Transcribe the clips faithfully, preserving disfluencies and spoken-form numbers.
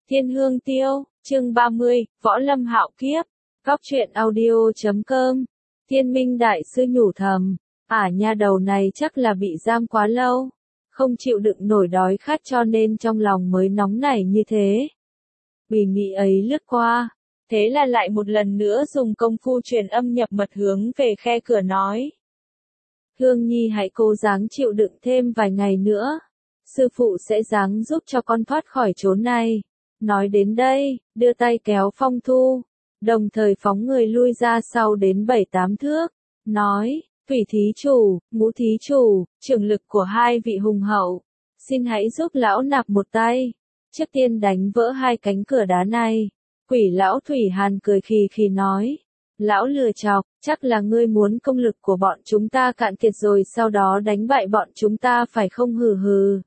Thiên Hương Tiêu, chương ba mươi, Võ Lâm Hạo Kiếp, Góc truyện audio chấm com. Thiên Minh Đại Sư nhủ thầm, ả nha đầu này chắc là bị giam quá lâu, không chịu đựng nổi đói khát cho nên trong lòng mới nóng nảy như thế. Vì nghĩ ấy lướt qua, thế là lại một lần nữa dùng công phu truyền âm nhập mật hướng về khe cửa nói. Hương Nhi hãy cố gắng chịu đựng thêm vài ngày nữa, sư phụ sẽ gắng giúp cho con thoát khỏi chốn này. Nói đến đây, đưa tay kéo Phong Thu, đồng thời phóng người lui ra sau đến bảy tám thước, nói, Thủy thí chủ, Ngũ thí chủ, trưởng lực của hai vị hùng hậu, xin hãy giúp lão nạp một tay, trước tiên đánh vỡ hai cánh cửa đá này. Quỷ lão Thủy Hàn cười khì khì nói, lão lừa chọc, chắc là ngươi muốn công lực của bọn chúng ta cạn kiệt rồi sau đó đánh bại bọn chúng ta phải không hừ hừ.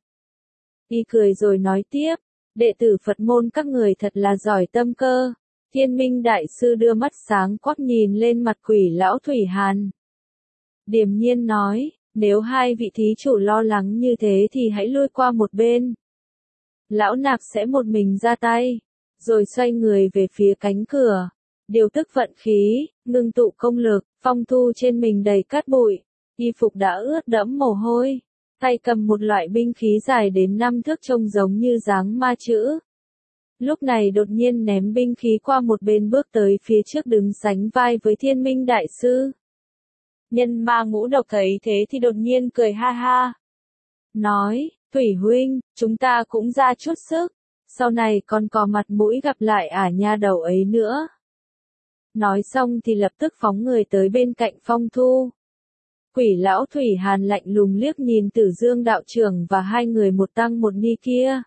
Y cười rồi nói tiếp, đệ tử Phật môn các người thật là giỏi tâm cơ. Thiên Minh Đại Sư đưa mắt sáng quắc nhìn lên mặt quỷ lão Thủy Hàn. Điềm nhiên nói, nếu hai vị thí chủ lo lắng như thế thì hãy lui qua một bên. Lão nạp sẽ một mình ra tay, rồi xoay người về phía cánh cửa. Điều tức vận khí, ngưng tụ công lực, Phong Thu trên mình đầy cát bụi, y phục đã ướt đẫm mồ hôi. Tay cầm một loại binh khí dài đến năm thước trông giống như dáng ma chữ. Lúc này đột nhiên ném binh khí qua một bên bước tới phía trước đứng sánh vai với Thiên Minh Đại Sư. Nhân ma Ngũ Độc thấy thế thì đột nhiên cười ha ha. Nói, Thủy huynh, chúng ta cũng ra chút sức, sau này còn có mặt mũi gặp lại ả nha đầu ấy nữa. Nói xong thì lập tức phóng người tới bên cạnh Phong Thu. Quỷ lão Thủy Hàn lạnh lùng liếc nhìn Tử Dương đạo trưởng và hai người một tăng một ni kia.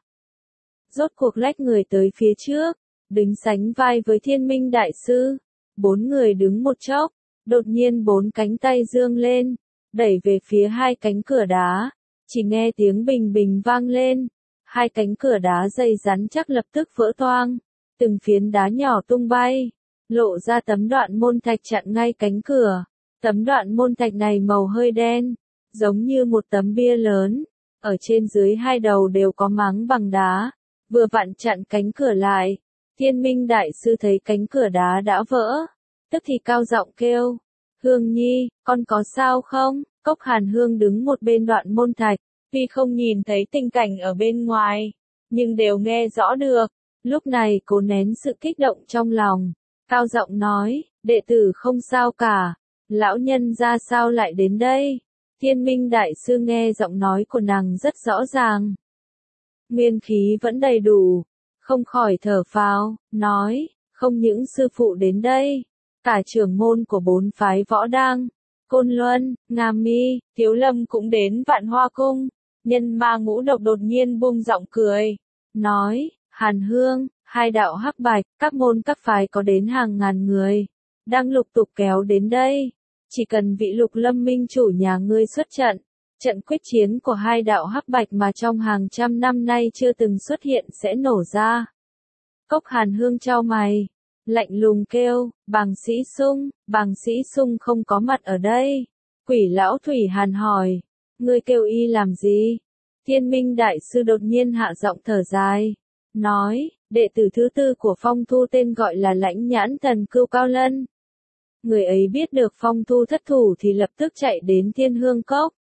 Rốt cuộc lách người tới phía trước, đứng sánh vai với Thiên Minh Đại Sư. Bốn người đứng một chốc, đột nhiên bốn cánh tay dương lên, đẩy về phía hai cánh cửa đá. Chỉ nghe tiếng bình bình vang lên, hai cánh cửa đá dày rắn chắc lập tức vỡ toang, từng phiến đá nhỏ tung bay, lộ ra tấm đoạn môn thạch chặn ngay cánh cửa. Tấm đoạn môn thạch này màu hơi đen, giống như một tấm bia lớn, ở trên dưới hai đầu đều có máng bằng đá, vừa vặn chặn cánh cửa lại. Thiên Minh Đại Sư thấy cánh cửa đá đã vỡ, tức thì cao giọng kêu, Hương Nhi, con có sao không? Cốc Hàn Hương đứng một bên đoạn môn thạch, tuy không nhìn thấy tình cảnh ở bên ngoài, nhưng đều nghe rõ được, lúc này cố nén sự kích động trong lòng, cao giọng nói, đệ tử không sao cả. Lão nhân ra sao lại đến đây? Thiên Minh Đại Sư nghe giọng nói của nàng rất rõ ràng. Nguyên khí vẫn đầy đủ, không khỏi thở phào, nói, không những sư phụ đến đây, cả trưởng môn của bốn phái Võ Đang, Côn Luân, Nga Mi, Thiếu Lâm cũng đến Vạn Hoa Cung. Nhân ma Ngũ Độc đột nhiên buông giọng cười, nói, Hàn Hương, hai đạo hắc bạch, các môn các phái có đến hàng ngàn người, đang lục tục kéo đến đây. Chỉ cần vị Lục Lâm minh chủ nhà ngươi xuất trận, trận quyết chiến của hai đạo hắc bạch mà trong hàng trăm năm nay chưa từng xuất hiện sẽ nổ ra. Cốc Hàn Hương chau mày, lạnh lùng kêu, Bàng Sĩ Sung, Bàng Sĩ Sung không có mặt ở đây. Quỷ lão Thủy Hàn hỏi, ngươi kêu y làm gì? Thiên Minh Đại Sư đột nhiên hạ giọng thở dài, nói, đệ tử thứ tư của Phong Thu tên gọi là Lãnh Nhãn Thần Cưu Cao Lân. Người ấy biết được Phong Thu thất thủ thì lập tức chạy đến Thiên Hương Cốc.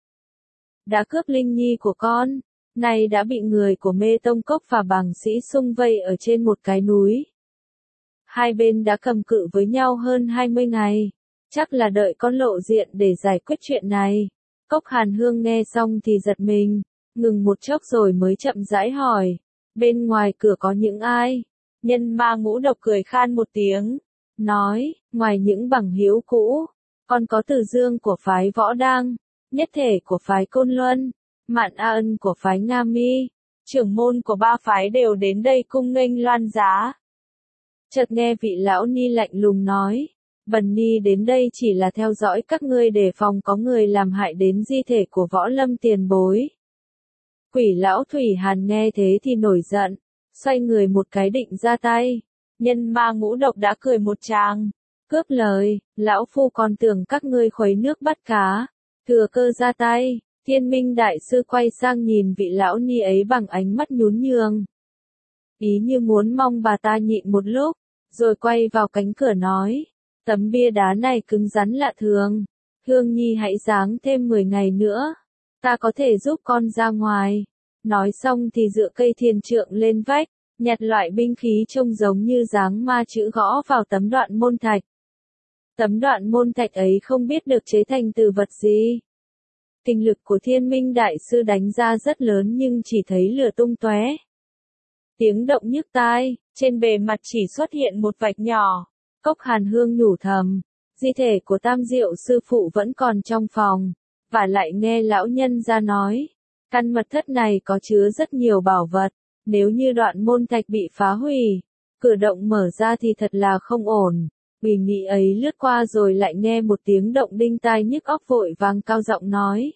Đã cướp Linh Nhi của con, nay đã bị người của Mê Tông Cốc và Bàng Sĩ Sung vây ở trên một cái núi. Hai bên đã cầm cự với nhau hơn hai mươi ngày, chắc là đợi con lộ diện để giải quyết chuyện này. Cốc Hàn Hương nghe xong thì giật mình, ngừng một chốc rồi mới chậm rãi hỏi, bên ngoài cửa có những ai? Nhân ma Ngũ Độc cười khan một tiếng, nói, ngoài những bằng hữu cũ, còn có Từ Dương của phái Võ Đang, Nhất Thể của phái Côn Luân, Mạn A Ân của phái Nga Mi, trưởng môn của ba phái đều đến đây cung nghênh loan giá. Chợt nghe vị lão ni lạnh lùng nói, bần ni đến đây chỉ là theo dõi các ngươi để phòng có người làm hại đến di thể của Võ Lâm tiền bối. Quỷ lão Thủy Hàn nghe thế thì nổi giận, xoay người một cái định ra tay. Nhân ma Ngũ Độc đã cười một tràng, cướp lời, lão phu còn tưởng các ngươi khuấy nước bắt cá, thừa cơ ra tay. Thiên Minh Đại Sư quay sang nhìn vị lão ni ấy bằng ánh mắt nhún nhường. ý như muốn mong bà ta nhịn một lúc, rồi quay vào cánh cửa nói, tấm bia đá này cứng rắn lạ thường, Hương Nhi hãy giáng thêm mười ngày nữa, ta có thể giúp con ra ngoài. Nói xong thì dựa cây thiền trượng lên vách, nhặt loại binh khí trông giống như dáng ma chữ gõ vào tấm đoạn môn thạch. Tấm đoạn môn thạch ấy không biết được chế thành từ vật gì. Kinh lực của Thiên Minh Đại Sư đánh ra rất lớn nhưng chỉ thấy lửa tung tóe. Tiếng động nhức tai, trên bề mặt chỉ xuất hiện một vạch nhỏ. Cốc Hàn Hương nhủ thầm, di thể của Tam Diệu sư phụ vẫn còn trong phòng, và lại nghe lão nhân ra nói, căn mật thất này có chứa rất nhiều bảo vật, nếu như đoạn môn thạch bị phá hủy, cửa động mở ra thì thật là không ổn. Ủy nghĩ ấy lướt qua rồi lại nghe một tiếng động đinh tai nhức óc, vội vàng cao giọng nói.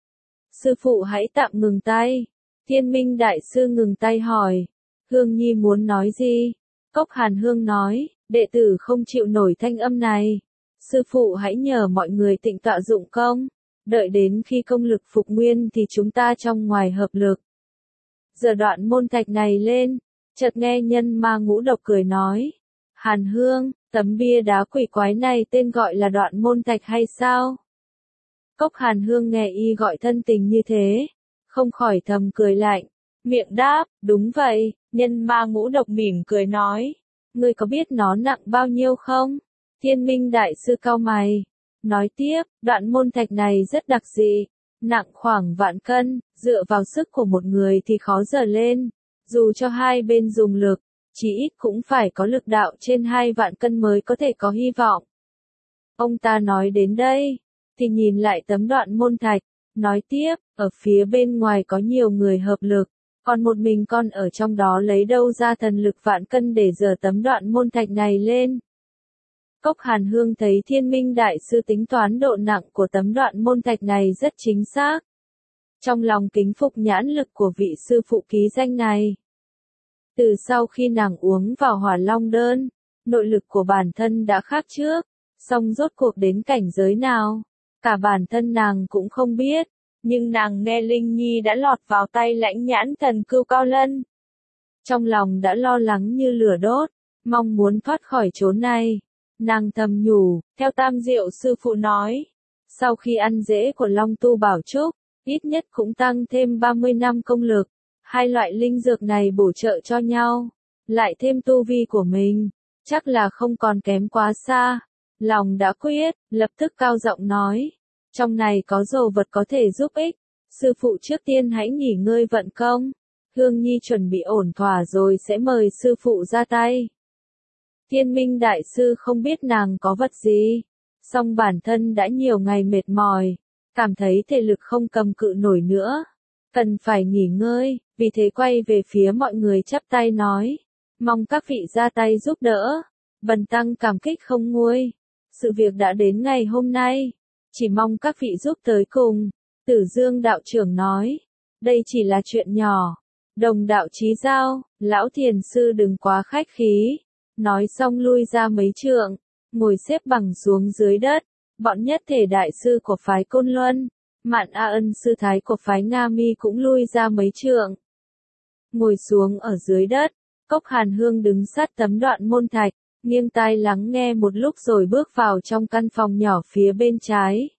Sư phụ hãy tạm ngừng tay. Thiên Minh Đại Sư ngừng tay hỏi. Hương Nhi muốn nói gì? Cốc Hàn Hương nói, đệ tử không chịu nổi thanh âm này. Sư phụ hãy nhờ mọi người tịnh tọa dụng công. Đợi đến khi công lực phục nguyên thì chúng ta trong ngoài hợp lực. Giờ đoạn môn thạch này lên, chợt nghe nhân ma ngũ độc cười nói. Hàn Hương, tấm bia đá quỷ quái này tên gọi là đoạn môn thạch hay sao? Cốc Hàn Hương nghe y gọi thân tình như thế, không khỏi thầm cười lạnh, miệng đáp, đúng vậy. Nhân ma ngũ độc mỉm cười nói, ngươi có biết nó nặng bao nhiêu không? Thiên Minh Đại Sư cau mày, nói tiếp, đoạn môn thạch này rất đặc dị, nặng khoảng vạn cân, dựa vào sức của một người thì khó dở lên, dù cho hai bên dùng lực, chỉ ít cũng phải có lực đạo trên hai vạn cân mới có thể có hy vọng. Ông ta nói đến đây, thì nhìn lại tấm đoạn môn thạch, nói tiếp, ở phía bên ngoài có nhiều người hợp lực, còn một mình con ở trong đó lấy đâu ra thần lực vạn cân để dở tấm đoạn môn thạch này lên. Cốc Hàn Hương thấy Thiên Minh Đại Sư tính toán độ nặng của tấm đoạn môn thạch này rất chính xác. Trong lòng kính phục nhãn lực của vị sư phụ ký danh này. Từ sau khi nàng uống vào hỏa long đơn, nội lực của bản thân đã khác trước, song rốt cuộc đến cảnh giới nào, cả bản thân nàng cũng không biết, nhưng nàng nghe Linh Nhi đã lọt vào tay Lãnh Nhãn Thần Cưu Cao Lân. Trong lòng đã lo lắng như lửa đốt, mong muốn thoát khỏi chốn này. Nàng thầm nhủ, theo Tam Diệu sư phụ nói, sau khi ăn rễ của Long Tu Bảo Trúc, ít nhất cũng tăng thêm ba mươi năm công lực. Hai loại linh dược này bổ trợ cho nhau, lại thêm tu vi của mình, chắc là không còn kém quá xa. Lòng đã quyết, lập tức cao giọng nói, trong này có đồ vật có thể giúp ích, sư phụ trước tiên hãy nghỉ ngơi vận công, Hương Nhi chuẩn bị ổn thỏa rồi sẽ mời sư phụ ra tay. Thiên Minh Đại Sư không biết nàng có vật gì, song bản thân đã nhiều ngày mệt mỏi, cảm thấy thể lực không cầm cự nổi nữa, cần phải nghỉ ngơi, vì thế quay về phía mọi người chắp tay nói, mong các vị ra tay giúp đỡ, bần tăng cảm kích không nguôi. Sự việc đã đến ngày hôm nay, chỉ mong các vị giúp tới cùng. Tử Dương đạo trưởng nói, đây chỉ là chuyện nhỏ. Đồng đạo chí giao, lão thiền sư đừng quá khách khí. Nói xong lui ra mấy trượng, ngồi xếp bằng xuống dưới đất. Bọn Nhất Thể đại sư của phái Côn Luân, Mạn A Ân sư thái của phái Nga Mi cũng lui ra mấy trượng. Ngồi xuống ở dưới đất, Cốc Hàn Hương đứng sát tấm đoạn môn thạch, nghiêng tai lắng nghe một lúc rồi bước vào trong căn phòng nhỏ phía bên trái.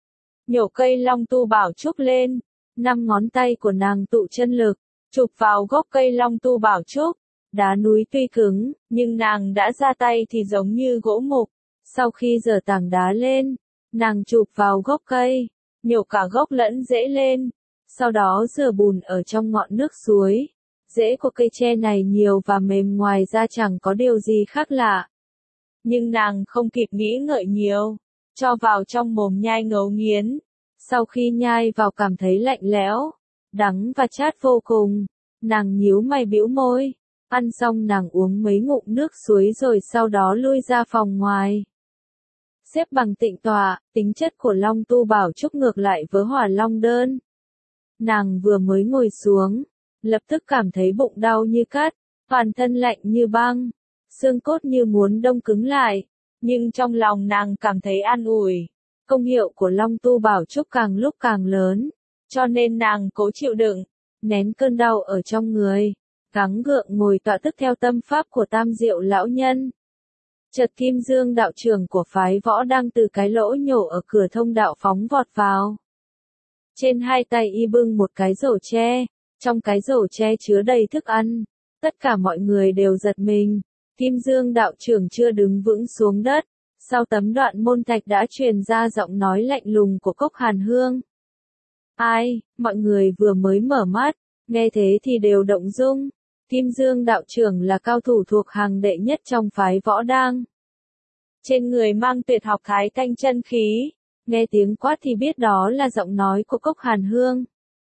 Nhổ cây Long Tu Bảo Trúc lên, năm ngón tay của nàng tụ chân lực, chụp vào gốc cây Long Tu Bảo Trúc. Đá núi tuy cứng, nhưng nàng đã ra tay thì giống như gỗ mục. Sau khi giở tảng đá lên, nàng chụp vào gốc cây, nhổ cả gốc lẫn rễ lên, sau đó rửa bùn ở trong ngọn nước suối. Rễ của cây tre này nhiều và mềm, ngoài ra chẳng có điều gì khác lạ. Nhưng nàng không kịp nghĩ ngợi nhiều, cho vào trong mồm nhai ngấu nghiến. Sau khi nhai vào cảm thấy lạnh lẽo, đắng và chát vô cùng, nàng nhíu mày bĩu môi. Ăn xong nàng uống mấy ngụm nước suối rồi sau đó lui ra phòng ngoài. Xếp bằng tịnh tọa, tính chất của Long Tu Bảo Trúc ngược lại với hỏa long đơn. Nàng vừa mới ngồi xuống, lập tức cảm thấy bụng đau như cắt, toàn thân lạnh như băng, xương cốt như muốn đông cứng lại, nhưng trong lòng nàng cảm thấy an ủi. Công hiệu của Long Tu Bảo Trúc càng lúc càng lớn, cho nên nàng cố chịu đựng, nén cơn đau ở trong người. gắng gượng ngồi tọa tức theo tâm pháp của Tam Diệu lão nhân. Chợt Kim Dương đạo trưởng của phái Võ đang từ cái lỗ nhổ ở cửa thông đạo phóng vọt vào. Trên hai tay y bưng một cái rổ tre, trong cái rổ tre chứa đầy thức ăn. Tất cả mọi người đều giật mình. Kim Dương đạo trưởng chưa đứng vững xuống đất, sau tấm đoạn môn thạch đã truyền ra giọng nói lạnh lùng của Cốc Hàn Hương. Ai, mọi người vừa mới mở mắt, nghe thế thì đều động dung. Kim Dương đạo trưởng là cao thủ thuộc hàng đệ nhất trong phái Võ Đang. Trên người mang tuyệt học Thái Canh chân khí, nghe tiếng quát thì biết đó là giọng nói của Cốc Hàn Hương.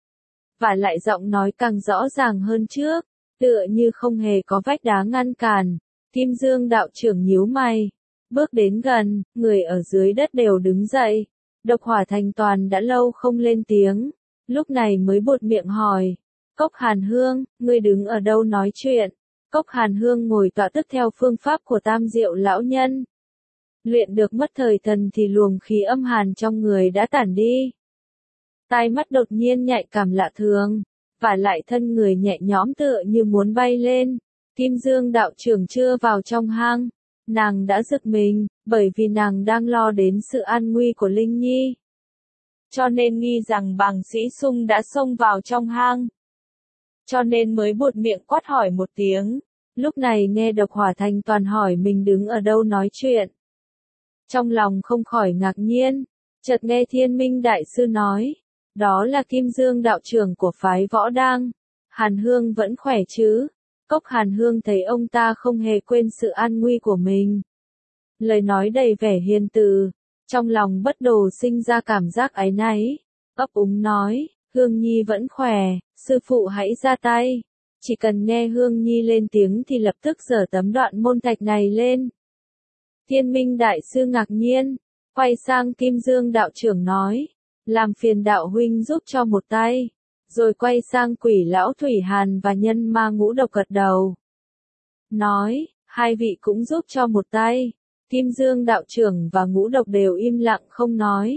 Và lại giọng nói càng rõ ràng hơn trước, tựa như không hề có vách đá ngăn cản. Kim Dương đạo trưởng nhíu mày, bước đến gần, người ở dưới đất đều đứng dậy. Độc Hỏa Thành Toàn đã lâu không lên tiếng, lúc này mới buột miệng hỏi. Cốc Hàn Hương, ngươi đứng ở đâu nói chuyện? Cốc Hàn Hương ngồi tọa tức theo phương pháp của Tam Diệu lão nhân. Luyện được mất thời thần thì luồng khí âm hàn trong người đã tản đi. Tai mắt đột nhiên nhạy cảm lạ thường, và lại thân người nhẹ nhõm tựa như muốn bay lên. Kim Dương đạo trưởng chưa vào trong hang, nàng đã giật mình, bởi vì nàng đang lo đến sự an nguy của Linh Nhi. Cho nên nghi rằng Bàng Sĩ Sung đã xông vào trong hang. Cho nên mới buột miệng quát hỏi một tiếng. Lúc này nghe Độc Hỏa Thành Toàn hỏi mình đứng ở đâu nói chuyện. Trong lòng không khỏi ngạc nhiên, chợt nghe Thiên Minh Đại Sư nói. Đó là Kim Dương đạo trưởng của phái Võ Đang. Hàn Hương vẫn khỏe chứ? Cốc Hàn Hương thấy ông ta không hề quên sự an nguy của mình. Lời nói đầy vẻ hiền từ, trong lòng bất đồ sinh ra cảm giác áy náy. Ấp úng nói, Hương Nhi vẫn khỏe, sư phụ hãy ra tay. Chỉ cần nghe Hương Nhi lên tiếng thì lập tức giở tấm đoạn môn thạch này lên. Thiên Minh Đại Sư ngạc nhiên, quay sang Kim Dương đạo trưởng nói, làm phiền đạo huynh giúp cho một tay. Rồi quay sang Quỷ Lão Thủy Hàn và Nhân Ma Ngũ Độc gật đầu. Nói, hai vị cũng giúp cho một tay. Kim Dương đạo trưởng và Ngũ Độc đều im lặng không nói.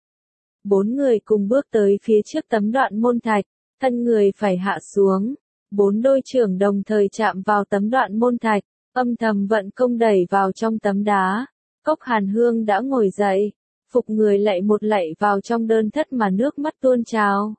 Bốn người cùng bước tới phía trước tấm đoạn môn thạch, thân người phải hạ xuống. Bốn đôi trưởng đồng thời chạm vào tấm đoạn môn thạch, âm thầm vận công đẩy vào trong tấm đá. Cốc Hàn Hương đã ngồi dậy, phục người lạy một lạy vào trong đơn thất mà nước mắt tuôn trào.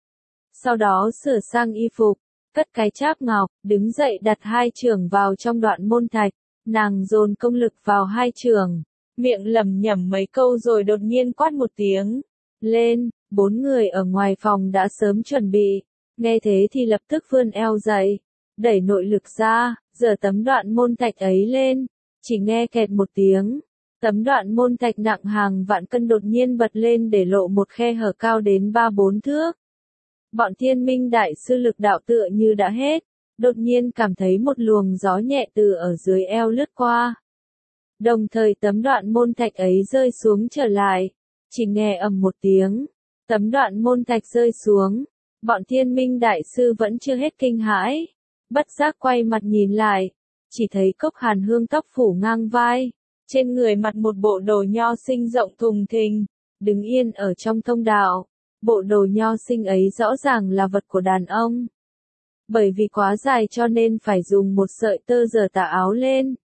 Sau đó sửa sang y phục, cất cái cháp ngọc, đứng dậy đặt hai chưởng vào trong đoạn môn thạch, nàng dồn công lực vào hai chưởng, miệng lẩm nhẩm mấy câu rồi đột nhiên quát một tiếng, lên, bốn người ở ngoài phòng đã sớm chuẩn bị, nghe thế thì lập tức vươn eo dậy, đẩy nội lực ra, giở tấm đoạn môn thạch ấy lên, chỉ nghe kẹt một tiếng, tấm đoạn môn thạch nặng hàng vạn cân đột nhiên bật lên để lộ một khe hở cao đến ba bốn thước. Bọn Thiên Minh Đại Sư lực đạo tựa như đã hết, đột nhiên cảm thấy một luồng gió nhẹ từ ở dưới eo lướt qua. Đồng thời tấm đoạn môn thạch ấy rơi xuống trở lại, chỉ nghe ầm một tiếng, tấm đoạn môn thạch rơi xuống, bọn Thiên Minh Đại Sư vẫn chưa hết kinh hãi, bất giác quay mặt nhìn lại, chỉ thấy Cốc Hàn Hương tóc phủ ngang vai, trên người mặc một bộ đồ nho sinh rộng thùng thình, đứng yên ở trong thông đạo. Bộ đồ nho sinh ấy rõ ràng là vật của đàn ông. Bởi vì quá dài cho nên phải dùng một sợi tơ giở tà áo lên.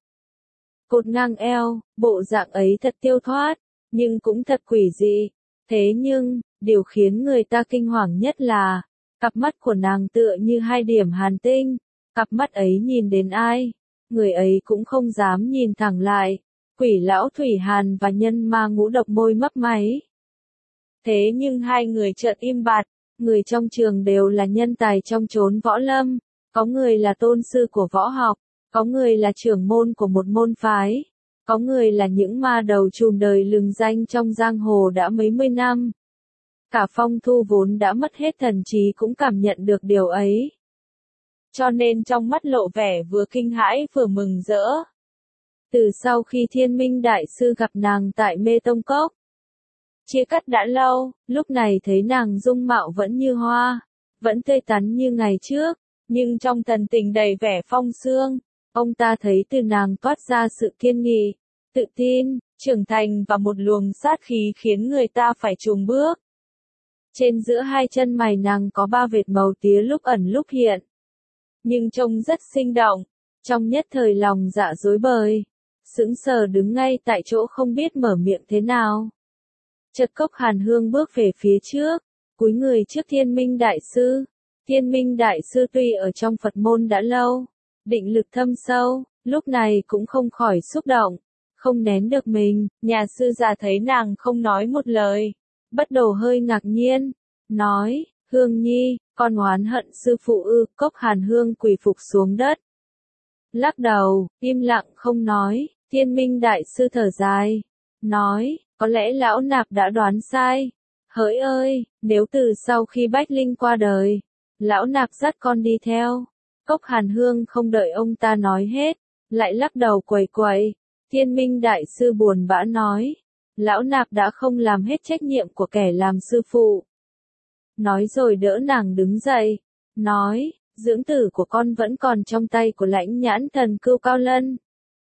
Cột ngang eo, bộ dạng ấy thật tiêu thoát, nhưng cũng thật quỷ dị. Thế nhưng, điều khiến người ta kinh hoàng nhất là, cặp mắt của nàng tựa như hai điểm hàn tinh. Cặp mắt ấy nhìn đến ai, người ấy cũng không dám nhìn thẳng lại. Quỷ Lão Thủy Hàn và Nhân Ma Ngũ Độc môi mấp máy. Thế nhưng hai người chợt im bặt, người trong trường đều là nhân tài trong chốn võ lâm, có người là tôn sư của võ học, có người là trưởng môn của một môn phái, có người là những ma đầu trùm đời lừng danh trong giang hồ đã mấy mươi năm. Cả Phong Thu vốn đã mất hết thần trí cũng cảm nhận được điều ấy. Cho nên trong mắt lộ vẻ vừa kinh hãi vừa mừng rỡ. Từ sau khi Thiên Minh Đại Sư gặp nàng tại Mê Tông Cốc, chia cắt đã lâu, lúc này thấy nàng dung mạo vẫn như hoa, vẫn tươi tắn như ngày trước, nhưng trong thần tình đầy vẻ phong sương, ông ta thấy từ nàng toát ra sự kiên nghị, tự tin, trưởng thành và một luồng sát khí khiến người ta phải chùn bước. Trên giữa hai chân mày nàng có ba vệt màu tía lúc ẩn lúc hiện. nhưng trông rất sinh động. Trong nhất thời lòng dạ rối bời, sững sờ đứng ngay tại chỗ không biết mở miệng thế nào. Chợt Cốc Hàn Hương bước về phía trước, cúi người trước Thiên Minh Đại Sư. Thiên Minh Đại Sư tuy ở trong Phật môn đã lâu, định lực thâm sâu, lúc này cũng không khỏi xúc động, không nén được mình. Nhà sư già thấy nàng không nói một lời, bắt đầu hơi ngạc nhiên, nói, Hương Nhi, con oán hận sư phụ ư? Cốc Hàn Hương quỳ phục xuống đất, lắc đầu, im lặng không nói. Thiên Minh Đại Sư thở dài, nói, có lẽ lão nạp đã đoán sai. Hỡi ơi, nếu từ sau khi Bách Linh qua đời, lão nạp dắt con đi theo. Cốc Hàn Hương không đợi ông ta nói hết, lại lắc đầu quẩy quẩy. Thiên Minh Đại Sư buồn bã nói, lão nạp đã không làm hết trách nhiệm của kẻ làm sư phụ. Nói rồi đỡ nàng đứng dậy, nói, dưỡng tử của con vẫn còn trong tay của Lãnh Nhãn Thần Cưu Cao Lân.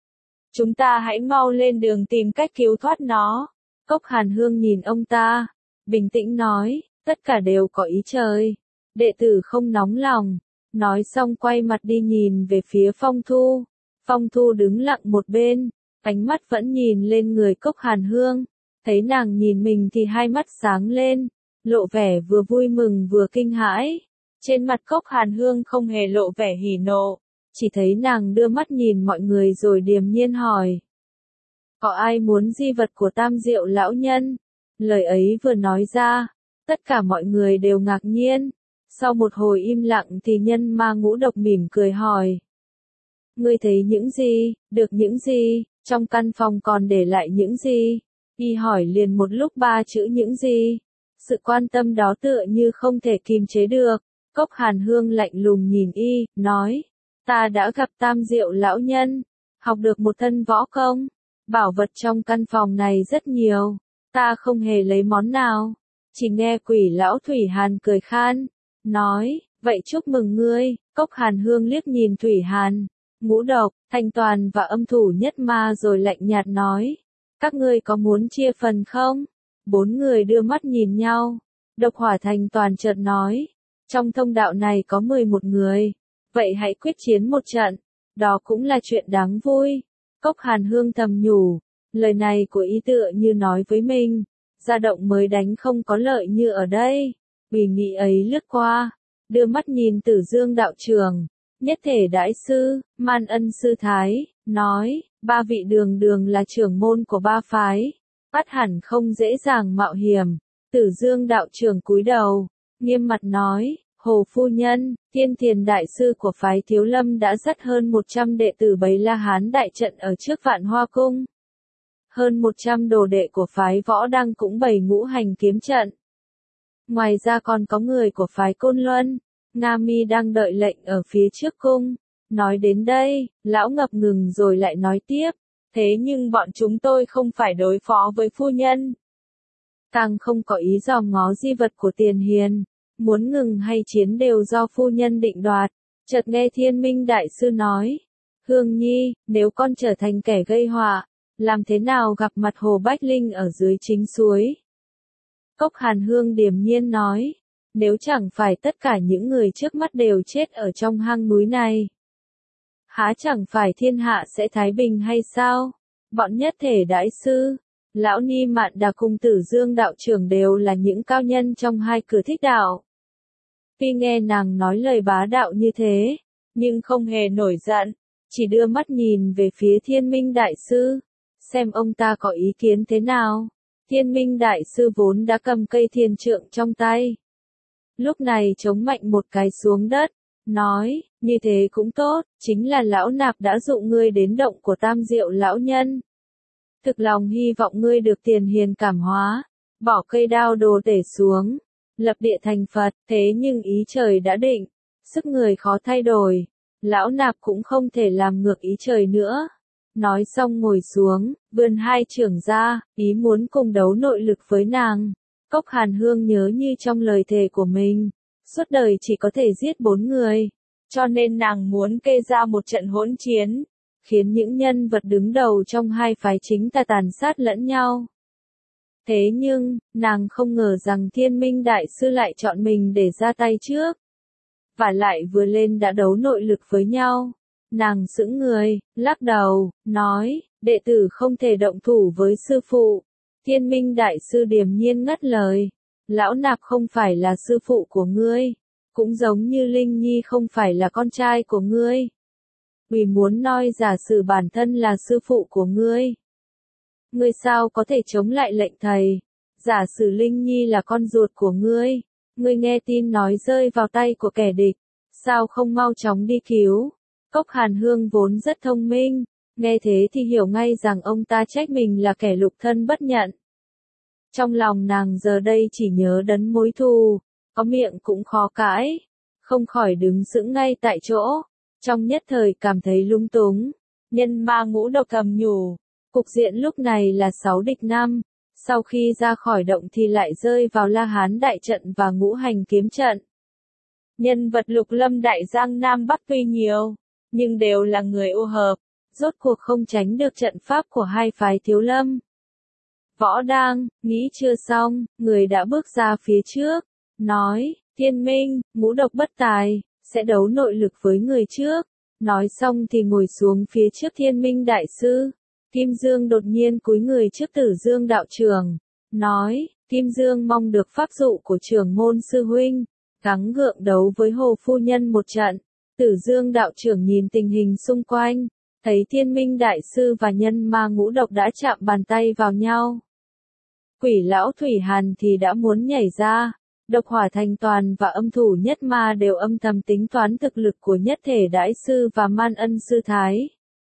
Chúng ta hãy mau lên đường tìm cách cứu thoát nó. Cốc Hàn Hương nhìn ông ta, bình tĩnh nói, tất cả đều có ý trời. Đệ tử không nóng lòng. Nói xong quay mặt đi nhìn về phía Phong Thu. Phong Thu đứng lặng một bên, ánh mắt vẫn nhìn lên người Cốc Hàn Hương. Thấy nàng nhìn mình thì hai mắt sáng lên, lộ vẻ vừa vui mừng vừa kinh hãi. Trên mặt Cốc Hàn Hương không hề lộ vẻ hỉ nộ, chỉ thấy nàng đưa mắt nhìn mọi người rồi điềm nhiên hỏi. Có ai muốn di vật của Tam Diệu lão nhân? Lời ấy vừa nói ra, tất cả mọi người đều ngạc nhiên. Sau một hồi im lặng thì Nhân Ma Ngũ Độc mỉm cười hỏi. Ngươi thấy những gì, được những gì, trong căn phòng còn để lại những gì? Y hỏi liền một lúc ba chữ những gì. Sự quan tâm đó tựa như không thể kìm chế được. Cốc Hàn Hương lạnh lùng nhìn Y, nói. Ta đã gặp Tam Diệu lão nhân, học được một thân võ công. Bảo vật trong căn phòng này rất nhiều, ta không hề lấy món nào. Chỉ nghe Quỷ lão Thủy Hàn cười khan, nói, vậy chúc mừng ngươi. Cốc Hàn Hương liếc nhìn Thủy Hàn, Ngũ Độc, Thanh Toàn và Âm Thủ Nhất Ma rồi lạnh nhạt nói, các ngươi có muốn chia phần không? Bốn người đưa mắt nhìn nhau. Độc Hỏa Thanh Toàn chợt nói, trong thông đạo này có mười một người, vậy hãy quyết chiến một trận, đó cũng là chuyện đáng vui. Cốc Hàn Hương thầm nhủ, lời này của Y tựa như nói với mình, ra động mới đánh không có lợi như ở đây. Ủy nghị ấy lướt qua, đưa mắt nhìn Tử Dương đạo trưởng, Nhất Thể đại sư, Man Ân sư thái, nói, ba vị đường đường là trưởng môn của ba phái, ắt hẳn không dễ dàng mạo hiểm. Tử Dương đạo trưởng cúi đầu, nghiêm mặt nói, Hồ phu nhân, Tiên Thiền đại sư của phái Thiếu Lâm đã dắt hơn một trăm đệ tử bày La Hán đại trận ở trước Vạn Hoa cung. Hơn một trăm đồ đệ của phái Võ Đăng cũng bày ngũ hành kiếm trận. Ngoài ra còn có người của phái Côn Luân, Nga Mi đang đợi lệnh ở phía trước cung. Nói đến đây, lão ngập ngừng rồi lại nói tiếp, thế nhưng bọn chúng tôi không phải đối phó với phu nhân. Càng không có ý dòm ngó di vật của Tiền Hiền, muốn ngừng hay chiến đều do phu nhân định đoạt. Chợt nghe Thiên Minh Đại Sư nói, Hương Nhi, nếu con trở thành kẻ gây họa, làm thế nào gặp mặt Hồ Bách Linh ở dưới chính suối? Cốc Hàn Hương điềm nhiên nói, nếu chẳng phải tất cả những người trước mắt đều chết ở trong hang núi này, há chẳng phải thiên hạ sẽ thái bình hay sao? Bọn Nhất Thể đại sư, Lão Ni Mạn Đà cùng Tử Dương đạo trưởng đều là những cao nhân trong hai cửa thích đạo. Tuy nghe nàng nói lời bá đạo như thế, nhưng không hề nổi giận, chỉ đưa mắt nhìn về phía Thiên Minh Đại Sư, xem ông ta có ý kiến thế nào. Thiên Minh Đại Sư vốn đã cầm cây thiền trượng trong tay, lúc này chống mạnh một cái xuống đất, nói, như thế cũng tốt, chính là lão nạp đã dụ ngươi đến động của Tam Diệu lão nhân. Thực lòng hy vọng ngươi được Tiền Hiền cảm hóa, bỏ cây đao đồ tể xuống, lập địa thành Phật, thế nhưng ý trời đã định, sức người khó thay đổi, lão nạp cũng không thể làm ngược ý trời nữa. Nói xong ngồi xuống, vươn hai chưởng ra, ý muốn cùng đấu nội lực với nàng. Cốc Hàn Hương nhớ như trong lời thề của mình, suốt đời chỉ có thể giết bốn người, cho nên nàng muốn kê ra một trận hỗn chiến, khiến những nhân vật đứng đầu trong hai phái chính ta tàn sát lẫn nhau. Thế nhưng, nàng không ngờ rằng Thiên Minh Đại Sư lại chọn mình để ra tay trước. và lại vừa lên đã đấu nội lực với nhau. Nàng sững người, lắc đầu, nói, đệ tử không thể động thủ với sư phụ. Thiên Minh đại sư điềm nhiên ngắt lời, lão nạp không phải là sư phụ của ngươi, cũng giống như Linh Nhi không phải là con trai của ngươi. Vì muốn nói giả sử bản thân là sư phụ của ngươi. Ngươi sao có thể chống lại lệnh thầy? Giả sử Linh Nhi là con ruột của ngươi, ngươi nghe tin nói rơi vào tay của kẻ địch, sao không mau chóng đi cứu? Cốc Hàn Hương vốn rất thông minh, nghe thế thì hiểu ngay rằng ông ta trách mình là kẻ lục thân bất nhận. Trong lòng nàng giờ đây chỉ nhớ đấn mối thù, có miệng cũng khó cãi, không khỏi đứng sững ngay tại chỗ, trong nhất thời cảm thấy lung túng. Nhân ma ngũ độc thầm nhủ, cục diện lúc này là sáu địch năm, sau khi ra khỏi động thì lại rơi vào La Hán đại trận và ngũ hành kiếm trận. Nhân vật lục lâm đại giang Nam Bắc tuy nhiều, nhưng đều là người ô hợp, rốt cuộc không tránh được trận pháp của hai phái thiếu lâm. Võ Đang, nghĩ chưa xong, người đã bước ra phía trước, nói, Thiên Minh, ngũ độc bất tài, sẽ đấu nội lực với người trước. Nói xong thì ngồi xuống phía trước Thiên Minh đại sư. Kim Dương đột nhiên cúi người trước Tử Dương đạo trưởng, nói, Kim Dương mong được pháp dụ của trưởng môn sư huynh, gắng gượng đấu với Hồ phu nhân một trận. Tử Dương đạo trưởng nhìn tình hình xung quanh, thấy Thiên Minh đại sư và nhân ma ngũ độc đã chạm bàn tay vào nhau. Quỷ lão Thủy Hàn thì đã muốn nhảy ra, độc hỏa thành toàn và âm thủ nhất ma đều âm thầm tính toán thực lực của nhất thể đại sư và man ân sư thái.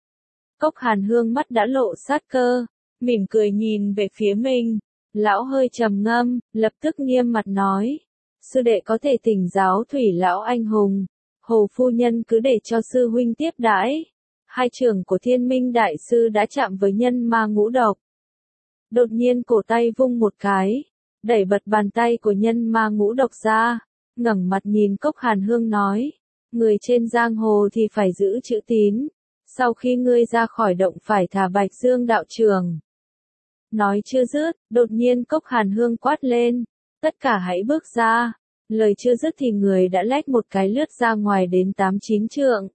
Cốc Hàn Hương mắt đã lộ sát cơ, mỉm cười nhìn về phía mình, lão hơi trầm ngâm, lập tức nghiêm mặt nói, sư đệ có thể thỉnh giáo Thủy lão anh hùng, Hồ phu nhân cứ để cho sư huynh tiếp đãi. Hai trưởng của Thiên Minh đại sư đã chạm với nhân ma ngũ độc. Đột nhiên cổ tay vung một cái, đẩy bật bàn tay của nhân ma ngũ độc ra, ngẩng mặt nhìn Cốc Hàn Hương nói, người trên giang hồ thì phải giữ chữ tín, sau khi ngươi ra khỏi động phải thả Bạch Dương đạo trưởng. Nói chưa dứt, đột nhiên Cốc Hàn Hương quát lên, tất cả hãy bước ra, lời chưa dứt thì người đã lách một cái lướt ra ngoài đến tám chín trượng.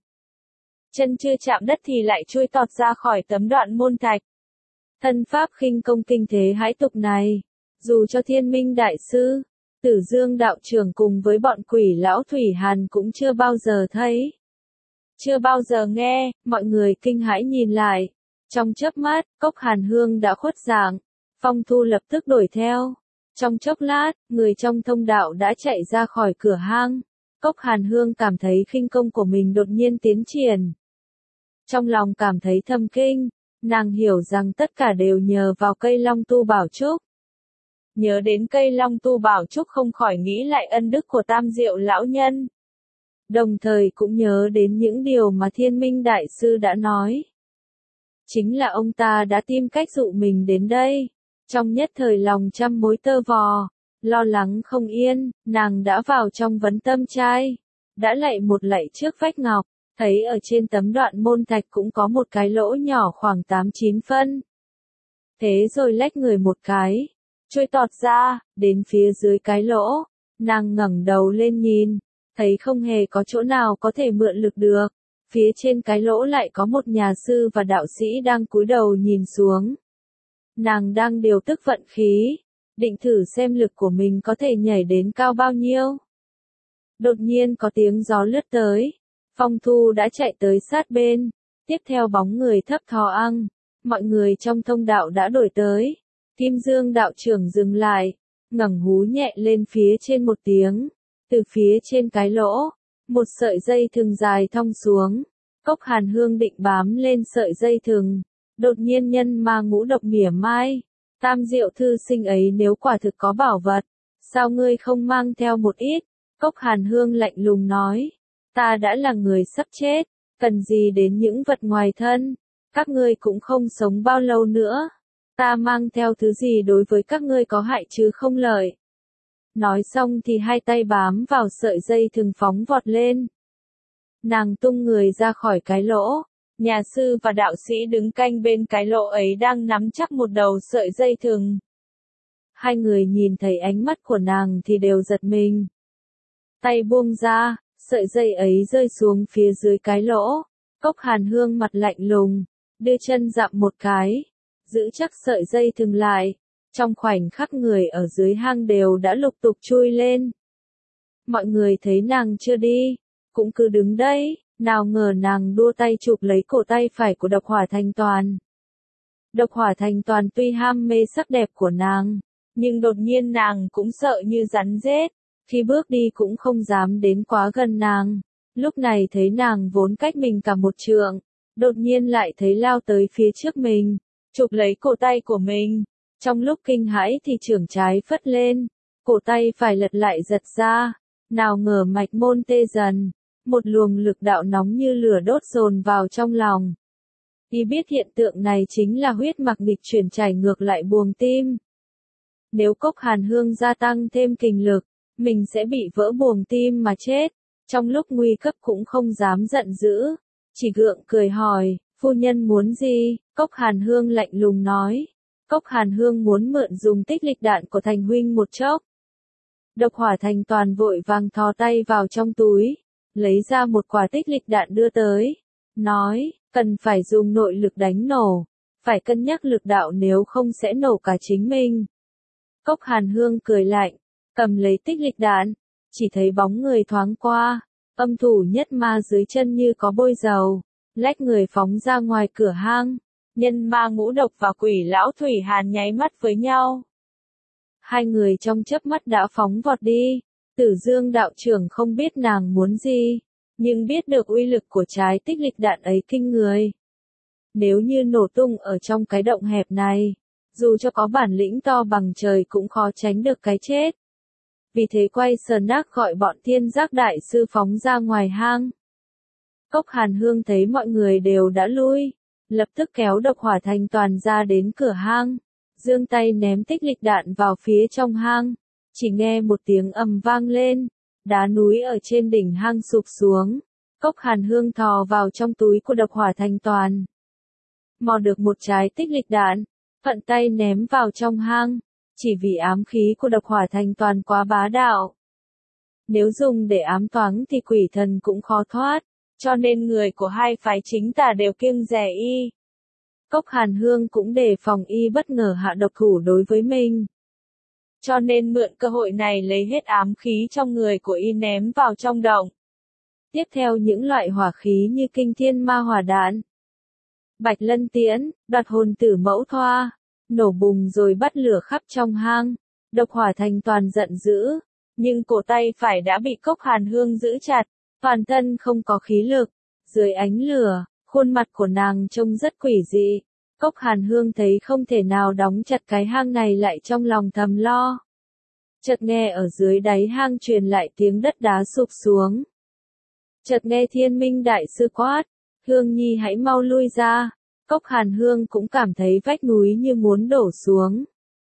Chân chưa chạm đất thì lại chui tọt ra khỏi tấm đoạn môn thạch. Thân pháp khinh công kinh thế hãi tục này, dù cho Thiên Minh đại sư, Tử Dương đạo trưởng cùng với bọn quỷ lão Thủy Hàn cũng chưa bao giờ thấy. Chưa bao giờ nghe, mọi người kinh hãi nhìn lại. Trong chớp mắt, Cốc Hàn Hương đã khuất dạng, Phong Thu lập tức đuổi theo. Trong chốc lát, người trong thông đạo đã chạy ra khỏi cửa hang. Cốc Hàn Hương cảm thấy khinh công của mình đột nhiên tiến triển. Trong lòng cảm thấy thâm kinh, nàng hiểu rằng tất cả đều nhờ vào cây Long Tu Bảo Trúc. Nhớ đến cây Long Tu Bảo Trúc không khỏi nghĩ lại ân đức của Tam Diệu lão nhân. Đồng thời cũng nhớ đến những điều mà Thiên Minh đại sư đã nói. Chính là ông ta đã tìm cách dụ mình đến đây. Trong nhất thời lòng trăm mối tơ vò, lo lắng không yên, nàng đã vào trong vấn tâm trai, đã lạy một lạy trước vách ngọc, thấy ở trên tấm đoạn môn thạch cũng có một cái lỗ nhỏ khoảng tám chín phân. Thế rồi lách người một cái, trôi tọt ra, đến phía dưới cái lỗ, nàng ngẩng đầu lên nhìn, thấy không hề có chỗ nào có thể mượn lực được, phía trên cái lỗ lại có một nhà sư và đạo sĩ đang cúi đầu nhìn xuống. Nàng đang điều tức vận khí, định thử xem lực của mình có thể nhảy đến cao bao nhiêu. Đột nhiên có tiếng gió lướt tới, Phong Thu đã chạy tới sát bên, tiếp theo bóng người thấp thò ăn, mọi người trong thông đạo đã đổi tới. Kim Dương đạo trưởng dừng lại, ngẩng hú nhẹ lên phía trên một tiếng, từ phía trên cái lỗ, một sợi dây thừng dài thong xuống. Cốc Hàn Hương định bám lên sợi dây thừng, đột nhiên nhân ma ngũ độc mỉa mai, Tam Diệu thư sinh ấy nếu quả thực có bảo vật, sao ngươi không mang theo một ít? Cốc Hàn Hương lạnh lùng nói, ta đã là người sắp chết, cần gì đến những vật ngoài thân, các ngươi cũng không sống bao lâu nữa, ta mang theo thứ gì đối với các ngươi có hại chứ không lợi. Nói xong thì hai tay bám vào sợi dây thừng phóng vọt lên. Nàng tung người ra khỏi cái lỗ, nhà sư và đạo sĩ đứng canh bên cái lỗ ấy đang nắm chắc một đầu sợi dây thừng. Hai người nhìn thấy ánh mắt của nàng thì đều giật mình. Tay buông ra, Sợi dây ấy rơi xuống phía dưới cái lỗ. Cốc Hàn Hương mặt lạnh lùng, đưa chân dặm một cái, giữ chắc sợi dây thừng lại. Trong khoảnh khắc người ở dưới hang đều đã lục tục chui lên. Mọi người thấy nàng chưa đi, cũng cứ đứng đấy, nào ngờ nàng đua tay chụp lấy cổ tay phải của Độc Hỏa Thành Toàn. Độc Hỏa Thành Toàn tuy ham mê sắc đẹp của nàng, nhưng đột nhiên nàng cũng sợ như rắn rết, khi bước đi cũng không dám đến quá gần nàng. Lúc này thấy nàng vốn cách mình cả một trượng, đột nhiên lại thấy lao tới phía trước mình, chụp lấy cổ tay của mình. Trong lúc kinh hãi thì chưởng trái phất lên, cổ tay phải lật lại giật ra, nào ngờ mạch môn tê dần, một luồng lực đạo nóng như lửa đốt dồn vào trong lòng. Y biết hiện tượng này chính là huyết mạch nghịch chuyển chảy ngược lại buồng tim. Nếu Cốc Hàn Hương gia tăng thêm kình lực, mình sẽ bị vỡ buồng tim mà chết. Trong lúc nguy cấp cũng không dám giận dữ, chỉ gượng cười hỏi, phu nhân muốn gì? Cốc Hàn Hương lạnh lùng nói. Cốc Hàn Hương muốn mượn dùng tích lịch đạn của Thành huynh một chốc. Độc Hỏa Thành Toàn vội vàng thò tay vào trong túi, lấy ra một quả tích lịch đạn đưa tới, nói, cần phải dùng nội lực đánh nổ, phải cân nhắc lực đạo nếu không sẽ nổ cả chính mình. Cốc Hàn Hương cười lạnh, cầm lấy tích lịch đạn, chỉ thấy bóng người thoáng qua, âm thủ nhất ma dưới chân như có bôi dầu, lách người phóng ra ngoài cửa hang. Nhân ma ngũ độc và Quỷ Lão Thủy Hàn nháy mắt với nhau. Hai người trong chớp mắt đã phóng vọt đi. Tử Dương đạo trưởng không biết nàng muốn gì, nhưng biết được uy lực của trái tích lịch đạn ấy kinh người. Nếu như nổ tung ở trong cái động hẹp này, dù cho có bản lĩnh to bằng trời cũng khó tránh được cái chết. Vì thế quay sờ nác gọi bọn Thiên Giác đại sư phóng ra ngoài hang. Cốc Hàn Hương thấy mọi người đều đã lui, lập tức kéo Độc Hỏa Thành Toàn ra đến cửa hang, giương tay ném tích lịch đạn vào phía trong hang, chỉ nghe một tiếng ầm vang lên, đá núi ở trên đỉnh hang sụp xuống, Cốc Hàn Hương thò vào trong túi của Độc Hỏa Thành Toàn. Mò được một trái tích lịch đạn, thuận tay ném vào trong hang, chỉ vì ám khí của Độc Hỏa Thành Toàn quá bá đạo. Nếu dùng để ám toáng thì quỷ thần cũng khó thoát. Cho nên người của hai phái chính tà đều kiêng dè y. Cốc Hàn Hương cũng đề phòng y bất ngờ hạ độc thủ đối với mình. Cho nên mượn cơ hội này lấy hết ám khí trong người của y ném vào trong động. Tiếp theo những loại hỏa khí như kinh thiên ma hỏa đạn, bạch lân tiễn, đoạt hồn tử mẫu thoa, nổ bùng rồi bắt lửa khắp trong hang. Độc Hỏa Thành Toàn giận dữ, nhưng cổ tay phải đã bị Cốc Hàn Hương giữ chặt. Toàn thân không có khí lực, dưới ánh lửa, khuôn mặt của nàng trông rất quỷ dị. Cốc Hàn Hương thấy không thể nào đóng chặt cái hang này lại trong lòng thầm lo. Chợt nghe ở dưới đáy hang truyền lại tiếng đất đá sụp xuống. Chợt nghe Thiên Minh đại sư quát, Hương Nhi hãy mau lui ra. Cốc Hàn Hương cũng cảm thấy vách núi như muốn đổ xuống.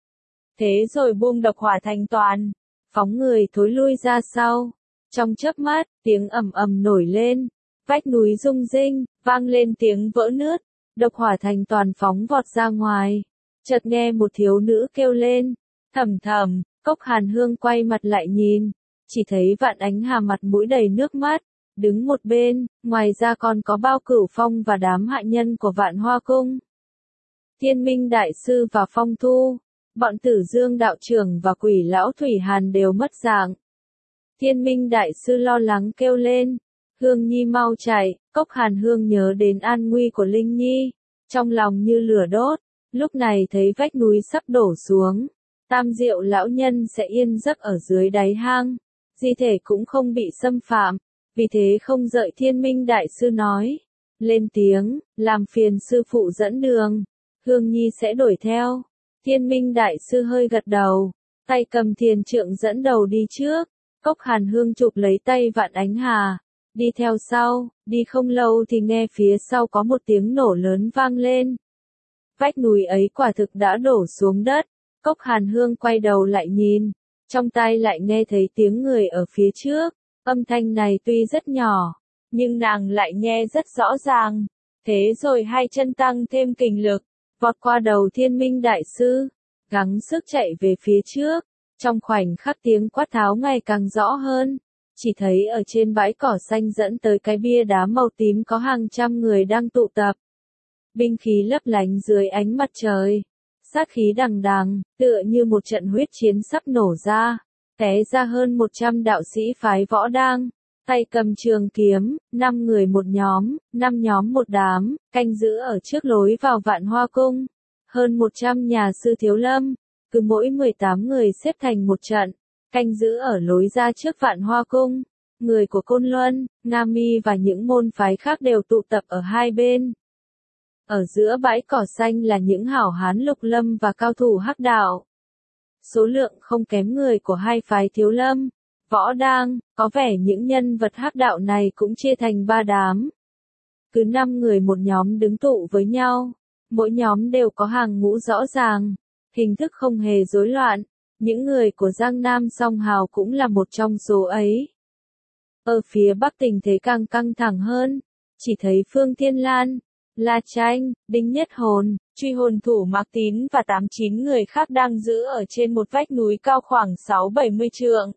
Thế rồi buông Độc Hỏa Thành Toàn, phóng người thối lui ra sau. Trong chớp mắt, tiếng ầm ầm nổi lên, vách núi rung rinh, vang lên tiếng vỡ nứt, Độc Hỏa Thành Toàn phóng vọt ra ngoài. Chợt nghe một thiếu nữ kêu lên, thầm thầm, Cốc Hàn Hương quay mặt lại nhìn, chỉ thấy Vạn Ánh Hà mặt mũi đầy nước mắt, đứng một bên, ngoài ra còn có Bao Cửu Phong và đám hạ nhân của Vạn Hoa Cung. Thiên Minh đại sư và Phong Thu, bọn Tử Dương đạo trưởng và Quỷ Lão Thủy Hàn đều mất dạng. Thiên Minh đại sư lo lắng kêu lên, Hương Nhi mau chạy. Cốc Hàn Hương nhớ đến an nguy của Linh Nhi, trong lòng như lửa đốt, lúc này thấy vách núi sắp đổ xuống, Tam Diệu lão nhân sẽ yên giấc ở dưới đáy hang, di thể cũng không bị xâm phạm, vì thế không đợi Thiên Minh đại sư nói, lên tiếng, làm phiền sư phụ dẫn đường, Hương Nhi sẽ đuổi theo. Thiên Minh đại sư hơi gật đầu, tay cầm thiền trượng dẫn đầu đi trước. Cốc Hàn Hương chụp lấy tay Vạn Ánh Hà, đi theo sau, đi không lâu thì nghe phía sau có một tiếng nổ lớn vang lên. Vách núi ấy quả thực đã đổ xuống đất, Cốc Hàn Hương quay đầu lại nhìn, trong tai lại nghe thấy tiếng người ở phía trước, âm thanh này tuy rất nhỏ, nhưng nàng lại nghe rất rõ ràng. Thế rồi hai chân tăng thêm kình lực, vọt qua đầu Thiên Minh đại sư, gắng sức chạy về phía trước. Trong khoảnh khắc tiếng quát tháo ngày càng rõ hơn, chỉ thấy ở trên bãi cỏ xanh dẫn tới cái bia đá màu tím có hàng trăm người đang tụ tập. Binh khí lấp lánh dưới ánh mặt trời. Sát khí đằng đằng, tựa như một trận huyết chiến sắp nổ ra. Té ra hơn một trăm đạo sĩ phái Võ Đang, tay cầm trường kiếm, năm người một nhóm, năm nhóm một đám, canh giữ ở trước lối vào Vạn Hoa Cung. Hơn một trăm nhà sư thiếu lâm, cứ mỗi mười tám người xếp thành một trận, canh giữ ở lối ra trước Vạn Hoa Cung. Người của Côn Luân, Nga Mi và những môn phái khác đều tụ tập ở hai bên. Ở giữa bãi cỏ xanh là những hảo hán lục lâm và cao thủ hắc đạo. Số lượng không kém người của hai phái thiếu lâm, Võ Đang, có vẻ những nhân vật hắc đạo này cũng chia thành ba đám. Cứ năm người một nhóm đứng tụ với nhau, mỗi nhóm đều có hàng ngũ rõ ràng, hình thức không hề rối loạn. Những người của Giang Nam Song Hào cũng là một trong số ấy. Ở phía Bắc tình thế càng căng thẳng hơn, chỉ thấy Phương Thiên Lan, La Tranh, Đinh Nhất Hồn, truy hồn thủ Mạc Tín và tám chín người khác đang giữ ở trên một vách núi cao khoảng sáu bảy mươi trượng.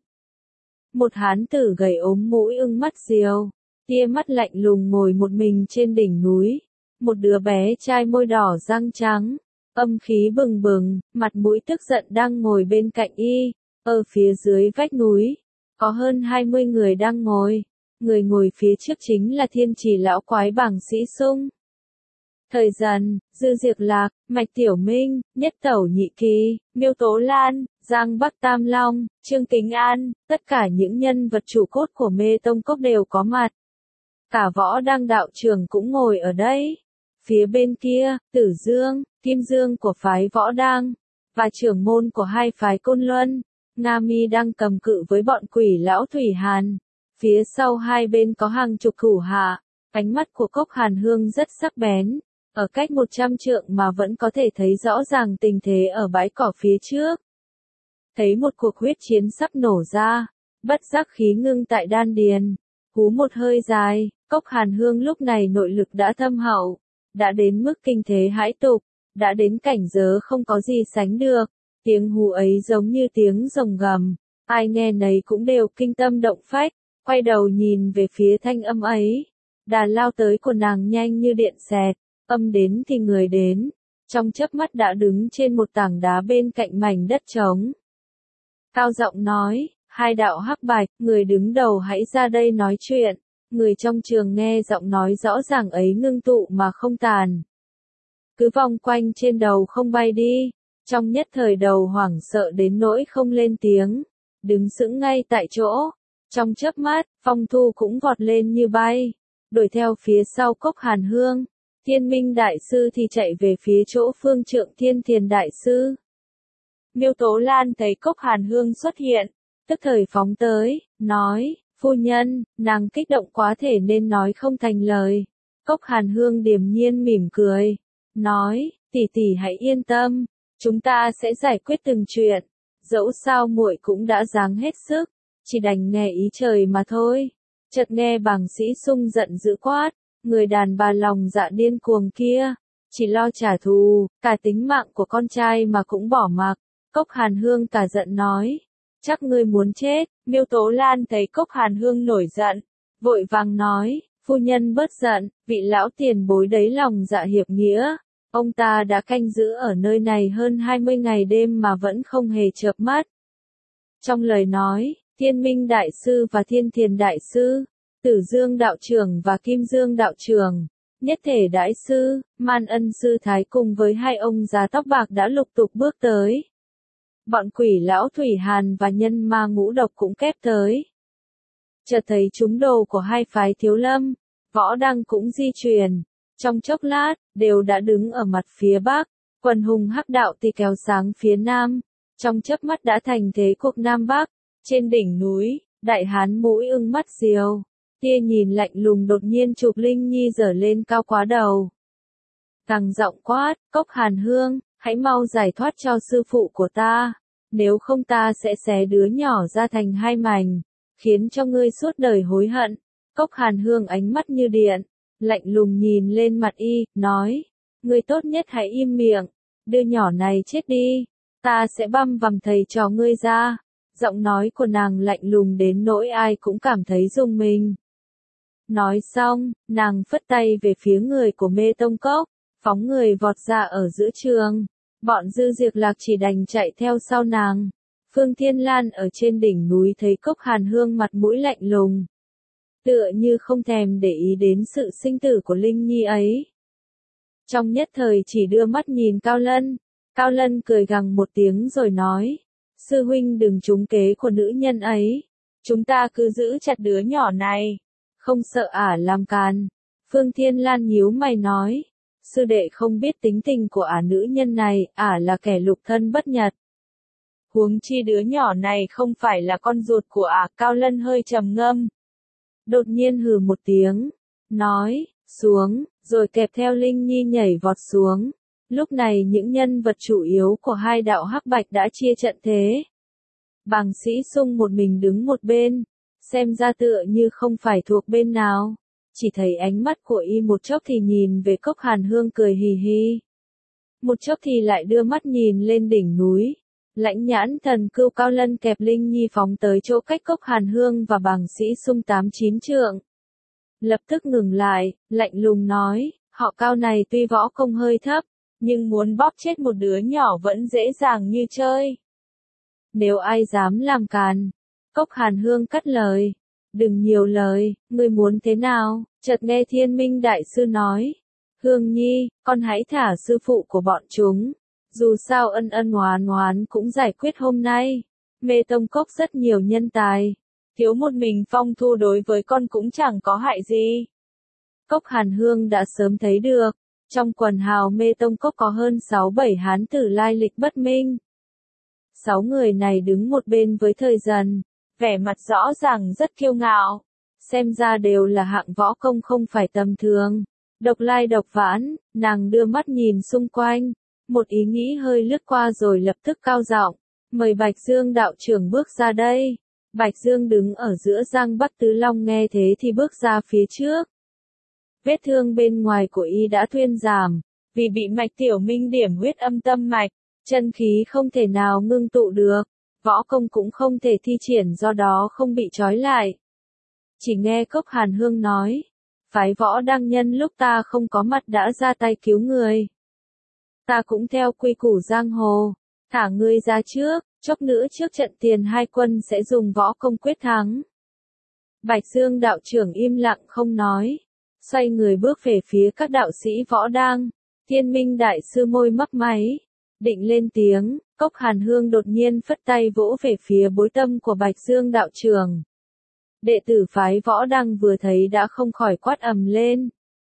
Một hán tử gầy ốm mũi ưng mắt diều, tia mắt lạnh lùng ngồi một mình trên đỉnh núi. Một đứa bé trai môi đỏ răng trắng, âm khí bừng bừng, mặt mũi tức giận đang ngồi bên cạnh y. Ở phía dưới vách núi, có hơn hai mươi người đang ngồi. Người ngồi phía trước chính là Thiên Trì lão quái Bàng Sĩ Sung, Thời Dần, Dư Diệc Lạc, Mạch Tiểu Minh, Nhất Tẩu Nhị Kỳ, Miêu Tố Lan, Giang Bắc Tam Long, Trương Kính An, tất cả những nhân vật trụ cốt của Mê Tông Cốc đều có mặt. Cả Võ Đang đạo trưởng cũng ngồi ở đây. Phía bên kia, Tử Dương, Kim Dương của phái Võ Đang, và trưởng môn của hai phái Côn Luân, Nga Mi đang cầm cự với bọn quỷ lão Thủy Hàn. Phía sau hai bên có hàng chục thủ hạ, ánh mắt của Cốc Hàn Hương rất sắc bén. Ở cách một trăm trượng mà vẫn có thể thấy rõ ràng tình thế ở bãi cỏ phía trước. Thấy một cuộc huyết chiến sắp nổ ra, bất giác khí ngưng tại đan điền. Hú một hơi dài, Cốc Hàn Hương lúc này nội lực đã thâm hậu, đã đến mức kinh thế hãi tục, đã đến cảnh giới không có gì sánh được. Tiếng hú ấy giống như tiếng rồng gầm, ai nghe nấy cũng đều kinh tâm động phách, quay đầu nhìn về phía thanh âm ấy. Đà lao tới của nàng nhanh như điện xẹt, âm đến thì người đến, trong chớp mắt đã đứng trên một tảng đá bên cạnh mảnh đất trống. Cao giọng nói, hai đạo hắc bạch, người đứng đầu hãy ra đây nói chuyện. Người trong trường nghe giọng nói rõ ràng ấy ngưng tụ mà không tàn. Cứ vòng quanh trên đầu không bay đi, trong nhất thời đầu hoảng sợ đến nỗi không lên tiếng, đứng sững ngay tại chỗ. Trong chớp mắt, Phong Thu cũng vọt lên như bay, đuổi theo phía sau Cốc Hàn Hương. Thiên Minh Đại Sư thì chạy về phía chỗ Phương Trượng Thiên Thiền Đại Sư. Miêu Tố Lan thấy Cốc Hàn Hương xuất hiện, tức thời phóng tới, nói, phu nhân, nàng kích động quá thể nên nói không thành lời. Cốc Hàn Hương điềm nhiên mỉm cười, nói, tỷ tỷ hãy yên tâm, chúng ta sẽ giải quyết từng chuyện, dẫu sao muội cũng đã dáng hết sức, chỉ đành nghe ý trời mà thôi. Chợt nghe Bàng Sĩ Sung giận dữ quát, người đàn bà lòng dạ điên cuồng kia, chỉ lo trả thù, cả tính mạng của con trai mà cũng bỏ mặc. Cốc Hàn Hương cả giận nói, chắc ngươi muốn chết. Miêu Tố Lan thấy Cốc Hàn Hương nổi giận, vội vàng nói, phu nhân bớt giận, vị lão tiền bối đấy lòng dạ hiệp nghĩa, ông ta đã canh giữ ở nơi này hơn hai mươi ngày đêm mà vẫn không hề chợp mắt. Trong lời nói, Thiên Minh Đại Sư và Thiên Thiền Đại Sư, Tử Dương Đạo Trưởng và Kim Dương Đạo Trưởng, Nhất Thể Đại Sư, Man Ân Sư Thái cùng với hai ông già tóc bạc đã lục tục bước tới. Bọn quỷ lão Thủy Hàn và nhân ma ngũ độc cũng kép tới. Chợt thấy chúng đồ của hai phái Thiếu Lâm, Võ Đang cũng di chuyển. Trong chốc lát, đều đã đứng ở mặt phía Bắc, quần hùng hắc đạo thì kéo sáng phía Nam. Trong chớp mắt đã thành thế cuộc Nam Bắc. Trên đỉnh núi, đại hán mũi ưng mắt diều, tia nhìn lạnh lùng đột nhiên chụp Linh Nhi giở lên cao quá đầu. Tăng giọng quát, Cốc Hàn Hương, hãy mau giải thoát cho sư phụ của ta, nếu không ta sẽ xé đứa nhỏ ra thành hai mảnh, khiến cho ngươi suốt đời hối hận. Cốc Hàn Hương ánh mắt như điện, lạnh lùng nhìn lên mặt y, nói, ngươi tốt nhất hãy im miệng, đưa nhỏ này chết đi, ta sẽ băm vằm thầy trò ngươi ra. Giọng nói của nàng lạnh lùng đến nỗi ai cũng cảm thấy rùng mình. Nói xong, nàng phất tay về phía người của Mê Tông Cốc, phóng người vọt ra ở giữa trường. Bọn Dư Diệp Lạc chỉ đành chạy theo sau nàng. Phương Thiên Lan ở trên đỉnh núi thấy Cốc Hàn Hương mặt mũi lạnh lùng, tựa như không thèm để ý đến sự sinh tử của Linh Nhi ấy. Trong nhất thời chỉ đưa mắt nhìn Cao Lân. Cao Lân cười gằn một tiếng rồi nói, sư huynh đừng trúng kế của nữ nhân ấy. Chúng ta cứ giữ chặt đứa nhỏ này, không sợ ả làm càn. Phương Thiên Lan nhíu mày nói, sư đệ không biết tính tình của ả nữ nhân này, ả là kẻ lục thân bất nhật. Huống chi đứa nhỏ này không phải là con ruột của ả. Cao Lân hơi trầm ngâm, đột nhiên hừ một tiếng, nói, xuống, rồi kẹp theo Linh Nhi nhảy vọt xuống. Lúc này những nhân vật chủ yếu của hai đạo hắc bạch đã chia trận thế. Bàng Sĩ Sung một mình đứng một bên, xem ra tựa như không phải thuộc bên nào. Chỉ thấy ánh mắt của y một chốc thì nhìn về Cốc Hàn Hương cười hì hì, một chốc thì lại đưa mắt nhìn lên đỉnh núi. Lãnh Nhãn Thần Cưu Cao Lân kẹp Linh Nhi phóng tới chỗ cách Cốc Hàn Hương và Bàng Sĩ Sung tám chín trượng. Lập tức ngừng lại, lạnh lùng nói, họ Cao này tuy võ công hơi thấp, nhưng muốn bóp chết một đứa nhỏ vẫn dễ dàng như chơi. Nếu ai dám làm càn, Cốc Hàn Hương cắt lời, đừng nhiều lời, ngươi muốn thế nào? Chợt nghe Thiên Minh Đại Sư nói, Hương Nhi, con hãy thả sư phụ của bọn chúng. Dù sao ân ân oán oán cũng giải quyết hôm nay. Mê Tông Cốc rất nhiều nhân tài, thiếu một mình Phong Thu đối với con cũng chẳng có hại gì. Cốc Hàn Hương đã sớm thấy được, trong quần hào Mê Tông Cốc có hơn sáu bảy hán tử lai lịch bất minh. Sáu người này đứng một bên với Thời Dần, vẻ mặt rõ ràng rất kiêu ngạo, xem ra đều là hạng võ công không phải tầm thường. Độc Lai Độc Vãn, nàng đưa mắt nhìn xung quanh, một ý nghĩ hơi lướt qua rồi lập tức cao giọng, mời Bạch Dương đạo trưởng bước ra đây. Bạch Dương đứng ở giữa Giang Bắc Tứ Long nghe thế thì bước ra phía trước. Vết thương bên ngoài của y đã thuyên giảm, vì bị mạch tiểu minh điểm huyết âm tâm mạch, chân khí không thể nào ngưng tụ được, võ công cũng không thể thi triển do đó không bị trói lại. Chỉ nghe Cốc Hàn Hương nói, phái Võ Đăng nhân lúc ta không có mặt đã ra tay cứu người. Ta cũng theo quy củ giang hồ, thả ngươi ra trước, chốc nữa trước trận tiền hai quân sẽ dùng võ công quyết thắng. Bạch Dương đạo trưởng im lặng không nói, xoay người bước về phía các đạo sĩ Võ Đăng. Thiên Minh Đại Sư môi mấp máy, định lên tiếng, Cốc Hàn Hương đột nhiên phất tay vỗ về phía bối tâm của Bạch Dương đạo trưởng. Đệ tử phái Võ Đăng vừa thấy đã không khỏi quát ầm lên.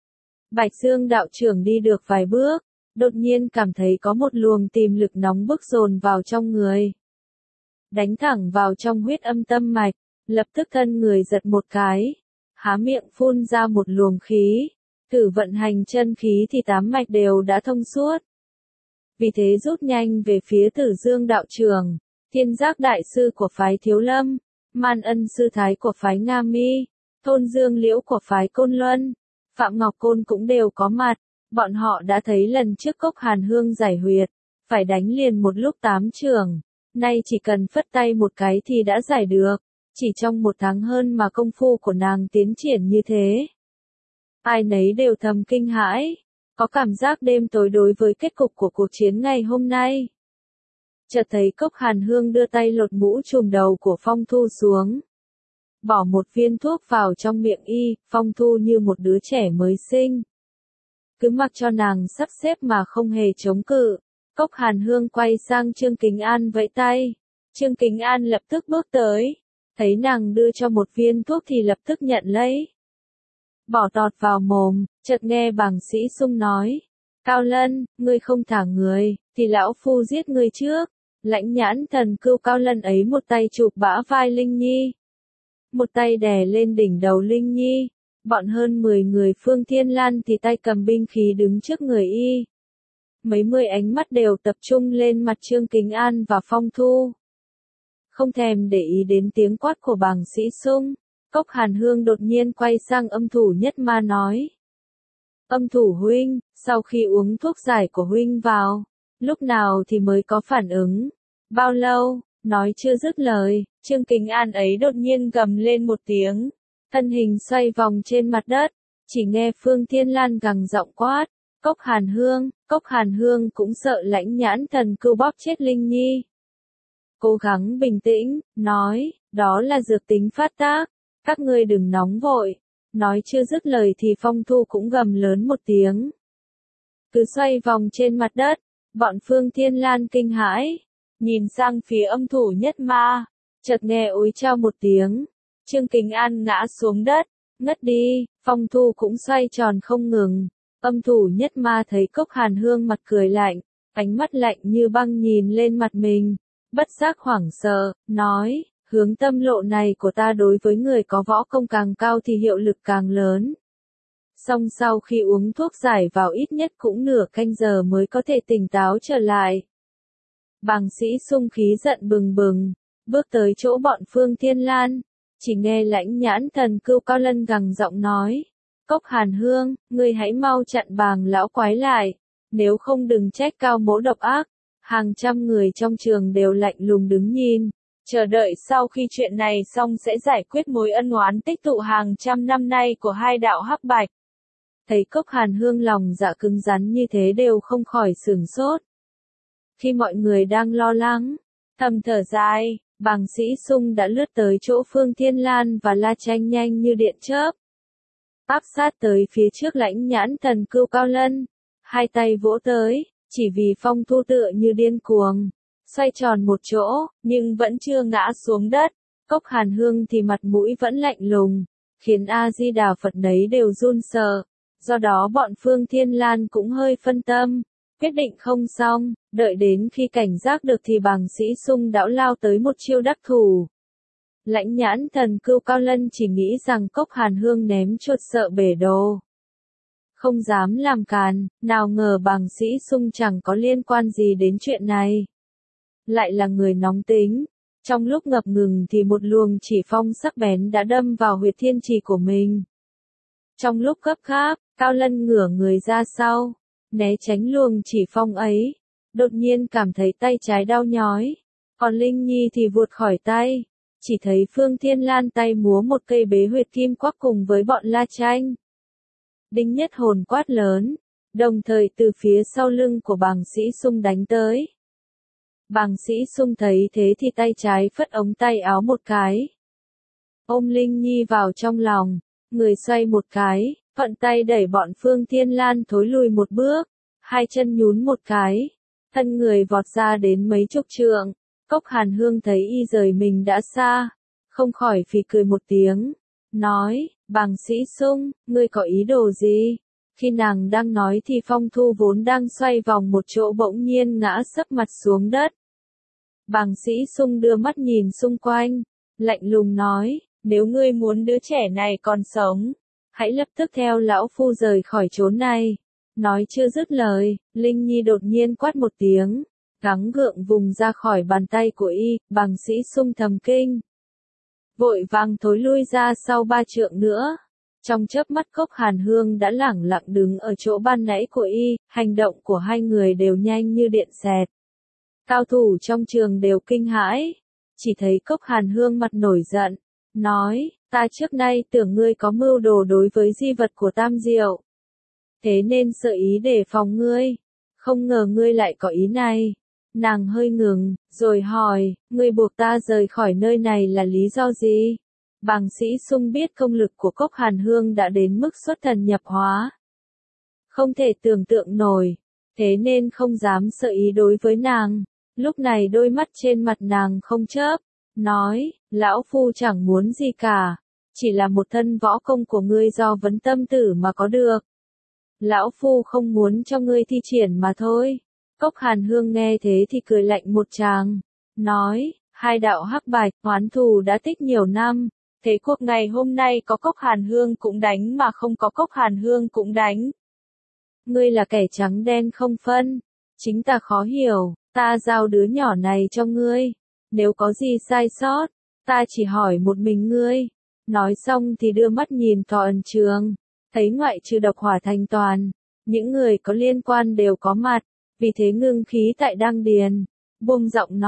Bạch Dương đạo trưởng đi được vài bước, đột nhiên cảm thấy có một luồng tìm lực nóng bức dồn vào trong người. Đánh thẳng vào trong huyết âm tâm mạch, lập tức thân người giật một cái, há miệng phun ra một luồng khí, thử vận hành chân khí thì tám mạch đều đã thông suốt. Vì thế rút nhanh về phía Tử Dương đạo trưởng, Thiên Giác đại sư của phái Thiếu Lâm, Man Ân sư thái của phái Nga Mi, Thôn Dương Liễu của phái Côn Luân, Phạm Ngọc Côn cũng đều có mặt. Bọn họ đã thấy lần trước Cốc Hàn Hương giải huyệt, phải đánh liền một lúc tám trường, nay chỉ cần phất tay một cái thì đã giải được, chỉ trong một tháng hơn mà công phu của nàng tiến triển như thế. Ai nấy đều thầm kinh hãi, có cảm giác đêm tối đối với kết cục của cuộc chiến ngày hôm nay. Chợt thấy Cốc Hàn Hương đưa tay lột mũ trùm đầu của Phong Thu xuống, bỏ một viên thuốc vào trong miệng y. Phong Thu như một đứa trẻ mới sinh, cứ mặc cho nàng sắp xếp mà không hề chống cự. Cốc Hàn Hương quay sang Trương Kính An vẫy tay, Trương Kính An lập tức bước tới, thấy nàng đưa cho một viên thuốc thì lập tức nhận lấy, bỏ tọt vào mồm. Chợt nghe Bàng Sĩ Sung nói, Cao Lân, ngươi không thả người, thì lão phu giết ngươi trước. Lãnh Nhãn Thần Cưu Cao Lân ấy một tay chụp bả vai Linh Nhi, một tay đè lên đỉnh đầu Linh Nhi. Bọn hơn mười người Phương Thiên Lan thì tay cầm binh khí đứng trước người y. Mấy mươi ánh mắt đều tập trung lên mặt Trương Kính An và Phong Thu. Không thèm để ý đến tiếng quát của Bàng Sĩ Sung, Cốc Hàn Hương đột nhiên quay sang Âm Thủ Nhất Ma nói, Âm Thủ huynh, sau khi uống thuốc giải của huynh vào, lúc nào thì mới có phản ứng? Bao lâu? nói chưa dứt lời, Trương Kính An ấy đột nhiên gầm lên một tiếng, thân hình xoay vòng trên mặt đất, chỉ nghe Phương Thiên Lan gằn giọng quát, Cốc Hàn Hương, Cốc Hàn Hương cũng sợ Lãnh Nhãn Thần Cưu bóp chết Linh Nhi. Cố gắng bình tĩnh, nói, đó là dược tính phát tác, các ngươi đừng nóng vội. Nói chưa dứt lời thì Phong Thu cũng gầm lớn một tiếng. Cứ xoay vòng trên mặt đất, bọn Phương Thiên Lan kinh hãi, nhìn sang phía Âm Thủ Nhất Ma, chợt nghe ối chao một tiếng, Trương Kính An ngã xuống đất, ngất đi, Phong Thu cũng xoay tròn không ngừng. Âm Thủ Nhất Ma thấy Cốc Hàn Hương mặt cười lạnh, ánh mắt lạnh như băng nhìn lên mặt mình, bất giác hoảng sợ, nói, hướng tâm lộ này của ta đối với người có võ công càng cao thì hiệu lực càng lớn. Song sau khi uống thuốc giải vào ít nhất cũng nửa canh giờ mới có thể tỉnh táo trở lại. Bàng Sĩ Sung khí giận bừng bừng, bước tới chỗ bọn Phương Thiên Lan, chỉ nghe Lãnh Nhãn Thần Cưu Cao Lân gằn giọng nói, Cốc Hàn Hương, ngươi hãy mau chặn Bàng lão quái lại, nếu không đừng trách Cao mỗ độc ác. Hàng trăm người trong trường đều lạnh lùng đứng nhìn, chờ đợi sau khi chuyện này xong sẽ giải quyết mối ân oán tích tụ hàng trăm năm nay của hai đạo hắc bạch. Thấy Cốc Hàn Hương lòng dạ cứng rắn như thế đều không khỏi sửng sốt. Khi mọi người đang lo lắng, thầm thở dài, Bàng Sĩ Sung đã lướt tới chỗ Phương Thiên Lan và La Tranh nhanh như điện chớp. Áp sát tới phía trước Lãnh Nhãn Thần Cưu Cao Lân, hai tay vỗ tới, chỉ vì Phong Thu tựa như điên cuồng, xoay tròn một chỗ, nhưng vẫn chưa ngã xuống đất. Cốc Hàn Hương thì mặt mũi vẫn lạnh lùng, khiến A-di-đà Phật đấy đều run sợ. Do đó bọn Phương Thiên Lan cũng hơi phân tâm, quyết định không xong, đợi đến khi cảnh giác được thì Bàng Sĩ Sung đã lao tới một chiêu đắc thủ. Lãnh Nhãn Thần Cưu Cao Lân chỉ nghĩ rằng Cốc Hàn Hương ném chuột sợ bể đồ, không dám làm càn, nào ngờ Bàng Sĩ Sung chẳng có liên quan gì đến chuyện này. Lại là người nóng tính, trong lúc ngập ngừng thì một luồng chỉ phong sắc bén đã đâm vào huyệt thiên trì của mình. Trong lúc gấp gáp, Cao Lân ngửa người ra sau, né tránh luồng chỉ phong ấy, đột nhiên cảm thấy tay trái đau nhói, còn Linh Nhi thì vụt khỏi tay, chỉ thấy Phương Thiên Lan tay múa một cây bế huyệt kim quắc cùng với bọn La Tranh. Đinh Nhất Hồn quát lớn, đồng thời từ phía sau lưng của Bàng Sĩ Sung đánh tới. Bàng Sĩ Sung thấy thế thì tay trái phất ống tay áo một cái, ôm Linh Nhi vào trong lòng, người xoay một cái, thuận tay đẩy bọn Phương Thiên Lan thối lùi một bước, hai chân nhún một cái, thân người vọt ra đến mấy chục trượng. Cốc Hàn Hương thấy y rời mình đã xa, không khỏi phì cười một tiếng, nói, Bàng Sĩ Sung, ngươi có ý đồ gì? Khi nàng đang nói thì Phong Thu vốn đang xoay vòng một chỗ bỗng nhiên ngã sấp mặt xuống đất. Bàng Sĩ Sung đưa mắt nhìn xung quanh, lạnh lùng nói, nếu ngươi muốn đứa trẻ này còn sống, hãy lập tức theo lão phu rời khỏi chốn này. Nói chưa dứt lời, Linh Nhi đột nhiên quát một tiếng, gắng gượng vùng ra khỏi bàn tay của y. Bàng Sĩ Sung thầm kinh, vội vàng thối lui ra sau ba trượng nữa. Trong chớp mắt Cốc Hàn Hương đã lẳng lặng đứng ở chỗ ban nãy của y, hành động của hai người đều nhanh như điện xẹt. Cao thủ trong trường đều kinh hãi, chỉ thấy Cốc Hàn Hương mặt nổi giận, nói, ta trước nay tưởng ngươi có mưu đồ đối với di vật của Tam Diệu, thế nên sợ ý để phòng ngươi, không ngờ ngươi lại có ý này. Nàng hơi ngừng, rồi hỏi, ngươi buộc ta rời khỏi nơi này là lý do gì? Bàng Sĩ Sung biết công lực của Cốc Hàn Hương đã đến mức xuất thần nhập hóa, không thể tưởng tượng nổi, thế nên không dám sợ ý đối với nàng. Lúc này đôi mắt trên mặt nàng không chớp, nói, lão phu chẳng muốn gì cả, chỉ là một thân võ công của ngươi do vấn tâm tử mà có được. Lão phu không muốn cho ngươi thi triển mà thôi. Cốc Hàn Hương nghe thế thì cười lạnh một tràng, nói, hai đạo hắc bạch, oán thù đã tích nhiều năm, thế cuộc ngày hôm nay có Cốc Hàn Hương cũng đánh mà không có Cốc Hàn Hương cũng đánh. Ngươi là kẻ trắng đen không phân, chính ta khó hiểu, ta giao đứa nhỏ này cho ngươi, nếu có gì sai sót, ta chỉ hỏi một mình ngươi. Nói xong thì đưa mắt nhìn toàn trường, thấy ngoại trừ Độc Hỏa Thành Toàn, những người có liên quan đều có mặt. Vì thế ngưng khí tại đăng điền, buông giọng nói,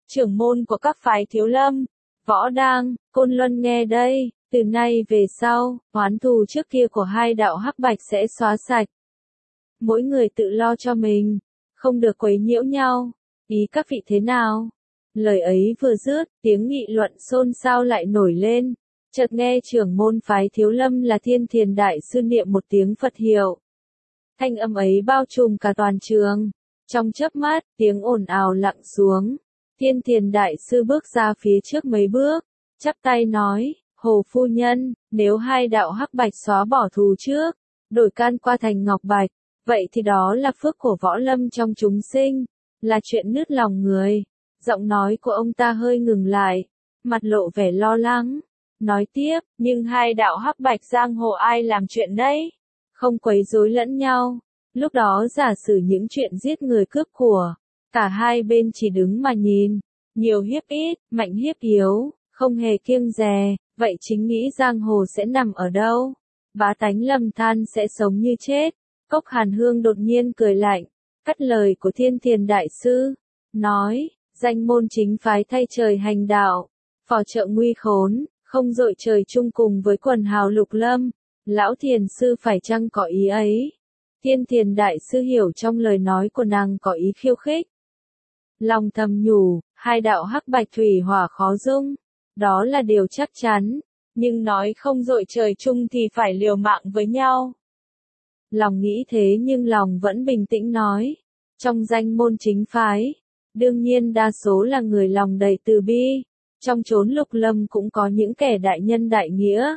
trưởng môn của các phái Thiếu Lâm, Võ Đang, Côn Luân nghe đây, từ nay về sau, oán thù trước kia của hai đạo hắc bạch sẽ xóa sạch. Mỗi người tự lo cho mình, không được quấy nhiễu nhau, ý các vị thế nào? Lời ấy vừa dứt, tiếng nghị luận xôn xao lại nổi lên, chợt nghe trưởng môn phái Thiếu Lâm là Thiên Thiền Đại Sư niệm một tiếng Phật hiệu. Thanh âm ấy bao trùm cả toàn trường, trong chớp mắt, tiếng ồn ào lặng xuống. Thiên Thiền Đại Sư bước ra phía trước mấy bước, chắp tay nói, Hồ phu nhân, nếu hai đạo hắc bạch xóa bỏ thù trước, đổi can qua thành ngọc bạch, vậy thì đó là phước của võ lâm trong chúng sinh, là chuyện nứt lòng người. Giọng nói của ông ta hơi ngừng lại, mặt lộ vẻ lo lắng, nói tiếp, nhưng hai đạo hắc bạch giang hồ ai làm chuyện đấy? Không quấy rối lẫn nhau. Lúc đó giả sử những chuyện giết người cướp của, cả hai bên chỉ đứng mà nhìn, nhiều hiếp ít, mạnh hiếp yếu, không hề kiêng dè, vậy chính nghĩ giang hồ sẽ nằm ở đâu? Bá tánh lầm than sẽ sống như chết. Cốc Hàn Hương đột nhiên cười lạnh, cắt lời của Thiên Thiền Đại Sư, nói, danh môn chính phái thay trời hành đạo, phò trợ nguy khốn, không dội trời chung cùng với quần hào lục lâm, lão thiền sư phải chăng có ý ấy? Thiên Thiền Đại Sư hiểu trong lời nói của nàng có ý khiêu khích. Lòng thầm nhủ, hai đạo hắc bạch thủy hỏa khó dung, đó là điều chắc chắn, nhưng nói không dội trời chung thì phải liều mạng với nhau. Lòng nghĩ thế nhưng lòng vẫn bình tĩnh nói, trong danh môn chính phái, đương nhiên đa số là người lòng đầy từ bi, trong chốn lục lâm cũng có những kẻ đại nhân đại nghĩa.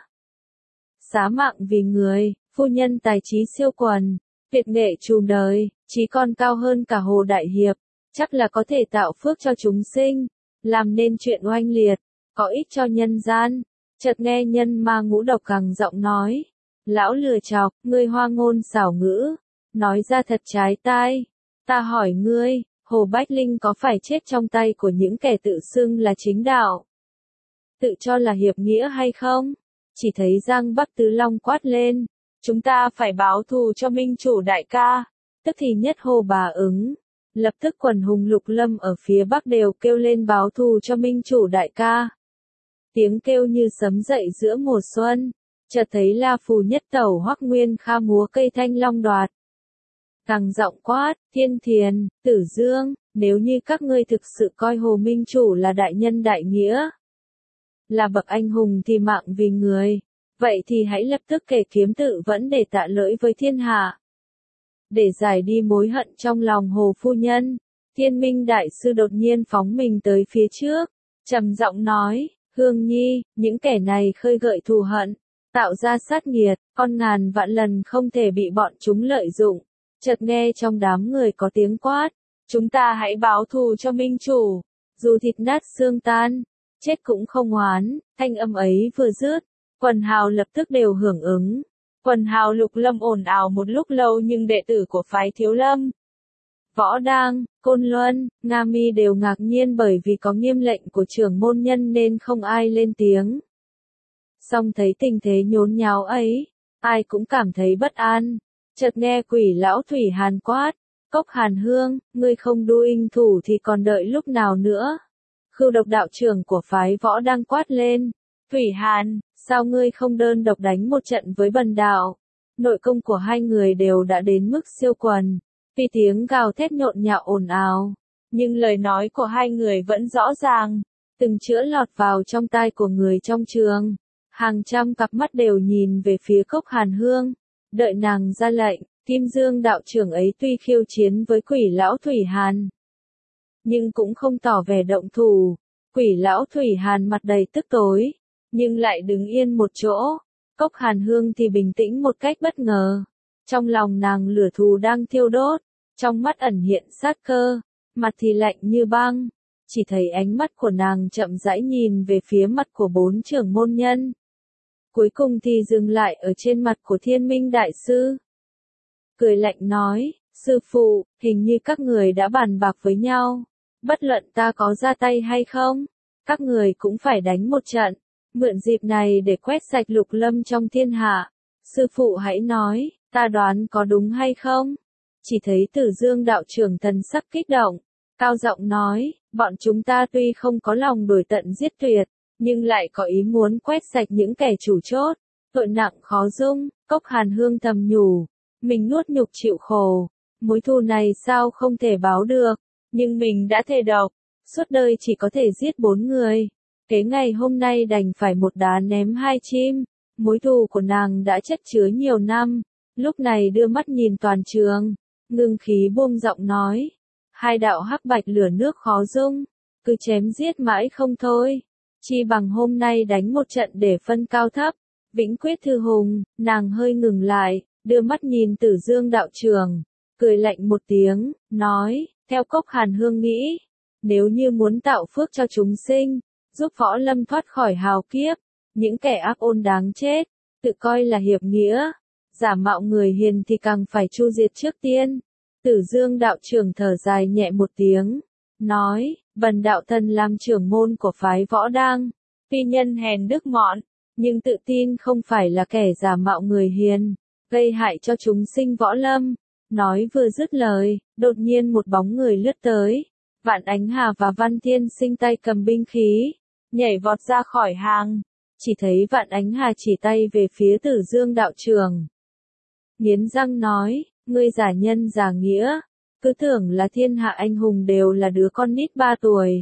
Xá mạng vì người, phu nhân tài trí siêu quần, tuyệt nghệ trùm đời, chí còn cao hơn cả Hồ Đại Hiệp, chắc là có thể tạo phước cho chúng sinh, làm nên chuyện oanh liệt, có ích cho nhân gian. Chợt nghe nhân ma ngũ độc gằn giọng nói, lão lừa chọc, ngươi hoa ngôn xảo ngữ, nói ra thật trái tai. Ta hỏi ngươi, Hồ Bách Linh có phải chết trong tay của những kẻ tự xưng là chính đạo, tự cho là hiệp nghĩa hay không? Chỉ thấy Giang Bắc Tứ Long quát lên, chúng ta phải báo thù cho minh chủ đại ca. Tức thì nhất hô bà ứng, lập tức quần hùng lục lâm ở phía bắc đều kêu lên báo thù cho minh chủ đại ca. Tiếng kêu như sấm dậy giữa mùa xuân, chợt thấy La Phù nhất tẩu Hoắc Nguyên Kha múa cây thanh long đoạt. Gằn giọng quát, Thiên Thiền, Tử Dương, nếu như các ngươi thực sự coi Hồ Minh Chủ là đại nhân đại nghĩa, là bậc anh hùng thì mạng vì người, vậy thì hãy lập tức kể kiếm tự vẫn để tạ lỗi với thiên hạ. Để giải đi mối hận trong lòng Hồ phu nhân, Thiên Minh Đại Sư đột nhiên phóng mình tới phía trước, trầm giọng nói, Hương Nhi, những kẻ này khơi gợi thù hận, tạo ra sát nghiệt, con ngàn vạn lần không thể bị bọn chúng lợi dụng. Chợt nghe trong đám người có tiếng quát, chúng ta hãy báo thù cho minh chủ, dù thịt nát xương tan, chết cũng không oán. Thanh âm ấy vừa dứt, quần hào lập tức đều hưởng ứng. Quần hào lục lâm ồn ào một lúc lâu nhưng đệ tử của phái Thiếu Lâm, Võ Đang, Côn Luân, Nga Mi đều ngạc nhiên bởi vì có nghiêm lệnh của trưởng môn nhân nên không ai lên tiếng. Song thấy tình thế nhốn nháo ấy, ai cũng cảm thấy bất an. Chợt nghe Quỷ lão Thủy Hàn quát, Cốc Hàn Hương, ngươi không đu inh thủ thì còn đợi lúc nào nữa? Khưu Độc đạo trưởng của phái Võ đang quát lên, Thủy Hàn, sao ngươi không đơn độc đánh một trận với Bần đạo? Nội công của hai người đều đã đến mức siêu quần, vì tiếng gào thét nhộn nhạo ồn ào, nhưng lời nói của hai người vẫn rõ ràng, từng chữ lọt vào trong tai của người trong trường. Hàng trăm cặp mắt đều nhìn về phía Cốc Hàn Hương, đợi nàng ra lệnh. Kim Dương đạo trưởng ấy tuy khiêu chiến với Quỷ lão Thủy Hàn, nhưng cũng không tỏ vẻ động thủ. Quỷ lão Thủy Hàn mặt đầy tức tối, nhưng lại đứng yên một chỗ. Cốc Hàn Hương thì bình tĩnh một cách bất ngờ. Trong lòng nàng lửa thù đang thiêu đốt, trong mắt ẩn hiện sát cơ, mặt thì lạnh như băng. Chỉ thấy ánh mắt của nàng chậm rãi nhìn về phía mặt của bốn trưởng môn nhân. Cuối cùng thì dừng lại ở trên mặt của Thiên Minh Đại Sư. Cười lạnh nói, sư phụ, hình như các người đã bàn bạc với nhau. Bất luận ta có ra tay hay không, các người cũng phải đánh một trận. Mượn dịp này để quét sạch lục lâm trong thiên hạ. Sư phụ hãy nói, ta đoán có đúng hay không? Chỉ thấy Tử Dương đạo trưởng thần sắc kích động, cao giọng nói, bọn chúng ta tuy không có lòng đuổi tận giết tuyệt, nhưng lại có ý muốn quét sạch những kẻ chủ chốt, tội nặng khó dung. Cốc Hàn Hương thầm nhủ, mình nuốt nhục chịu khổ, mối thù này sao không thể báo được, nhưng mình đã thề độc, suốt đời chỉ có thể giết bốn người. Thế ngày hôm nay đành phải một đá ném hai chim, mối thù của nàng đã chất chứa nhiều năm, lúc này đưa mắt nhìn toàn trường, ngưng khí buông giọng nói, hai đạo hắc bạch lửa nước khó dung, cứ chém giết mãi không thôi, chi bằng hôm nay đánh một trận để phân cao thấp. Vĩnh quyết thư hùng, nàng hơi ngừng lại, đưa mắt nhìn Tử Dương đạo trưởng, cười lạnh một tiếng, nói, theo Cốc Hàn Hương nghĩ, nếu như muốn tạo phước cho chúng sinh, giúp võ lâm thoát khỏi hào kiếp, những kẻ ác ôn đáng chết, tự coi là hiệp nghĩa, giả mạo người hiền thì càng phải chu diệt trước tiên. Tử Dương đạo trưởng thở dài nhẹ một tiếng, nói, bần đạo thân làm trưởng môn của phái Võ Đang, tuy nhân hèn đức mọn, nhưng tự tin không phải là kẻ giả mạo người hiền, gây hại cho chúng sinh võ lâm. Nói vừa dứt lời, đột nhiên một bóng người lướt tới, Vạn Ánh Hà và Văn Thiên Sinh tay cầm binh khí, nhảy vọt ra khỏi hàng, chỉ thấy Vạn Ánh Hà chỉ tay về phía Tử Dương đạo trưởng. Nghiến răng nói, ngươi giả nhân giả nghĩa, cứ tưởng là thiên hạ anh hùng đều là đứa con nít ba tuổi.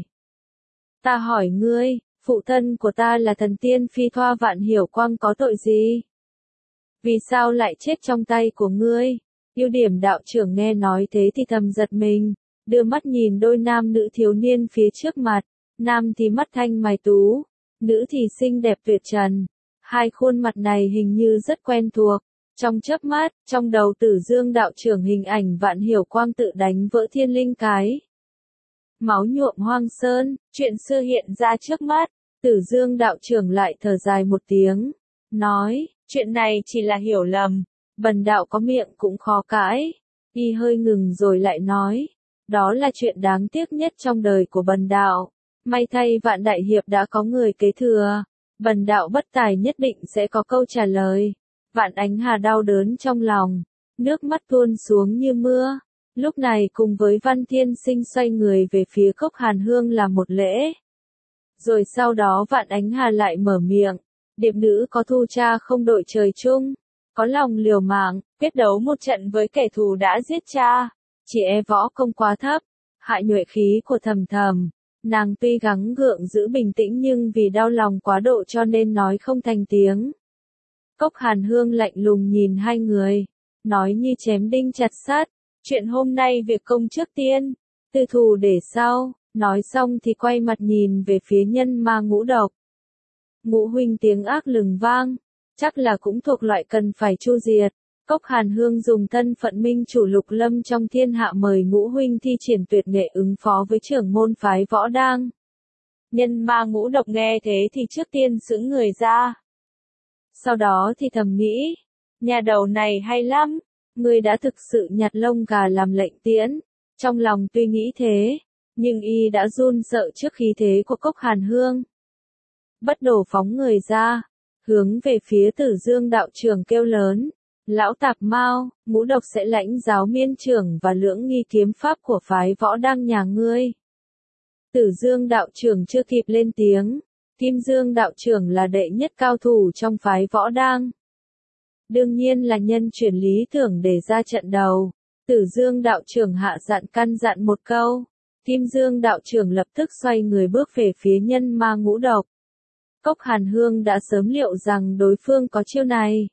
Ta hỏi ngươi, phụ thân của ta là thần tiên phi thoa Vạn Hiểu Quang có tội gì? Vì sao lại chết trong tay của ngươi? Yêu Điểm đạo trưởng nghe nói thế thì thầm giật mình, đưa mắt nhìn đôi nam nữ thiếu niên phía trước mặt, nam thì mắt thanh mày tú, nữ thì xinh đẹp tuyệt trần. Hai khuôn mặt này hình như rất quen thuộc. Trong chớp mắt, trong đầu Tử Dương đạo trưởng hình ảnh Vạn Hiểu Quang tự đánh vỡ thiên linh cái. Máu nhuộm hoang sơn, chuyện xưa hiện ra trước mắt, Tử Dương đạo trưởng lại thở dài một tiếng, nói, chuyện này chỉ là hiểu lầm, bần đạo có miệng cũng khó cãi. Y hơi ngừng rồi lại nói, đó là chuyện đáng tiếc nhất trong đời của bần đạo, may thay Vạn đại hiệp đã có người kế thừa, bần đạo bất tài nhất định sẽ có câu trả lời. Vạn Ánh Hà đau đớn trong lòng, nước mắt tuôn xuống như mưa, lúc này cùng với Văn Thiên Sinh xoay người về phía Cốc Hàn Hương làm một lễ. Rồi sau đó Vạn Ánh Hà lại mở miệng, điệp nữ có thu cha không đội trời chung, có lòng liều mạng, quyết đấu một trận với kẻ thù đã giết cha, chỉ e võ công quá thấp, hại nhuệ khí của Thầm Thầm. Nàng tuy gắng gượng giữ bình tĩnh nhưng vì đau lòng quá độ cho nên nói không thành tiếng. Cốc Hàn Hương lạnh lùng nhìn hai người, nói như chém đinh chặt sắt, chuyện hôm nay việc công trước tiên, tư thù để sau, nói xong thì quay mặt nhìn về phía Nhân Ma Ngũ Độc. Ngũ huynh tiếng ác lừng vang, chắc là cũng thuộc loại cần phải chu diệt. Cốc Hàn Hương dùng thân phận minh chủ lục lâm trong thiên hạ mời Ngũ huynh thi triển tuyệt nghệ ứng phó với trưởng môn phái Võ Đang. Nhân Ma Ngũ Độc nghe thế thì trước tiên sững người ra. Sau đó thì thầm nghĩ, nhà đầu này hay lắm, người đã thực sự nhặt lông gà làm lệnh tiễn. Trong lòng tuy nghĩ thế, nhưng y đã run sợ trước khí thế của Cốc Hàn Hương. Bất đổ phóng người ra, hướng về phía Tử Dương đạo trưởng kêu lớn, lão tạp mao, Ngũ Độc sẽ lãnh giáo miên trưởng và lưỡng nghi kiếm pháp của phái Võ Đang nhà ngươi. Tử Dương đạo trưởng chưa kịp lên tiếng, Kim Dương đạo trưởng là đệ nhất cao thủ trong phái Võ Đang. Đương nhiên là nhân chuyển lý tưởng để ra trận đầu. Tử Dương đạo trưởng hạ dặn căn dặn một câu. Kim Dương đạo trưởng lập tức xoay người bước về phía Nhân Ma Ngũ Độc. Cốc Hàn Hương đã sớm liệu rằng đối phương có chiêu này.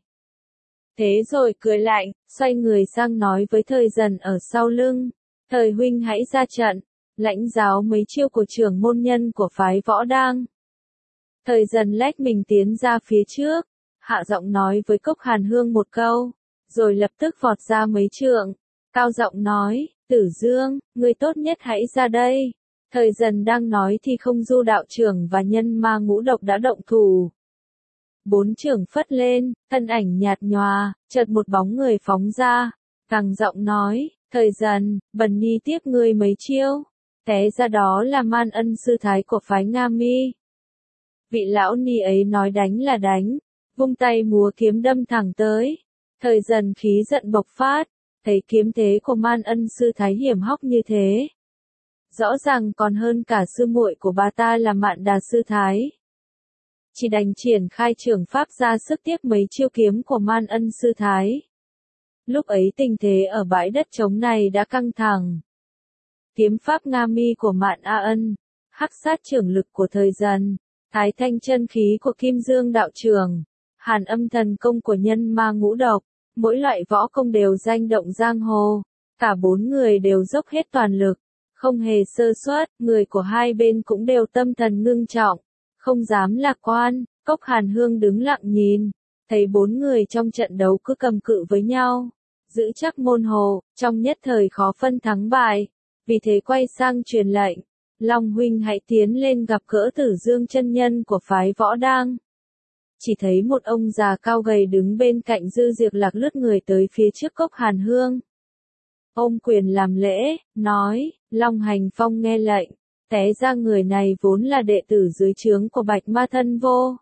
Thế rồi cười lạnh, xoay người sang nói với Thời Dần ở sau lưng. Thời huynh hãy ra trận, lãnh giáo mấy chiêu của trưởng môn nhân của phái Võ Đang. Thời Dần lách mình tiến ra phía trước, hạ giọng nói với Cốc Hàn Hương một câu, rồi lập tức vọt ra mấy trượng, cao giọng nói, Tử Dương, người tốt nhất hãy ra đây. Thời Dần đang nói thì Không Du đạo trưởng và Nhân Ma Ngũ Độc đã động thủ. Bốn trưởng phất lên, thân ảnh nhạt nhòa, chợt một bóng người phóng ra, gằn giọng nói, Thời Dần, bần nhi tiếp ngươi mấy chiêu. Té ra đó là Man Ân sư thái của phái Nga Mi. Vị lão ni ấy nói đánh là đánh, vung tay múa kiếm đâm thẳng tới. Thời Dần khí giận bộc phát, thấy kiếm thế của Man Ân sư thái hiểm hóc như thế, rõ ràng còn hơn cả sư muội của bà ta là Mạn Đà sư thái. Chỉ đành triển khai trường pháp ra sức tiếp mấy chiêu kiếm của Man Ân sư thái. Lúc ấy tình thế ở bãi đất trống này đã căng thẳng. Kiếm pháp Nga Mi của Mạn A Ân, hắc sát trưởng lực của thời Dần, Thái Thanh chân khí của Kim Dương đạo trường, Hàn Âm thần công của Nhân Ma ngũ độc, mỗi loại võ công đều danh động giang hồ. Cả bốn người đều dốc hết toàn lực, không hề sơ suất, người của hai bên cũng đều tâm thần ngưng trọng, không dám lạc quan. Cốc Hàn Hương đứng lặng nhìn, thấy bốn người trong trận đấu cứ cầm cự với nhau, giữ chắc môn hồ, trong nhất thời khó phân thắng bại, vì thế quay sang truyền lệnh, Long huynh hãy tiến lên gặp gỡ Tử Dương chân nhân của phái Võ Đang. Chỉ thấy một ông già cao gầy đứng bên cạnh Dư Diệp Lạc lướt người tới phía trước Cốc Hàn Hương. Ông quyền làm lễ, nói, Long Hành Phong nghe lệnh, té ra người này vốn là đệ tử dưới trướng của Bạch Ma Thân Vô.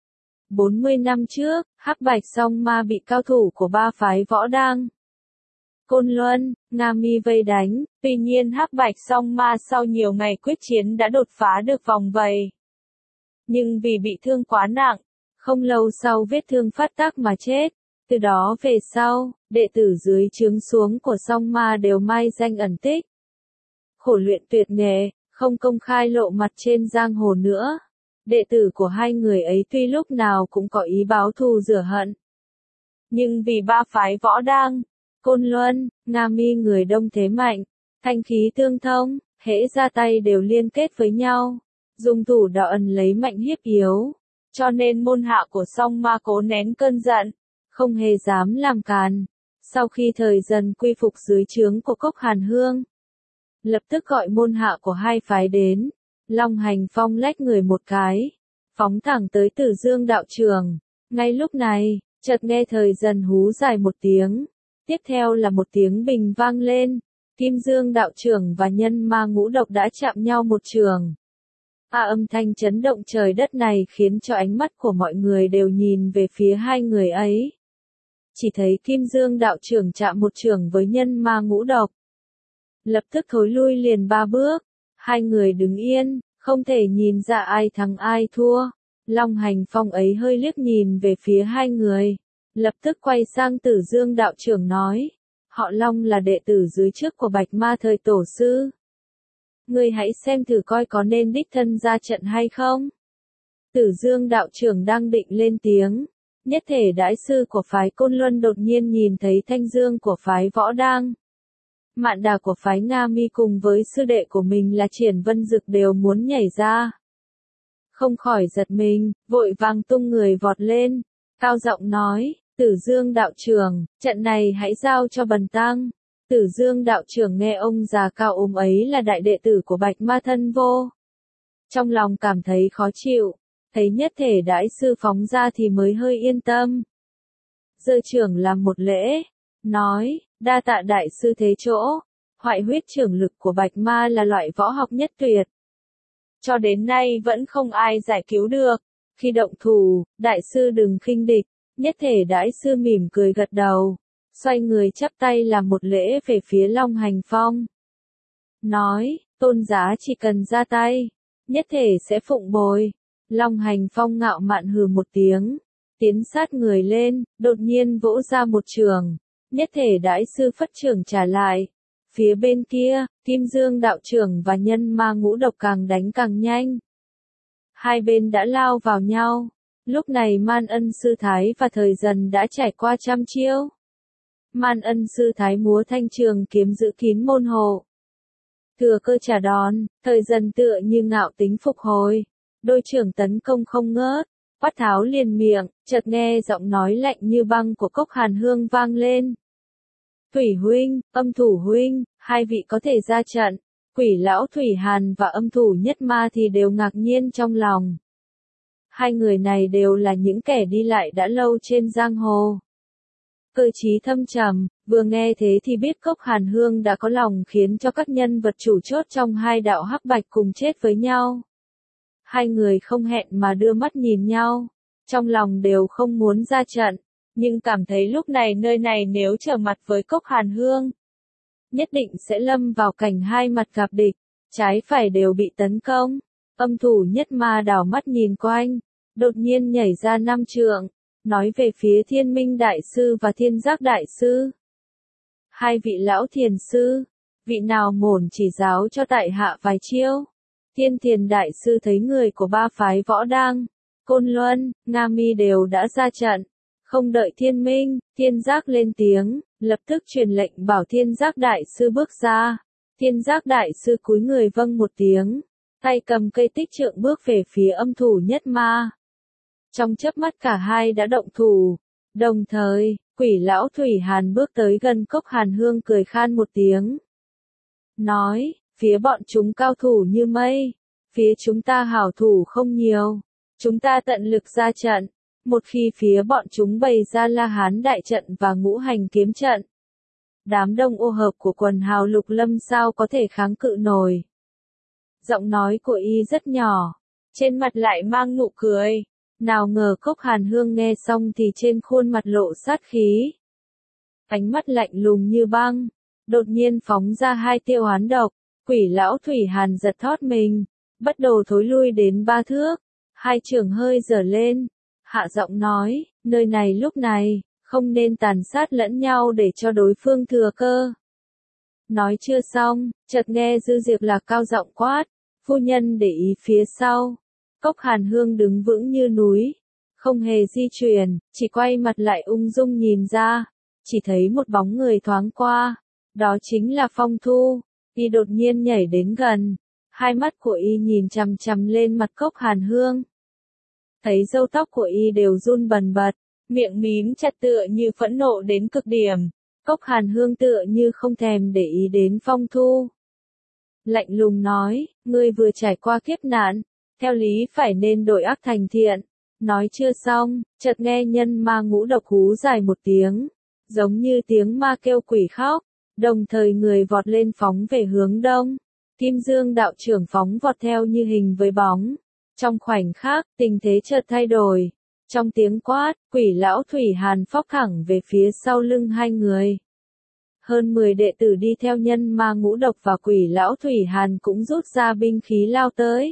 bốn mươi năm trước, Hắc Bạch Song Ma bị cao thủ của ba phái Võ Đang, Côn Luân, Nga Mi vây đánh, tuy nhiên Hắc Bạch Song Ma sau nhiều ngày quyết chiến đã đột phá được vòng vây. Nhưng vì bị thương quá nặng, không lâu sau vết thương phát tác mà chết. Từ đó về sau, đệ tử dưới trướng xuống của Song Ma đều mai danh ẩn tích. Khổ luyện tuyệt nghệ, không công khai lộ mặt trên giang hồ nữa. Đệ tử của hai người ấy tuy lúc nào cũng có ý báo thù rửa hận. Nhưng vì ba phái Võ Đang, Côn Luân, Nga Mi người đông thế mạnh, thanh khí tương thông, hễ ra tay đều liên kết với nhau, dùng thủ đoạn ẩn lấy mạnh hiếp yếu. Cho nên môn hạ của Song Ma cố nén cơn giận, không hề dám làm càn. Sau khi thời Dần quy phục dưới trướng của Cốc Hàn Hương, lập tức gọi môn hạ của hai phái đến. Long Hành Phong lách người một cái, phóng thẳng tới Tử Dương đạo trường. Ngay lúc này, chợt nghe thời Dần hú dài một tiếng, tiếp theo là một tiếng bình vang lên. Kim Dương đạo trưởng và Nhân Ma ngũ độc đã chạm nhau một trường. À, âm thanh chấn động trời đất này khiến cho ánh mắt của mọi người đều nhìn về phía hai người ấy. Chỉ thấy Kim Dương đạo trưởng chạm một trường với Nhân Ma ngũ độc, lập tức thối lui liền ba bước. Hai người đứng yên, không thể nhìn ra ai thắng ai thua. Long Hành Phong ấy hơi liếc nhìn về phía hai người, lập tức quay sang Tử Dương đạo trưởng nói, họ Long là đệ tử dưới trước của Bạch Ma thời tổ sư. Ngươi hãy xem thử coi có nên đích thân ra trận hay không. Tử Dương đạo trưởng đang định lên tiếng, nhất thể đại sư của phái Côn Luân đột nhiên nhìn thấy Thanh Dương của phái Võ Đang, Mạn Đà của phái Nga Mi cùng với sư đệ của mình là Triển Vân Dực đều muốn nhảy ra. Không khỏi giật mình, vội vàng tung người vọt lên, cao giọng nói, Tử Dương đạo trưởng, trận này hãy giao cho bần tăng. Tử Dương đạo trưởng nghe ông già cao ốm ấy là đại đệ tử của Bạch Ma Thân Vô, trong lòng cảm thấy khó chịu, thấy nhất thể đại sư phóng ra thì mới hơi yên tâm. Giơ trưởng làm một lễ, nói, đa tạ đại sư thế chỗ, hoại huyết trưởng lực của Bạch Ma là loại võ học nhất tuyệt. Cho đến nay vẫn không ai giải cứu được, khi động thủ, đại sư đừng khinh địch. Nhất thể đại sư mỉm cười gật đầu, xoay người chắp tay làm một lễ về phía Long Hành Phong. Nói, tôn giá chỉ cần ra tay, nhất thể sẽ phụng bồi. Long Hành Phong ngạo mạn hừ một tiếng, tiến sát người lên, đột nhiên vỗ ra một trường. Nhất thể đại sư phất trường trả lại. Phía bên kia, Kim Dương đạo trưởng và Nhân Ma ngũ độc càng đánh càng nhanh. Hai bên đã lao vào nhau. Lúc này Man Ân sư thái và thời Dần đã trải qua trăm chiêu. Man Ân sư thái múa thanh trường kiếm giữ kín môn hộ, thừa cơ trả đòn. Thời Dần tựa như ngạo tính phục hồi, đôi trưởng tấn công không ngớt. Quát tháo liền miệng, chợt nghe giọng nói lạnh như băng của Cốc Hàn Hương vang lên. Thủy huynh, Âm Thủ huynh, hai vị có thể ra trận. Quỷ lão Thủy Hàn và Âm Thủ Nhất Ma thì đều ngạc nhiên trong lòng. Hai người này đều là những kẻ đi lại đã lâu trên giang hồ, cơ trí thâm trầm. Vừa nghe thế thì biết Cốc Hàn Hương đã có lòng khiến cho các nhân vật chủ chốt trong hai đạo hắc bạch cùng chết với nhau. Hai người không hẹn mà đưa mắt nhìn nhau, trong lòng đều không muốn ra trận, nhưng cảm thấy lúc này nơi này nếu trở mặt với Cốc Hàn Hương, nhất định sẽ lâm vào cảnh hai mặt gặp địch. trái phải đều bị tấn công. Âm thủ nhất ma đảo mắt nhìn quanh, đột nhiên nhảy ra năm trượng, nói về phía Thiên Minh Đại Sư và Thiên Giác Đại Sư. Hai vị lão thiền sư, vị nào ngổn chỉ giáo cho tại hạ vài chiêu. Thiên Thiền Đại Sư thấy người của ba phái Võ Đăng, Côn Luân, Nga Mi đều đã ra trận. Không đợi Thiên Minh, Thiên Giác lên tiếng, lập tức truyền lệnh bảo Thiên Giác Đại Sư bước ra. Thiên Giác Đại Sư cúi người vâng một tiếng, tay cầm cây tích trượng bước về phía âm thủ nhất ma. Trong chớp mắt cả hai đã động thủ. Đồng thời, Quỷ lão Thủy Hàn bước tới gần Cốc Hàn Hương cười khan một tiếng. Nói, phía bọn chúng cao thủ như mây, phía chúng ta hảo thủ không nhiều. Chúng ta tận lực ra trận, một khi phía bọn chúng bày ra La Hán đại trận và ngũ hành kiếm trận. Đám đông ô hợp của quần hào Lục Lâm sao có thể kháng cự nổi. Giọng nói của y rất nhỏ, trên mặt lại mang nụ cười. Nào ngờ Cốc Hàn Hương nghe xong thì trên khuôn mặt lộ sát khí. Ánh mắt lạnh lùng như băng, đột nhiên phóng ra hai tiêu oán độc. Quỷ lão Thủy Hàn giật thót mình, bắt đầu thối lui đến ba thước. Hai trường hơi giở lên, hạ giọng nói, nơi này lúc này, không nên tàn sát lẫn nhau để cho đối phương thừa cơ. Nói chưa xong, chợt nghe Dư Diệp Lạc cao giọng quát, phu nhân để ý phía sau. Cốc Hàn Hương đứng vững như núi, không hề di chuyển, chỉ quay mặt lại ung dung nhìn ra, chỉ thấy một bóng người thoáng qua, đó chính là Phong Thu. Y đột nhiên nhảy đến gần, hai mắt của y nhìn chằm chằm lên mặt Cốc Hàn Hương. Thấy râu tóc của y đều run bần bật, miệng mím chặt tựa như phẫn nộ đến cực điểm. Cốc Hàn Hương tựa như không thèm để ý đến Phong Thu. Lạnh lùng nói, ngươi vừa trải qua kiếp nạn, theo lý phải nên đổi ác thành thiện. Nói chưa xong, chợt nghe nhân ma ngũ độc hú dài một tiếng, giống như tiếng ma kêu quỷ khóc, đồng thời người vọt lên phóng về hướng đông. Kim Dương đạo trưởng phóng vọt theo như hình với bóng. Trong khoảnh khắc, tình thế chợt thay đổi. Trong tiếng quát, Quỷ lão Thủy Hàn phóc thẳng về phía sau lưng hai người. Hơn mười đệ tử đi theo nhân ma ngũ độc và Quỷ lão Thủy Hàn cũng rút ra binh khí lao tới.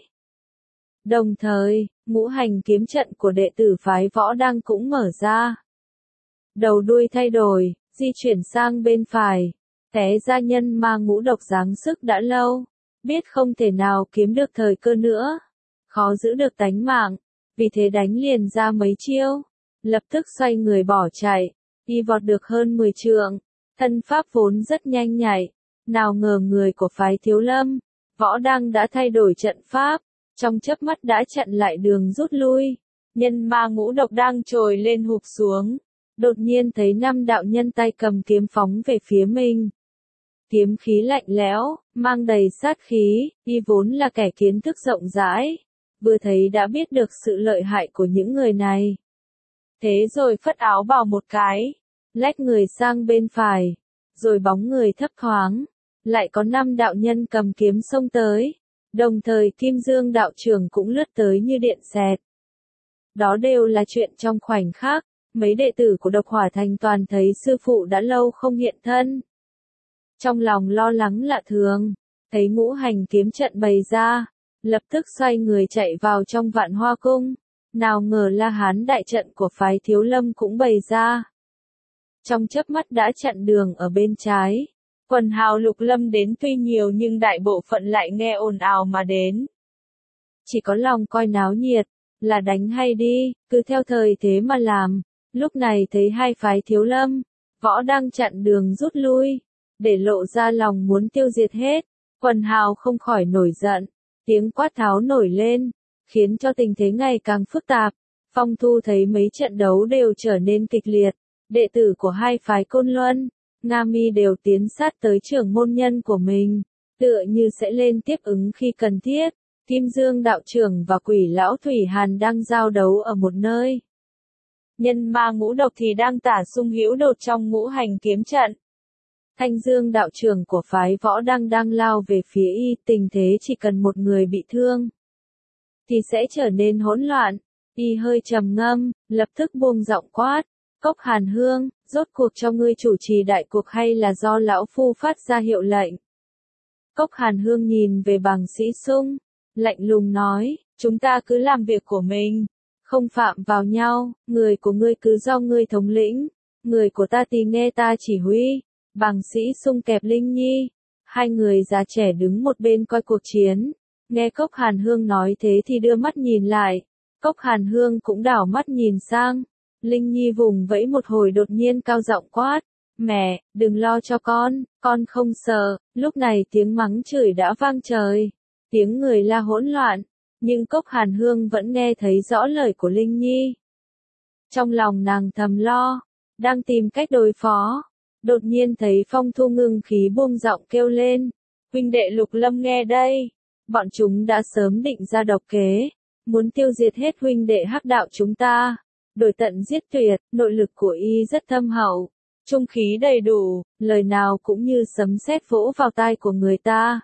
Đồng thời, ngũ hành kiếm trận của đệ tử phái Võ Đăng cũng mở ra. Đầu đuôi thay đổi, di chuyển sang bên phải. Té ra nhân ma ngũ độc giáng sức đã lâu, biết không thể nào kiếm được thời cơ nữa, khó giữ được tánh mạng, vì thế đánh liền ra mấy chiêu, lập tức xoay người bỏ chạy, y vọt được hơn mười trượng, thân pháp vốn rất nhanh nhạy, nào ngờ người của phái Thiếu Lâm, Võ Đăng đã thay đổi trận pháp, trong chớp mắt đã chặn lại đường rút lui. Nhân ma ngũ độc đang trồi lên hụp xuống, đột nhiên thấy năm đạo nhân tay cầm kiếm phóng về phía mình. Kiếm khí lạnh lẽo, mang đầy sát khí, y vốn là kẻ kiến thức rộng rãi, vừa thấy đã biết được sự lợi hại của những người này. Thế rồi phất áo bào một cái, lách người sang bên phải, rồi bóng người thấp thoáng, lại có năm đạo nhân cầm kiếm xông tới, đồng thời Kim Dương đạo trưởng cũng lướt tới như điện xẹt. Đó đều là chuyện trong khoảnh khắc, mấy đệ tử của Độc Hỏa Thành toàn thấy sư phụ đã lâu không hiện thân. Trong lòng lo lắng lạ thường, thấy ngũ hành kiếm trận bày ra, lập tức xoay người chạy vào trong Vạn Hoa Cung, nào ngờ La Hán đại trận của phái Thiếu Lâm cũng bày ra. Trong chớp mắt đã chặn đường ở bên trái, quần hào Lục Lâm đến tuy nhiều nhưng đại bộ phận lại nghe ồn ào mà đến. Chỉ có lòng coi náo nhiệt, là đánh hay đi, cứ theo thời thế mà làm. Lúc này thấy hai phái Thiếu Lâm, Võ Đăng chặn đường rút lui, để lộ ra lòng muốn tiêu diệt hết, quần hào không khỏi nổi giận, tiếng quát tháo nổi lên, khiến cho tình thế ngày càng phức tạp. Phong Thu thấy mấy trận đấu đều trở nên kịch liệt, đệ tử của hai phái Côn Luân, Nga Mi đều tiến sát tới trưởng môn nhân của mình, tựa như sẽ lên tiếp ứng khi cần thiết. Kim Dương đạo trưởng và Quỷ lão Thủy Hàn đang giao đấu ở một nơi. Nhân ma ngũ độc thì đang tả sung hữu đột trong ngũ hành kiếm trận. Thanh Dương đạo trưởng của phái Võ Đăng đang lao về phía y, tình thế chỉ cần một người bị thương thì sẽ trở nên hỗn loạn. Y hơi trầm ngâm, lập tức buông giọng quát, Cốc Hàn Hương, rốt cuộc cho ngươi chủ trì đại cuộc hay là do lão phu phát ra hiệu lệnh? Cốc Hàn Hương nhìn về Bàng Sĩ Sung, lạnh lùng nói, chúng ta cứ làm việc của mình, không phạm vào nhau, người của ngươi cứ do ngươi thống lĩnh, người của ta thì nghe ta chỉ huy. Bàng Sĩ Sung kẹp Linh Nhi, hai người già trẻ đứng một bên coi cuộc chiến, nghe Cốc Hàn Hương nói thế thì đưa mắt nhìn lại, Cốc Hàn Hương cũng đảo mắt nhìn sang, Linh Nhi vùng vẫy một hồi đột nhiên cao giọng quát, mẹ, đừng lo cho con, con không sợ. Lúc này tiếng mắng chửi đã vang trời, tiếng người la hỗn loạn, nhưng Cốc Hàn Hương vẫn nghe thấy rõ lời của Linh Nhi. Trong lòng nàng thầm lo, đang tìm cách đối phó, đột nhiên thấy Phong Thu ngưng khí buông giọng kêu lên, huynh đệ Lục Lâm nghe đây, bọn chúng đã sớm định ra độc kế, muốn tiêu diệt hết huynh đệ hắc đạo chúng ta, đổi tận giết tuyệt, nội lực của y rất thâm hậu, trung khí đầy đủ, lời nào cũng như sấm sét vỗ vào tai của người ta.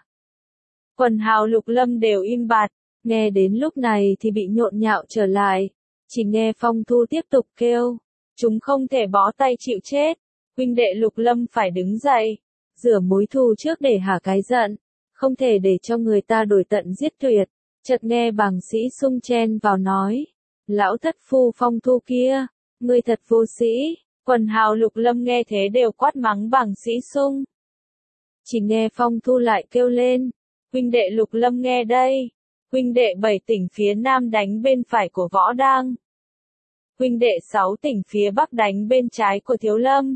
Quần hào Lục Lâm đều im bặt, nghe đến lúc này thì bị nhộn nhạo trở lại, chỉ nghe Phong Thu tiếp tục kêu, chúng không thể bó tay chịu chết, huynh đệ Lục Lâm phải đứng dậy, rửa mối thù trước để hả cái giận, không thể để cho người ta đổi tận giết tuyệt. Chợt nghe Bàng Sĩ Sung chen vào nói, lão thất phu Phong Thu kia, ngươi thật vô sĩ. Quần hào Lục Lâm nghe thế đều quát mắng Bàng Sĩ Sung. Chỉ nghe Phong Thu lại kêu lên, huynh đệ Lục Lâm nghe đây, huynh đệ bảy tỉnh phía Nam đánh bên phải của Võ Đang, huynh đệ sáu tỉnh phía Bắc đánh bên trái của Thiếu Lâm.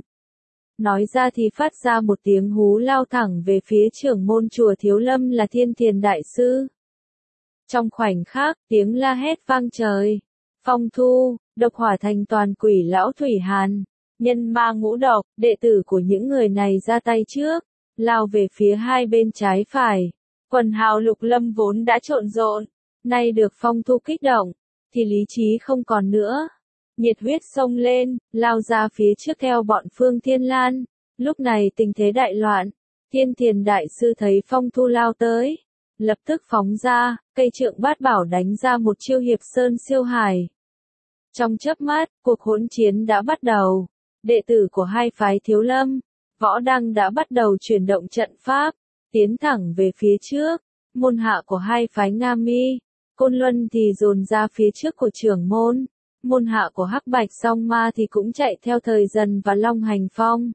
Nói ra thì phát ra một tiếng hú lao thẳng về phía trưởng môn chùa Thiếu Lâm là Thiên Thiền Đại Sư. Trong khoảnh khắc, tiếng la hét vang trời. Phong Thu, độc hỏa thành toàn quỷ lão Thủy Hàn, nhân ma ngũ độc, đệ tử của những người này ra tay trước, lao về phía hai bên trái phải. Quần hào Lục Lâm vốn đã trộn rộn, nay được Phong Thu kích động, thì lý trí không còn nữa. Nhiệt huyết xông lên, lao ra phía trước theo bọn Phương Thiên Lan. Lúc này tình thế đại loạn, Thiên Thiền Đại Sư thấy Phong Thu lao tới, lập tức phóng ra, cây trượng bát bảo đánh ra một chiêu hiệp sơn siêu hải. Trong chớp mắt, cuộc hỗn chiến đã bắt đầu. Đệ tử của hai phái Thiếu Lâm, Võ Đăng đã bắt đầu chuyển động trận pháp, tiến thẳng về phía trước. Môn hạ của hai phái Nga Mi, Côn Luân thì dồn ra phía trước của trưởng môn. Môn hạ của Hắc Bạch Song Ma thì cũng chạy theo Thời Dần và Long Hành Phong.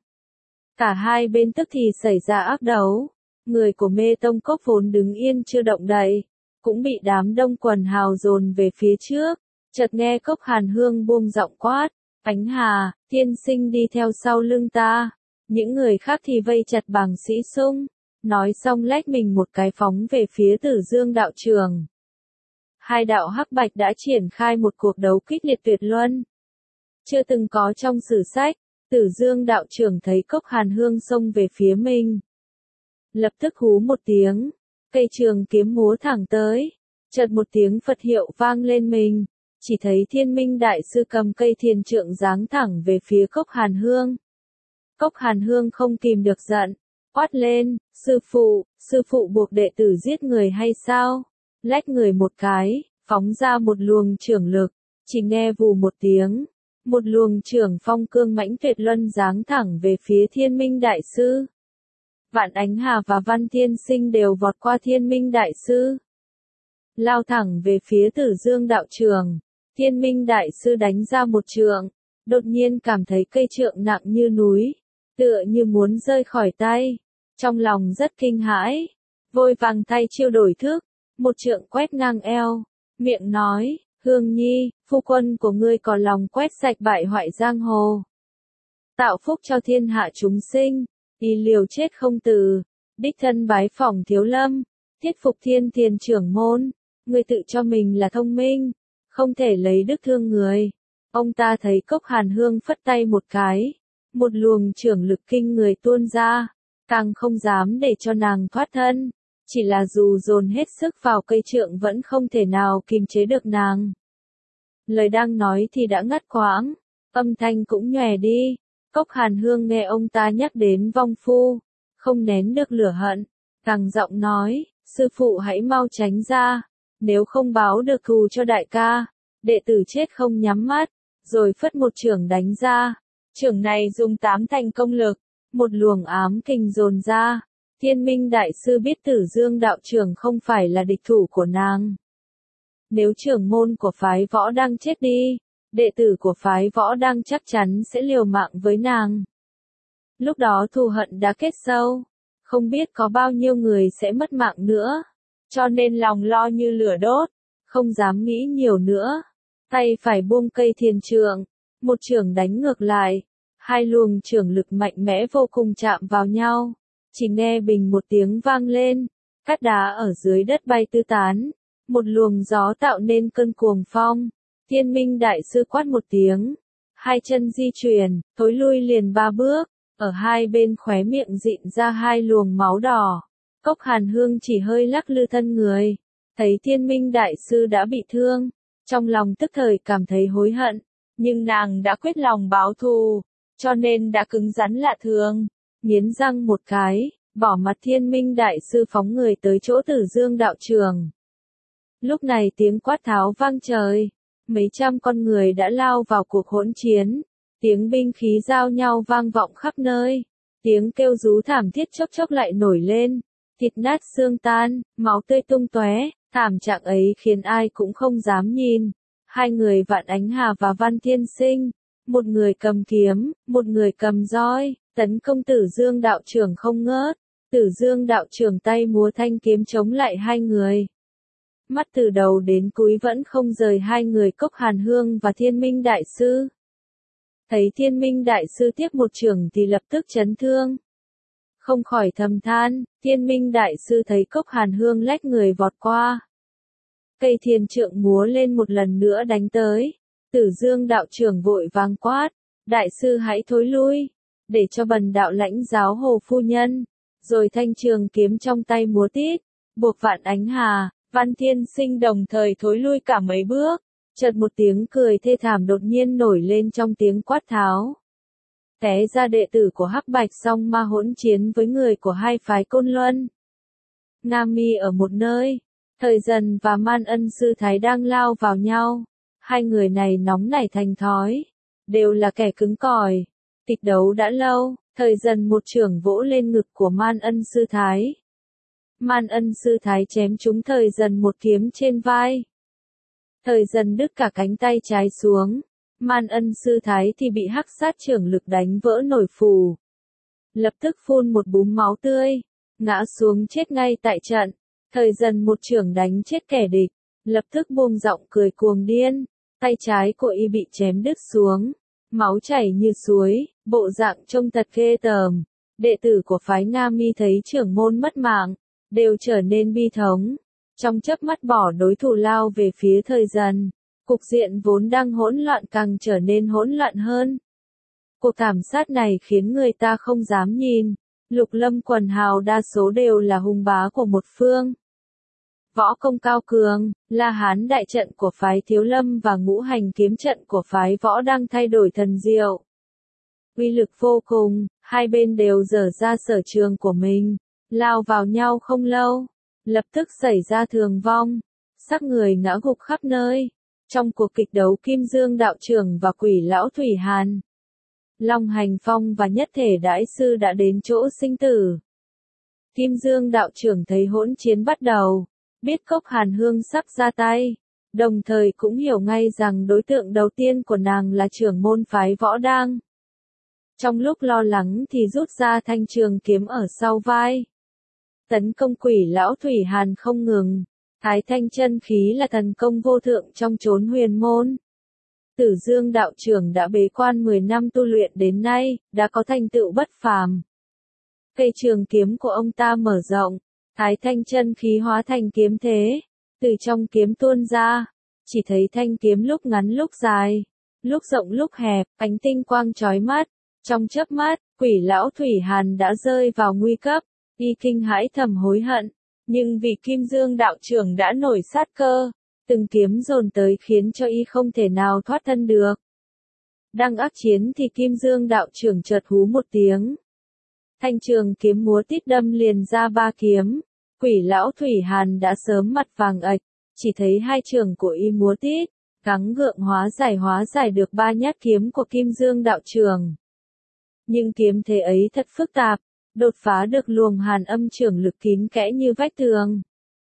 Cả hai bên tức thì xảy ra ác đấu. Người của Mê Tông Cốc vốn đứng yên chưa động đậy, cũng bị đám đông quần hào dồn về phía trước. Chợt nghe Cốc Hàn Hương buông giọng quát, Ánh Hà, tiên sinh đi theo sau lưng ta. Những người khác thì vây chặt Bàng Sĩ Sung. Nói xong lách mình một cái phóng về phía Tử Dương đạo trường. Hai đạo hắc bạch đã triển khai một cuộc đấu kịch liệt tuyệt luân. Chưa từng có trong sử sách, Tử Dương đạo trưởng thấy Cốc Hàn Hương xông về phía mình. Lập tức hú một tiếng, cây trường kiếm múa thẳng tới. Chợt một tiếng Phật hiệu vang lên mình, chỉ thấy Thiên Minh Đại Sư cầm cây thiền trượng giáng thẳng về phía Cốc Hàn Hương. Cốc Hàn Hương không kìm được giận, quát lên, sư phụ, sư phụ buộc đệ tử giết người hay sao? Lách người một cái, phóng ra một luồng trưởng lực, chỉ nghe vù một tiếng, một luồng trưởng phong cương mãnh tuyệt luân giáng thẳng về phía Thiên Minh Đại Sư. Vạn Ánh Hà và Văn Thiên Sinh đều vọt qua Thiên Minh Đại Sư, lao thẳng về phía Tử Dương đạo trường. Thiên Minh Đại Sư đánh ra một trượng, đột nhiên cảm thấy cây trượng nặng như núi, tựa như muốn rơi khỏi tay, trong lòng rất kinh hãi, vội vàng thay chiêu đổi thức, một trượng quét ngang eo, miệng nói, Hương Nhi, phu quân của ngươi có lòng quét sạch bại hoại giang hồ, tạo phúc cho thiên hạ chúng sinh, y liều chết không từ, đích thân bái phỏng Thiếu Lâm, thiết phục Thiên Thiền trưởng môn, ngươi tự cho mình là thông minh, không thể lấy đức thương người. Ông ta thấy Cốc Hàn Hương phất tay một cái, một luồng trưởng lực kinh người tuôn ra, càng không dám để cho nàng thoát thân, chỉ là dù dồn hết sức vào cây trượng vẫn không thể nào kìm chế được nàng. Lời đang nói thì đã ngắt quãng, âm thanh cũng nhòe đi. Cốc Hàn Hương nghe ông ta nhắc đến vong phu, không nén được lửa hận, càng giọng nói, sư phụ hãy mau tránh ra, nếu không báo được thù cho đại ca, đệ tử chết không nhắm mắt, rồi phất một chưởng đánh ra. Chưởng này dùng tám thành công lực, một luồng ám kình dồn ra, Thiên Minh Đại Sư biết Tử Dương đạo trưởng không phải là địch thủ của nàng. Nếu trưởng môn của phái Võ Đăng chết đi, đệ tử của phái Võ Đăng chắc chắn sẽ liều mạng với nàng. Lúc đó thù hận đã kết sâu, không biết có bao nhiêu người sẽ mất mạng nữa, cho nên lòng lo như lửa đốt, không dám nghĩ nhiều nữa. Tay phải buông cây thiền trượng, một chưởng đánh ngược lại, hai luồng chưởng lực mạnh mẽ vô cùng chạm vào nhau, chỉ nghe bình một tiếng vang lên, cát đá ở dưới đất bay tứ tán, một luồng gió tạo nên cơn cuồng phong. Thiên Minh Đại Sư quát một tiếng, hai chân di chuyển, thối lui liền ba bước, ở hai bên khóe miệng dịn ra hai luồng máu đỏ. Cốc Hàn Hương chỉ hơi lắc lư thân người, thấy Thiên Minh Đại Sư đã bị thương, trong lòng tức thời cảm thấy hối hận, nhưng nàng đã quyết lòng báo thù, cho nên đã cứng rắn lạ thường, nghiến răng một cái, bỏ mặt Thiên Minh Đại Sư phóng người tới chỗ Tử Dương đạo trường. Lúc này tiếng quát tháo vang trời, mấy trăm con người đã lao vào cuộc hỗn chiến, tiếng binh khí giao nhau vang vọng khắp nơi, tiếng kêu rú thảm thiết chốc chốc lại nổi lên, thịt nát xương tan, máu tươi tung tóe, thảm trạng ấy khiến ai cũng không dám nhìn. Hai người Vạn Ánh Hà và Văn Thiên Sinh, một người cầm kiếm, một người cầm roi, tấn công Tử Dương đạo trưởng không ngớt. Tử Dương đạo trưởng tay múa thanh kiếm chống lại hai người. Mắt từ đầu đến cuối vẫn không rời hai người Cốc Hàn Hương và Thiên Minh Đại Sư. Thấy Thiên Minh Đại Sư tiếp một chưởng thì lập tức chấn thương. Không khỏi thầm than, Thiên Minh Đại Sư thấy Cốc Hàn Hương lách người vọt qua. Cây thiền trượng múa lên một lần nữa đánh tới. Tử Dương đạo trưởng vội vàng quát, Đại Sư hãy thối lui, để cho bần đạo lãnh giáo Hồ phu nhân. Rồi thanh trường kiếm trong tay múa tít, buộc Vạn Ánh Hà, Văn Thiên Sinh đồng thời thối lui cả mấy bước. Chợt một tiếng cười thê thảm đột nhiên nổi lên trong tiếng quát tháo. Té ra đệ tử của Hắc Bạch Song Ma hỗn chiến với người của hai phái Côn Luân. Nga Mi ở một nơi, Thời Dần và Man Ân Sư Thái đang lao vào nhau. Hai người này nóng nảy thành thói, đều là kẻ cứng cỏi. Kịch đấu đã lâu, Thời Dần một chưởng vỗ lên ngực của Man Ân Sư Thái. Man Ân Sư Thái chém trúng Thời Dần một kiếm trên vai. Thời Dần đứt cả cánh tay trái xuống, Man Ân Sư Thái thì bị hắc sát chưởng lực đánh vỡ nổi phù. Lập tức phun một búng máu tươi, ngã xuống chết ngay tại trận. Thời Dần một chưởng đánh chết kẻ địch, lập tức buông giọng cười cuồng điên, tay trái của y bị chém đứt xuống, máu chảy như suối, bộ dạng trông thật ghê tởm. Đệ tử của phái Nga Mi thấy trưởng môn mất mạng, đều trở nên bi thống. Trong chớp mắt bỏ đối thủ lao về phía Thời Dần, cục diện vốn đang hỗn loạn càng trở nên hỗn loạn hơn. Cuộc thảm sát này khiến người ta không dám nhìn, Lục Lâm quần hào đa số đều là hùng bá của một phương. Võ công cao cường, La Hán đại trận của phái Thiếu Lâm và Ngũ Hành kiếm trận của phái Võ đang thay đổi thần diệu. Uy lực vô cùng, hai bên đều dở ra sở trường của mình, lao vào nhau không lâu. Lập tức xảy ra thương vong, xác người ngã gục khắp nơi. Trong cuộc kịch đấu Kim Dương đạo trưởng và Quỷ lão Thủy Hàn, Long Hành Phong và Nhất Thể Đại Sư đã đến chỗ sinh tử. Kim Dương đạo trưởng thấy hỗn chiến bắt đầu, biết Cốc Hàn Hương sắp ra tay, đồng thời cũng hiểu ngay rằng đối tượng đầu tiên của nàng là trưởng môn phái Võ Đang. Trong lúc lo lắng thì rút ra thanh trường kiếm ở sau vai. Tấn công Quỷ lão Thủy Hàn không ngừng, Thái Thanh chân khí là thần công vô thượng trong chốn huyền môn. Tử Dương đạo trưởng đã bế quan mười năm tu luyện đến nay, đã có thành tựu bất phàm. Cây trường kiếm của ông ta mở rộng, Thái Thanh chân khí hóa thành kiếm thế, từ trong kiếm tuôn ra, chỉ thấy thanh kiếm lúc ngắn lúc dài, lúc rộng lúc hẹp, ánh tinh quang chói mắt. Trong chớp mắt, Quỷ lão Thủy Hàn đã rơi vào nguy cấp. Y kinh hãi thầm hối hận, nhưng vì Kim Dương đạo trưởng đã nổi sát cơ, từng kiếm dồn tới khiến cho y không thể nào thoát thân được. Đang ác chiến thì Kim Dương đạo trưởng chợt hú một tiếng. Thanh trường kiếm múa tít đâm liền ra ba kiếm. Quỷ lão Thủy Hàn đã sớm mặt vàng ạch, chỉ thấy hai trường của y múa tít, gắng gượng hóa giải hóa giải được ba nhát kiếm của Kim Dương đạo trưởng. Nhưng kiếm thế ấy thật phức tạp, đột phá được luồng hàn âm trưởng lực kín kẽ như vách tường.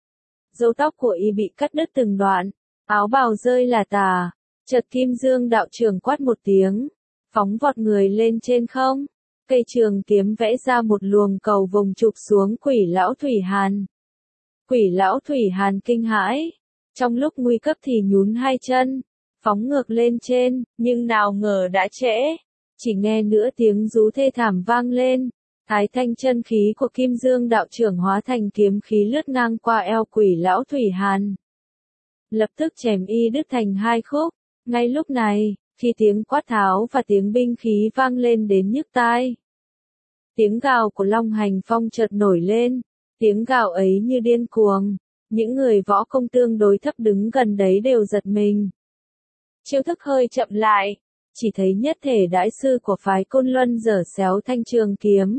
Râu tóc của y bị cắt đứt từng đoạn, áo bào rơi là tả, chợt Kim Dương đạo trưởng quát một tiếng, phóng vọt người lên trên không, cây trường kiếm vẽ ra một luồng cầu vồng chụp xuống Quỷ lão Thủy Hàn. Quỷ lão Thủy Hàn kinh hãi, trong lúc nguy cấp thì nhún hai chân, phóng ngược lên trên, nhưng nào ngờ đã trễ, chỉ nghe nửa tiếng rú thê thảm vang lên, thái thanh chân khí của Kim Dương đạo trưởng hóa thành kiếm khí lướt ngang qua eo Quỷ lão Thủy Hàn. Lập tức chém y đứt thành hai khúc, ngay lúc này, khi tiếng quát tháo và tiếng binh khí vang lên đến nhức tai. Tiếng gào của Long Hành Phong chợt nổi lên, tiếng gào ấy như điên cuồng, những người võ công tương đối thấp đứng gần đấy đều giật mình. Chiêu thức hơi chậm lại, chỉ thấy nhất thể đại sư của phái Côn Luân giở xéo thanh trường kiếm.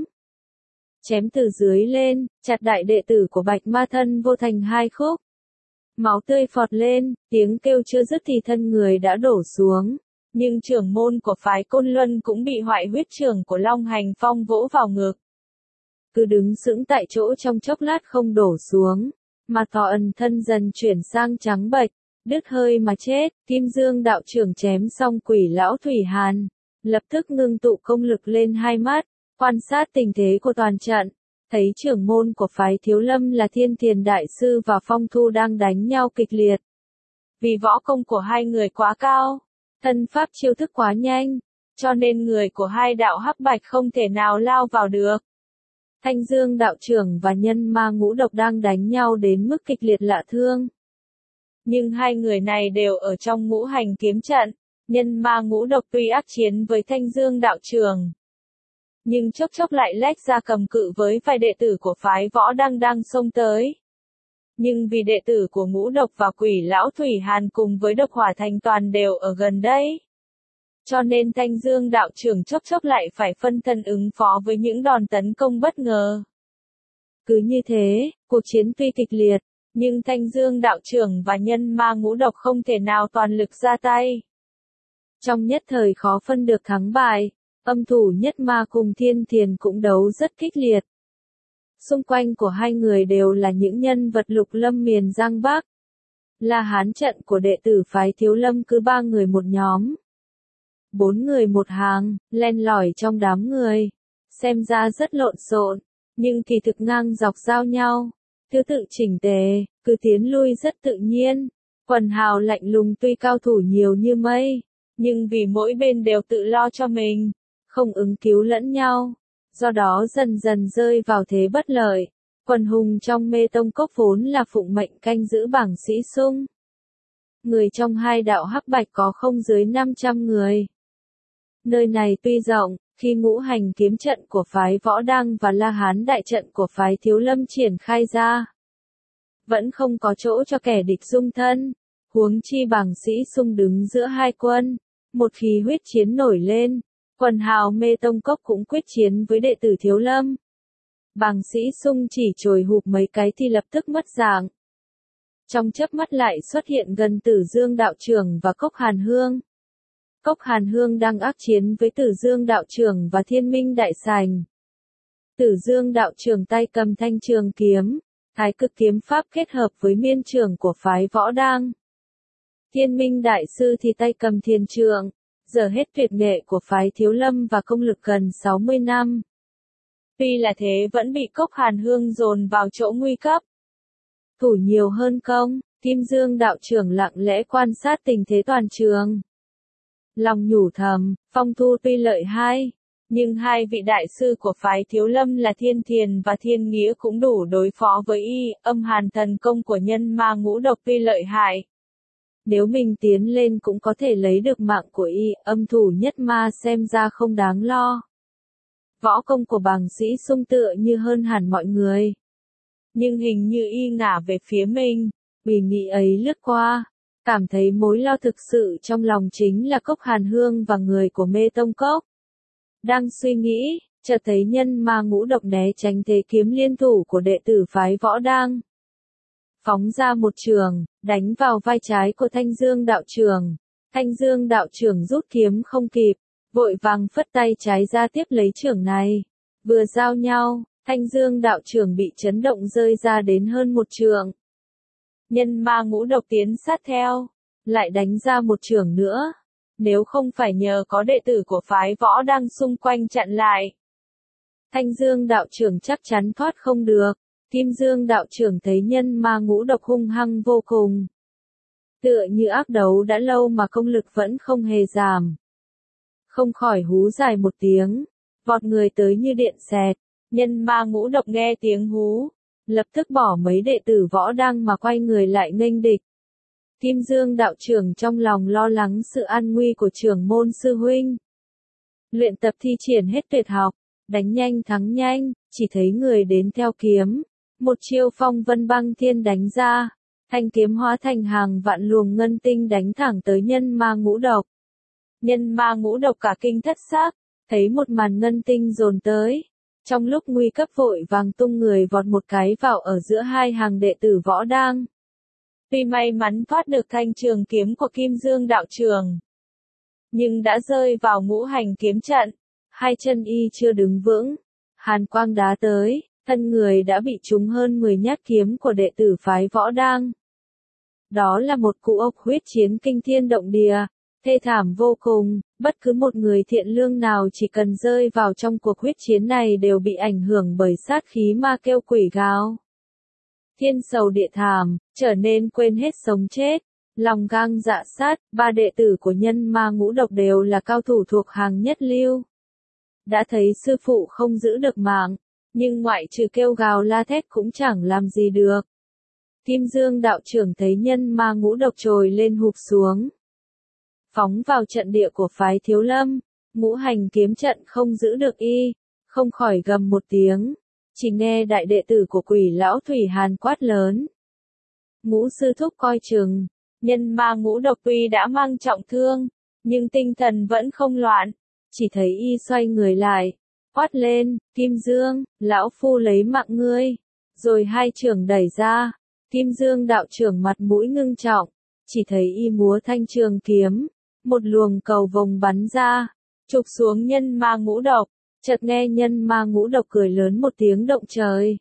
Chém từ dưới lên, chặt đại đệ tử của Bạch Ma Thân Vô thành hai khúc. Máu tươi phọt lên, tiếng kêu chưa dứt thì thân người đã đổ xuống. Nhưng trưởng môn của phái Côn Luân cũng bị hoại huyết trưởng của Long Hành Phong vỗ vào ngực. Cứ đứng sững tại chỗ trong chốc lát không đổ xuống, mà thọ ẩn thân dần chuyển sang trắng bệch, đứt hơi mà chết. Kim Dương đạo trưởng chém xong Quỷ lão Thủy Hàn, lập tức ngưng tụ công lực lên hai mắt, quan sát tình thế của toàn trận, thấy trưởng môn của phái Thiếu Lâm là Thiên Thiền đại sư và Phong Thu đang đánh nhau kịch liệt. Vì võ công của hai người quá cao, thân pháp chiêu thức quá nhanh, cho nên người của hai đạo hắc bạch không thể nào lao vào được. Thanh Dương đạo trưởng và Nhân Ma Ngũ Độc đang đánh nhau đến mức kịch liệt lạ thương. Nhưng hai người này đều ở trong ngũ hành kiếm trận, Nhân Ma Ngũ Độc tuy ác chiến với Thanh Dương đạo trưởng, nhưng chốc chốc lại lách ra cầm cự với vài đệ tử của phái võ đang đang xông tới. Nhưng vì đệ tử của Ngũ Độc và Quỷ lão Thủy Hàn cùng với Độc Hỏa Thành toàn đều ở gần đây, cho nên Thanh Dương đạo trưởng chốc chốc lại phải phân thân ứng phó với những đòn tấn công bất ngờ. Cứ như thế, cuộc chiến tuy kịch liệt, nhưng Thanh Dương đạo trưởng và Nhân Ma Ngũ Độc không thể nào toàn lực ra tay. Trong nhất thời khó phân được thắng bại, âm thủ Nhất Ma cùng Thiên Thiền cũng đấu rất kịch liệt. Xung quanh của hai người đều là những nhân vật lục lâm miền Giang Bắc. La Hán trận của đệ tử phái Thiếu Lâm cứ ba người một nhóm, bốn người một hàng, len lỏi trong đám người, xem ra rất lộn xộn, nhưng kỳ thực ngang dọc giao nhau, thứ tự chỉnh tề, cứ tiến lui rất tự nhiên. Quần hào lạnh lùng tuy cao thủ nhiều như mây, nhưng vì mỗi bên đều tự lo cho mình, không ứng cứu lẫn nhau, do đó dần dần rơi vào thế bất lợi. Quần hùng trong Mê Tông Cốc vốn là phụng mệnh canh giữ bảng Sĩ Sung. Người trong hai đạo hắc bạch có không dưới năm trăm người. Nơi này tuy rộng, khi ngũ hành kiếm trận của phái Võ Đăng và La Hán đại trận của phái Thiếu Lâm triển khai ra, vẫn không có chỗ cho kẻ địch dung thân, huống chi bảng Sĩ Sung đứng giữa hai quân, một khi huyết chiến nổi lên, quần hào Mê Tông Cốc cũng quyết chiến với đệ tử Thiếu Lâm. Bàng Sĩ Sung chỉ chồi hụp mấy cái thì lập tức mất dạng. Trong chớp mắt lại xuất hiện gần Tử Dương đạo trưởng và Cốc Hàn Hương. Cốc Hàn Hương đang ác chiến với Tử Dương đạo trưởng và Thiên Minh đại sành. Tử Dương đạo trưởng tay cầm thanh trường kiếm, Thái Cực kiếm pháp kết hợp với miên trường của phái Võ Đăng. Thiên Minh đại sư thì tay cầm thiên trượng, giờ hết tuyệt nghệ của phái Thiếu Lâm và công lực gần sáu mươi năm. Tuy là thế vẫn bị Cốc Hàn Hương dồn vào chỗ nguy cấp. Thủ nhiều hơn công, Kim Dương đạo trưởng lặng lẽ quan sát tình thế toàn trường. Lòng nhủ thầm, Phong Thu tuy lợi hai, nhưng hai vị đại sư của phái Thiếu Lâm là Thiên Thiền và Thiên Nghĩa cũng đủ đối phó với y. Âm hàn thần công của Nhân Ma Ngũ Độc tuy lợi hại, nếu mình tiến lên cũng có thể lấy được mạng của y. Âm thủ Nhất Ma xem ra không đáng lo. Võ công của bàng Sĩ Sung tựa như hơn hẳn mọi người, nhưng hình như y ngả về phía mình. Vì nghĩ ấy lướt qua, cảm thấy mối lo thực sự trong lòng chính là Cốc Hàn Hương và người của Mê Tông Cốc. Đang suy nghĩ, chợt thấy Nhân Ma Ngũ Độc né tránh thế kiếm liên thủ của đệ tử phái Võ Đăng, phóng ra một trường, đánh vào vai trái của Thanh Dương đạo trưởng. Thanh Dương đạo trưởng rút kiếm không kịp, vội vàng phất tay trái ra tiếp lấy trường này. Vừa giao nhau, Thanh Dương đạo trưởng bị chấn động rơi ra đến hơn một trượng. Nhân ma ngũ độc tiến sát theo, lại đánh ra một chưởng nữa. Nếu không phải nhờ có đệ tử của phái võ đang xung quanh chặn lại, Thanh Dương đạo trưởng chắc chắn thoát không được. Kim Dương đạo trưởng thấy nhân ma ngũ độc hung hăng vô cùng. Tựa như ác đấu đã lâu mà công lực vẫn không hề giảm. Không khỏi hú dài một tiếng, vọt người tới như điện xẹt. Nhân ma ngũ độc nghe tiếng hú, lập tức bỏ mấy đệ tử võ đang mà quay người lại nghênh địch. Kim Dương đạo trưởng trong lòng lo lắng sự an nguy của trưởng môn sư huynh. Luyện tập thi triển hết tuyệt học, đánh nhanh thắng nhanh, chỉ thấy người đến theo kiếm. Một chiêu phong vân băng thiên đánh ra, thanh kiếm hóa thành hàng vạn luồng ngân tinh đánh thẳng tới nhân ma ngũ độc. Nhân ma ngũ độc cả kinh thất xác, thấy một màn ngân tinh dồn tới. Trong lúc nguy cấp vội vàng tung người vọt một cái vào ở giữa hai hàng đệ tử võ đang. Tuy may mắn thoát được thanh trường kiếm của Kim Dương đạo trường, nhưng đã rơi vào ngũ hành kiếm trận, hai chân y chưa đứng vững, hàn quang đá tới, thân người đã bị trúng hơn mười nhát kiếm của đệ tử phái võ đang. Đó là một cụ ộc huyết chiến kinh thiên động địa, thê thảm vô cùng, bất cứ một người thiện lương nào chỉ cần rơi vào trong cuộc huyết chiến này đều bị ảnh hưởng bởi sát khí ma kêu quỷ gào. Thiên sầu địa thảm, trở nên quên hết sống chết, lòng gang dạ sát, ba đệ tử của nhân ma ngũ độc đều là cao thủ thuộc hàng nhất lưu. Đã thấy sư phụ không giữ được mạng, nhưng ngoại trừ kêu gào la thét cũng chẳng làm gì được. Kim Dương đạo trưởng thấy nhân ma ngũ độc trồi lên hụp xuống, phóng vào trận địa của phái Thiếu Lâm, ngũ hành kiếm trận không giữ được y, không khỏi gầm một tiếng. Chỉ nghe đại đệ tử của Quỷ lão Thủy Hàn quát lớn. Ngũ sư thúc coi chừng, nhân ma ngũ độc tuy đã mang trọng thương, nhưng tinh thần vẫn không loạn, chỉ thấy y xoay người lại, quát lên, Kim Dương, lão phu lấy mạng ngươi, rồi hai chưởng đẩy ra. Kim Dương đạo trưởng mặt mũi ngưng trọng, chỉ thấy y múa thanh trường kiếm, một luồng cầu vồng bắn ra, chụp xuống nhân ma ngũ độc. Chợt nghe nhân ma ngũ độc cười lớn một tiếng động trời.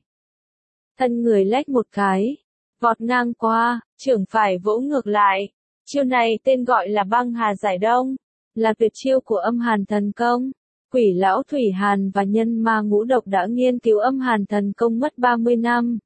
Thân người lách một cái, vọt ngang qua, trưởng phải vỗ ngược lại. Chiêu này tên gọi là băng hà giải đông, là tuyệt chiêu của âm hàn thần công. Quỷ lão Thủy Hàn và nhân ma ngũ độc đã nghiên cứu âm hàn thần công mất ba mươi năm.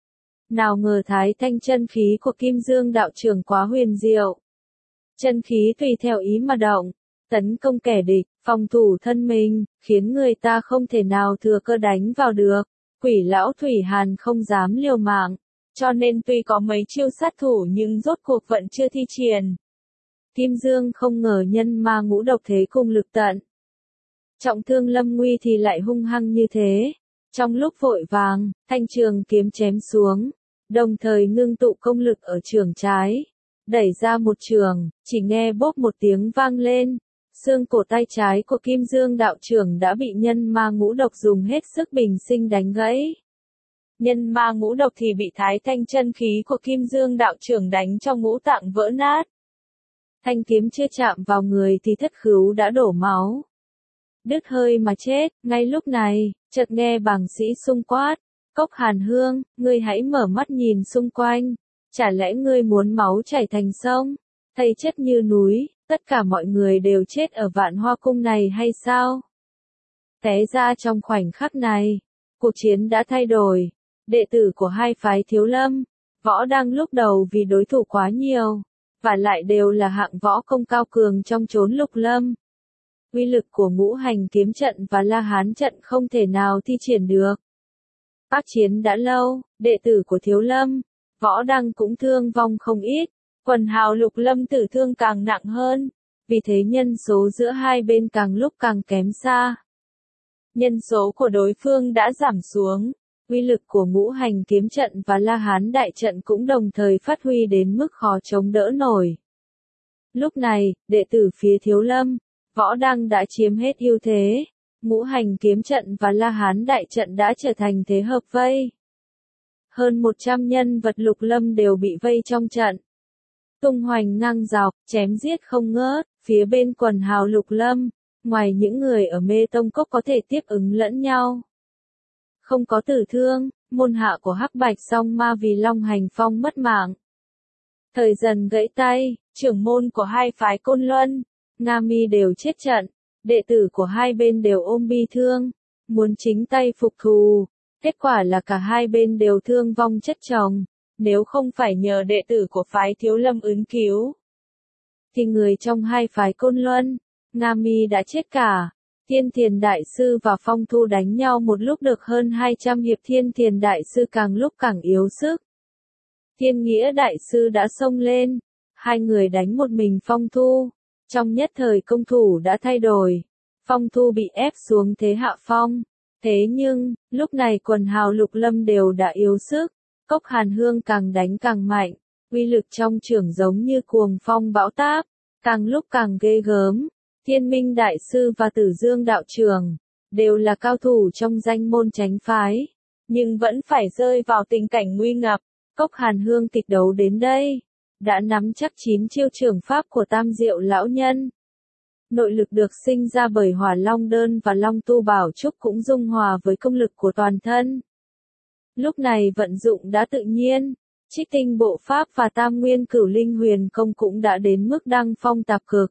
Nào ngờ thái thanh chân khí của Kim Dương đạo trưởng quá huyền diệu. Chân khí tùy theo ý mà động, tấn công kẻ địch, phòng thủ thân mình, khiến người ta không thể nào thừa cơ đánh vào được. Quỷ lão Thủy Hàn không dám liều mạng, cho nên tuy có mấy chiêu sát thủ nhưng rốt cuộc vẫn chưa thi triển. Kim Dương không ngờ nhân ma ngũ độc thế cùng lực tận. Trọng thương lâm nguy thì lại hung hăng như thế. Trong lúc vội vàng, thanh trường kiếm chém xuống, đồng thời ngưng tụ công lực ở trường trái. Đẩy ra một trường, chỉ nghe bốp một tiếng vang lên. Xương cổ tay trái của Kim Dương đạo trưởng đã bị nhân ma ngũ độc dùng hết sức bình sinh đánh gãy. Nhân ma ngũ độc thì bị thái thanh chân khí của Kim Dương đạo trưởng đánh cho ngũ tạng vỡ nát. Thanh kiếm chưa chạm vào người thì thất khứu đã đổ máu. Đứt hơi mà chết. Ngay lúc này, chợt nghe bàng sĩ xung quát. Cốc Hàn Hương, ngươi hãy mở mắt nhìn xung quanh. Chả lẽ ngươi muốn máu chảy thành sông, thây chất như núi, tất cả mọi người đều chết ở Vạn Hoa Cung này hay sao? Té ra trong khoảnh khắc này, cuộc chiến đã thay đổi. Đệ tử của hai phái Thiếu Lâm, võ đang lúc đầu vì đối thủ quá nhiều, và lại đều là hạng võ công cao cường trong chốn Lục Lâm. Uy lực của ngũ hành kiếm trận và La Hán trận không thể nào thi triển được. Tác chiến đã lâu, đệ tử của Thiếu Lâm, võ đang cũng thương vong không ít, quần hào Lục Lâm tử thương càng nặng hơn, vì thế nhân số giữa hai bên càng lúc càng kém xa. Nhân số của đối phương đã giảm xuống, uy lực của ngũ hành kiếm trận và La Hán đại trận cũng đồng thời phát huy đến mức khó chống đỡ nổi. Lúc này, đệ tử phía Thiếu Lâm, võ đang đã chiếm hết ưu thế, ngũ hành kiếm trận và La Hán đại trận đã trở thành thế hợp vây. Hơn một trăm nhân vật Lục Lâm đều bị vây trong trận. Tung hoành ngang dọc, chém giết không ngớt, phía bên quần hào Lục Lâm, ngoài những người ở Mê Tông Cốc có thể tiếp ứng lẫn nhau, không có tử thương, môn hạ của Hắc Bạch Song Ma vì Long Hành Phong mất mạng. Thời dần gãy tay, trưởng môn của hai phái Côn Luân, Nga Mi đều chết trận, đệ tử của hai bên đều ôm bi thương, muốn chính tay phục thù, kết quả là cả hai bên đều thương vong chất chồng, nếu không phải nhờ đệ tử của phái Thiếu Lâm ứng cứu, thì người trong hai phái Côn Luân, Nga Mi đã chết cả. Thiên Thiền Đại Sư và Phong Thu đánh nhau một lúc được hơn hai trăm hiệp, Thiên Thiền Đại Sư càng lúc càng yếu sức. Thiên Nghĩa Đại Sư đã xông lên, hai người đánh một mình Phong Thu, trong nhất thời công thủ đã thay đổi, Phong Thu bị ép xuống thế hạ phong. Thế nhưng, lúc này quần hào Lục Lâm đều đã yếu sức, Cốc Hàn Hương càng đánh càng mạnh, uy lực trong chưởng giống như cuồng phong bão táp, càng lúc càng ghê gớm. Thiên Minh Đại Sư và Tử Dương Đạo Trường đều là cao thủ trong danh môn chánh phái, nhưng vẫn phải rơi vào tình cảnh nguy ngập. Cốc Hàn Hương kịch đấu đến đây, đã nắm chắc chín chiêu trường pháp của Tam Diệu lão nhân. Nội lực được sinh ra bởi Hỏa Long Đơn và Long Tu Bảo Trúc cũng dung hòa với công lực của toàn thân. Lúc này vận dụng đã tự nhiên, Trích Tinh Bộ Pháp và Tam Nguyên Cửu Linh Huyền Công cũng đã đến mức đăng phong tạp cực.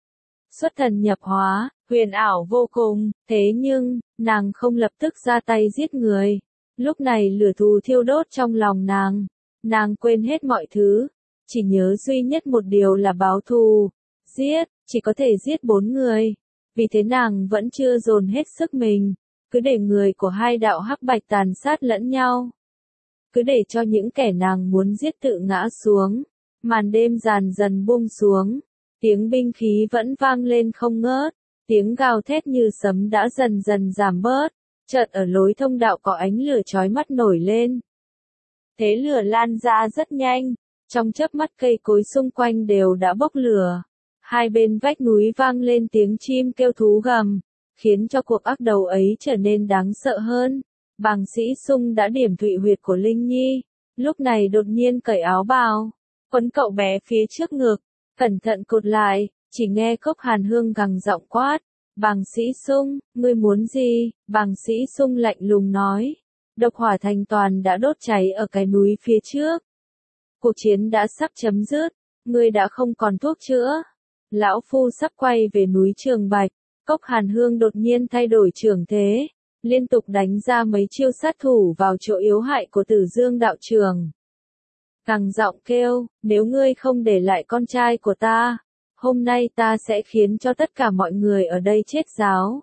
Xuất thần nhập hóa, huyền ảo vô cùng, thế nhưng, nàng không lập tức ra tay giết người. Lúc này lửa thù thiêu đốt trong lòng nàng, nàng quên hết mọi thứ, chỉ nhớ duy nhất một điều là báo thù, giết, chỉ có thể giết bốn người, vì thế nàng vẫn chưa dồn hết sức mình, cứ để người của hai đạo Hắc Bạch tàn sát lẫn nhau. Cứ để cho những kẻ nàng muốn giết tự ngã xuống, màn đêm dần dần buông xuống. Tiếng binh khí vẫn vang lên không ngớt, tiếng gào thét như sấm đã dần dần giảm bớt, chợt ở lối thông đạo có ánh lửa chói mắt nổi lên. Thế lửa lan ra rất nhanh, trong chớp mắt cây cối xung quanh đều đã bốc lửa. Hai bên vách núi vang lên tiếng chim kêu thú gầm, khiến cho cuộc ác đấu ấy trở nên đáng sợ hơn. Bàng Sĩ Sung đã điểm thụy huyệt của Linh Nhi, lúc này đột nhiên cởi áo bào, quấn cậu bé phía trước ngực. Cẩn thận cột lại, chỉ nghe Cốc Hàn Hương gằn giọng quát, Bàng Sĩ Sung, ngươi muốn gì? Bàng Sĩ Sung lạnh lùng nói, độc hỏa thành toàn đã đốt cháy ở cái núi phía trước. Cuộc chiến đã sắp chấm dứt, ngươi đã không còn thuốc chữa. Lão Phu sắp quay về núi Trường Bạch, Cốc Hàn Hương đột nhiên thay đổi trưởng thế, liên tục đánh ra mấy chiêu sát thủ vào chỗ yếu hại của Tử Dương Đạo Trường. Gằn giọng kêu, nếu ngươi không để lại con trai của ta, hôm nay ta sẽ khiến cho tất cả mọi người ở đây chết ráo.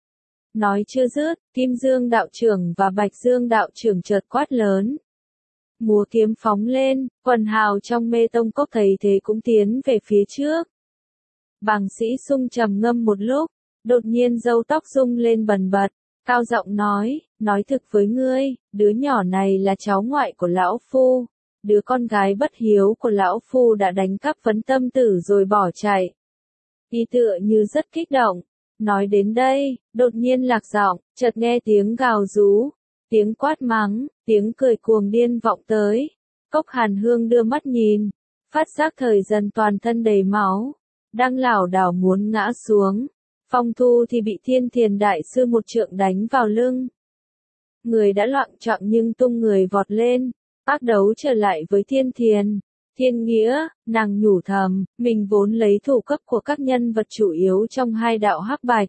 Nói chưa dứt, Kim Dương Đạo Trưởng và Bạch Dương Đạo Trưởng chợt quát lớn. Múa kiếm phóng lên, quần hào trong Mê Tông Cốc thấy thế cũng tiến về phía trước. Bàng Sĩ Sung trầm ngâm một lúc, đột nhiên râu tóc rung lên bần bật, cao giọng nói, nói thực với ngươi, đứa nhỏ này là cháu ngoại của lão phu. Đứa con gái bất hiếu của lão phu đã đánh cắp Vấn Tâm Tử rồi bỏ chạy. Y tựa như rất kích động. Nói đến đây, đột nhiên lạc giọng, chợt nghe tiếng gào rú, tiếng quát mắng, tiếng cười cuồng điên vọng tới. Cốc Hàn Hương đưa mắt nhìn, phát giác thời dần toàn thân đầy máu, đang lảo đảo muốn ngã xuống. Phong Thu thì bị Thiên Thiền Đại Sư một trượng đánh vào lưng. Người đã loạng choạng nhưng tung người vọt lên. Ác đấu trở lại với Thiên Thiền, Thiên Nghĩa, nàng nhủ thầm, mình vốn lấy thủ cấp của các nhân vật chủ yếu trong hai đạo Hắc Bạch.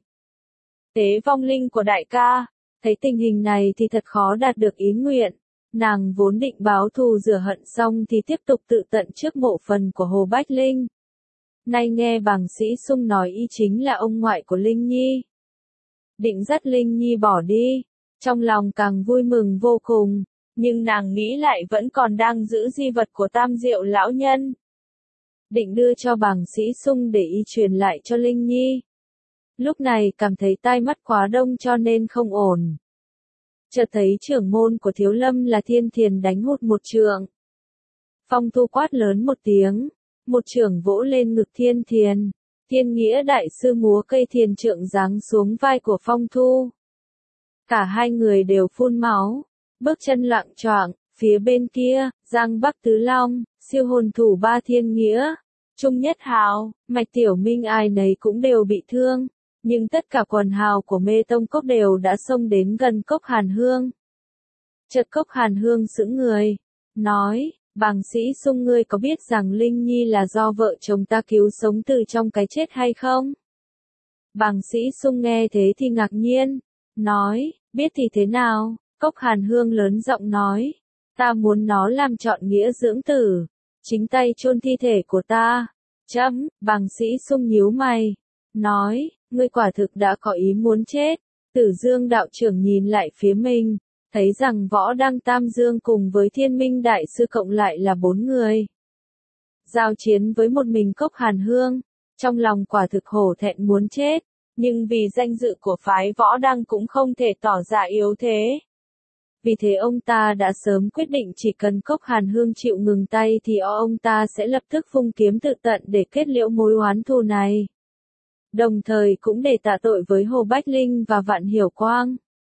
Tế vong linh của đại ca, thấy tình hình này thì thật khó đạt được ý nguyện, nàng vốn định báo thù rửa hận xong thì tiếp tục tự tận trước mộ phần của Hồ Bách Linh. Nay nghe Bàng Sĩ Sung nói y chính là ông ngoại của Linh Nhi. Định dắt Linh Nhi bỏ đi, trong lòng càng vui mừng vô cùng. Nhưng nàng nghĩ lại vẫn còn đang giữ di vật của Tam Diệu lão nhân. Định đưa cho Bàng Sĩ Sung để y truyền lại cho Linh Nhi. Lúc này cảm thấy tai mắt quá đông cho nên không ổn. Chợt thấy trưởng môn của Thiếu Lâm là Thiên Thiền đánh hụt một trượng. Phong Thu quát lớn một tiếng, một trưởng vỗ lên ngực Thiên Thiền. Thiên Nghĩa Đại Sư múa cây thiền trượng giáng xuống vai của Phong Thu. Cả hai người đều phun máu. Bước chân loạng choạng, phía bên kia, Giang Bắc Tứ Long, siêu hồn thủ Ba Thiên Nghĩa, Trung Nhất Hào, Mạch Tiểu Minh ai nấy cũng đều bị thương, nhưng tất cả quần hào của Mê Tông Cốc đều đã xông đến gần Cốc Hàn Hương. Chợt Cốc Hàn Hương sững người, nói, Bàng Sĩ Sung ngươi có biết rằng Linh Nhi là do vợ chồng ta cứu sống từ trong cái chết hay không? Bàng Sĩ Sung nghe thế thì ngạc nhiên, nói, biết thì thế nào? Cốc Hàn Hương lớn giọng nói, ta muốn nó làm trọn nghĩa dưỡng tử, chính tay chôn thi thể của ta. Chấm, Bàng Sĩ Sung nhíu mày, nói, ngươi quả thực đã có ý muốn chết. Tử Dương đạo trưởng nhìn lại phía mình, thấy rằng Võ Đăng Tam Dương cùng với Thiên Minh đại sư cộng lại là bốn người. Giao chiến với một mình Cốc Hàn Hương, trong lòng quả thực hổ thẹn muốn chết, nhưng vì danh dự của phái Võ Đăng cũng không thể tỏ ra yếu thế. Vì thế ông ta đã sớm quyết định chỉ cần Cốc Hàn Hương chịu ngừng tay thì ông ta sẽ lập tức vung kiếm tự tận để kết liễu mối oán thù này. Đồng thời cũng để tạ tội với Hồ Bách Linh và Vạn Hiểu Quang.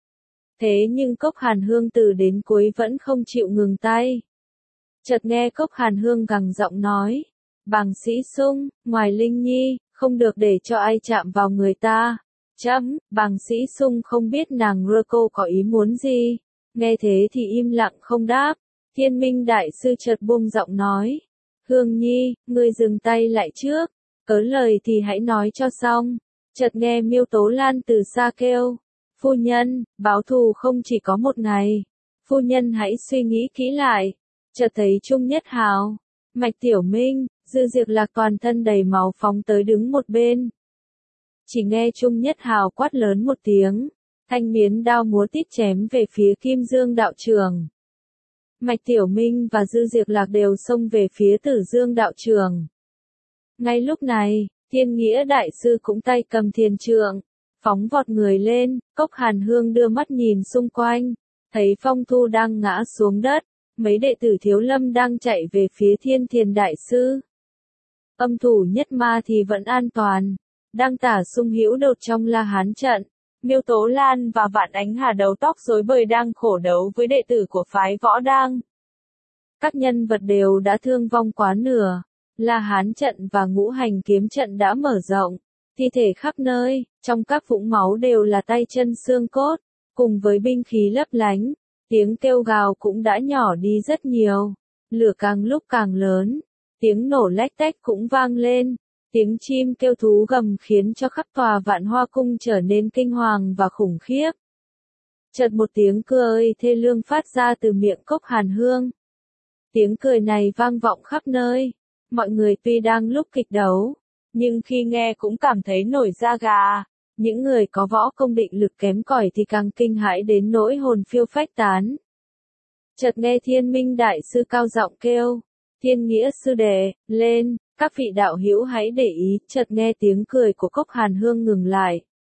Thế nhưng Cốc Hàn Hương từ đến cuối vẫn không chịu ngừng tay. Chợt nghe Cốc Hàn Hương gằn giọng nói, Bàng Sĩ Sung, ngoài Linh Nhi, không được để cho ai chạm vào người ta. Chấm, Bàng Sĩ Sung không biết nàng rơ cô có ý muốn gì. Nghe thế thì im lặng không đáp. Thiên Minh đại sư chợt buông giọng nói, Hương Nhi, ngươi dừng tay lại trước, cớ lời thì hãy nói cho xong. Chợt nghe Miêu Tố Lan từ xa kêu, phu nhân, báo thù không chỉ có một ngày, phu nhân hãy suy nghĩ kỹ lại. Chợt thấy Trung Nhất Hào, Mạch Tiểu Minh, Dư Diệp Lạc toàn thân đầy máu phóng tới đứng một bên. Chỉ nghe Trung Nhất Hào quát lớn một tiếng, thanh miến đao múa tít chém về phía Kim Dương đạo trưởng. Mạch Tiểu Minh và Dư Diệp Lạc đều xông về phía Tử Dương đạo trưởng. Ngay lúc này, Thiên Nghĩa đại sư cũng tay cầm thiền trượng, phóng vọt người lên. Cốc Hàn Hương đưa mắt nhìn xung quanh, thấy Phong Thu đang ngã xuống đất, mấy đệ tử Thiếu Lâm đang chạy về phía Thiên Thiền đại sư. Âm thủ Nhất Ma thì vẫn an toàn, đang tả sung hữu đột trong La Hán trận. Miêu Tố Lan và Vạn Ánh Hà đầu tóc rối bời đang khổ đấu với đệ tử của phái Võ Đăng. Các nhân vật đều đã thương vong quá nửa. La Hán trận và Ngũ Hành kiếm trận đã mở rộng, thi thể khắp nơi, trong các vũng máu đều là tay chân xương cốt, cùng với binh khí lấp lánh, tiếng kêu gào cũng đã nhỏ đi rất nhiều, lửa càng lúc càng lớn, tiếng nổ lách tách cũng vang lên, tiếng chim kêu thú gầm khiến cho khắp tòa Vạn Hoa cung trở nên kinh hoàng và khủng khiếp. Chợt một tiếng cười thê lương phát ra từ miệng Cốc Hàn Hương. Tiếng cười này vang vọng khắp nơi. Mọi người tuy đang lúc kịch đấu, nhưng khi nghe cũng cảm thấy nổi da gà. Những người có võ công định lực kém cỏi thì càng kinh hãi đến nỗi hồn phiêu phách tán. Chợt nghe Thiên Minh đại sư cao giọng kêu, Thiên Nghĩa sư đệ, lên, các vị đạo hữu hãy để ý. Chợt nghe tiếng cười của Cốc Hàn Hương ngừng lại.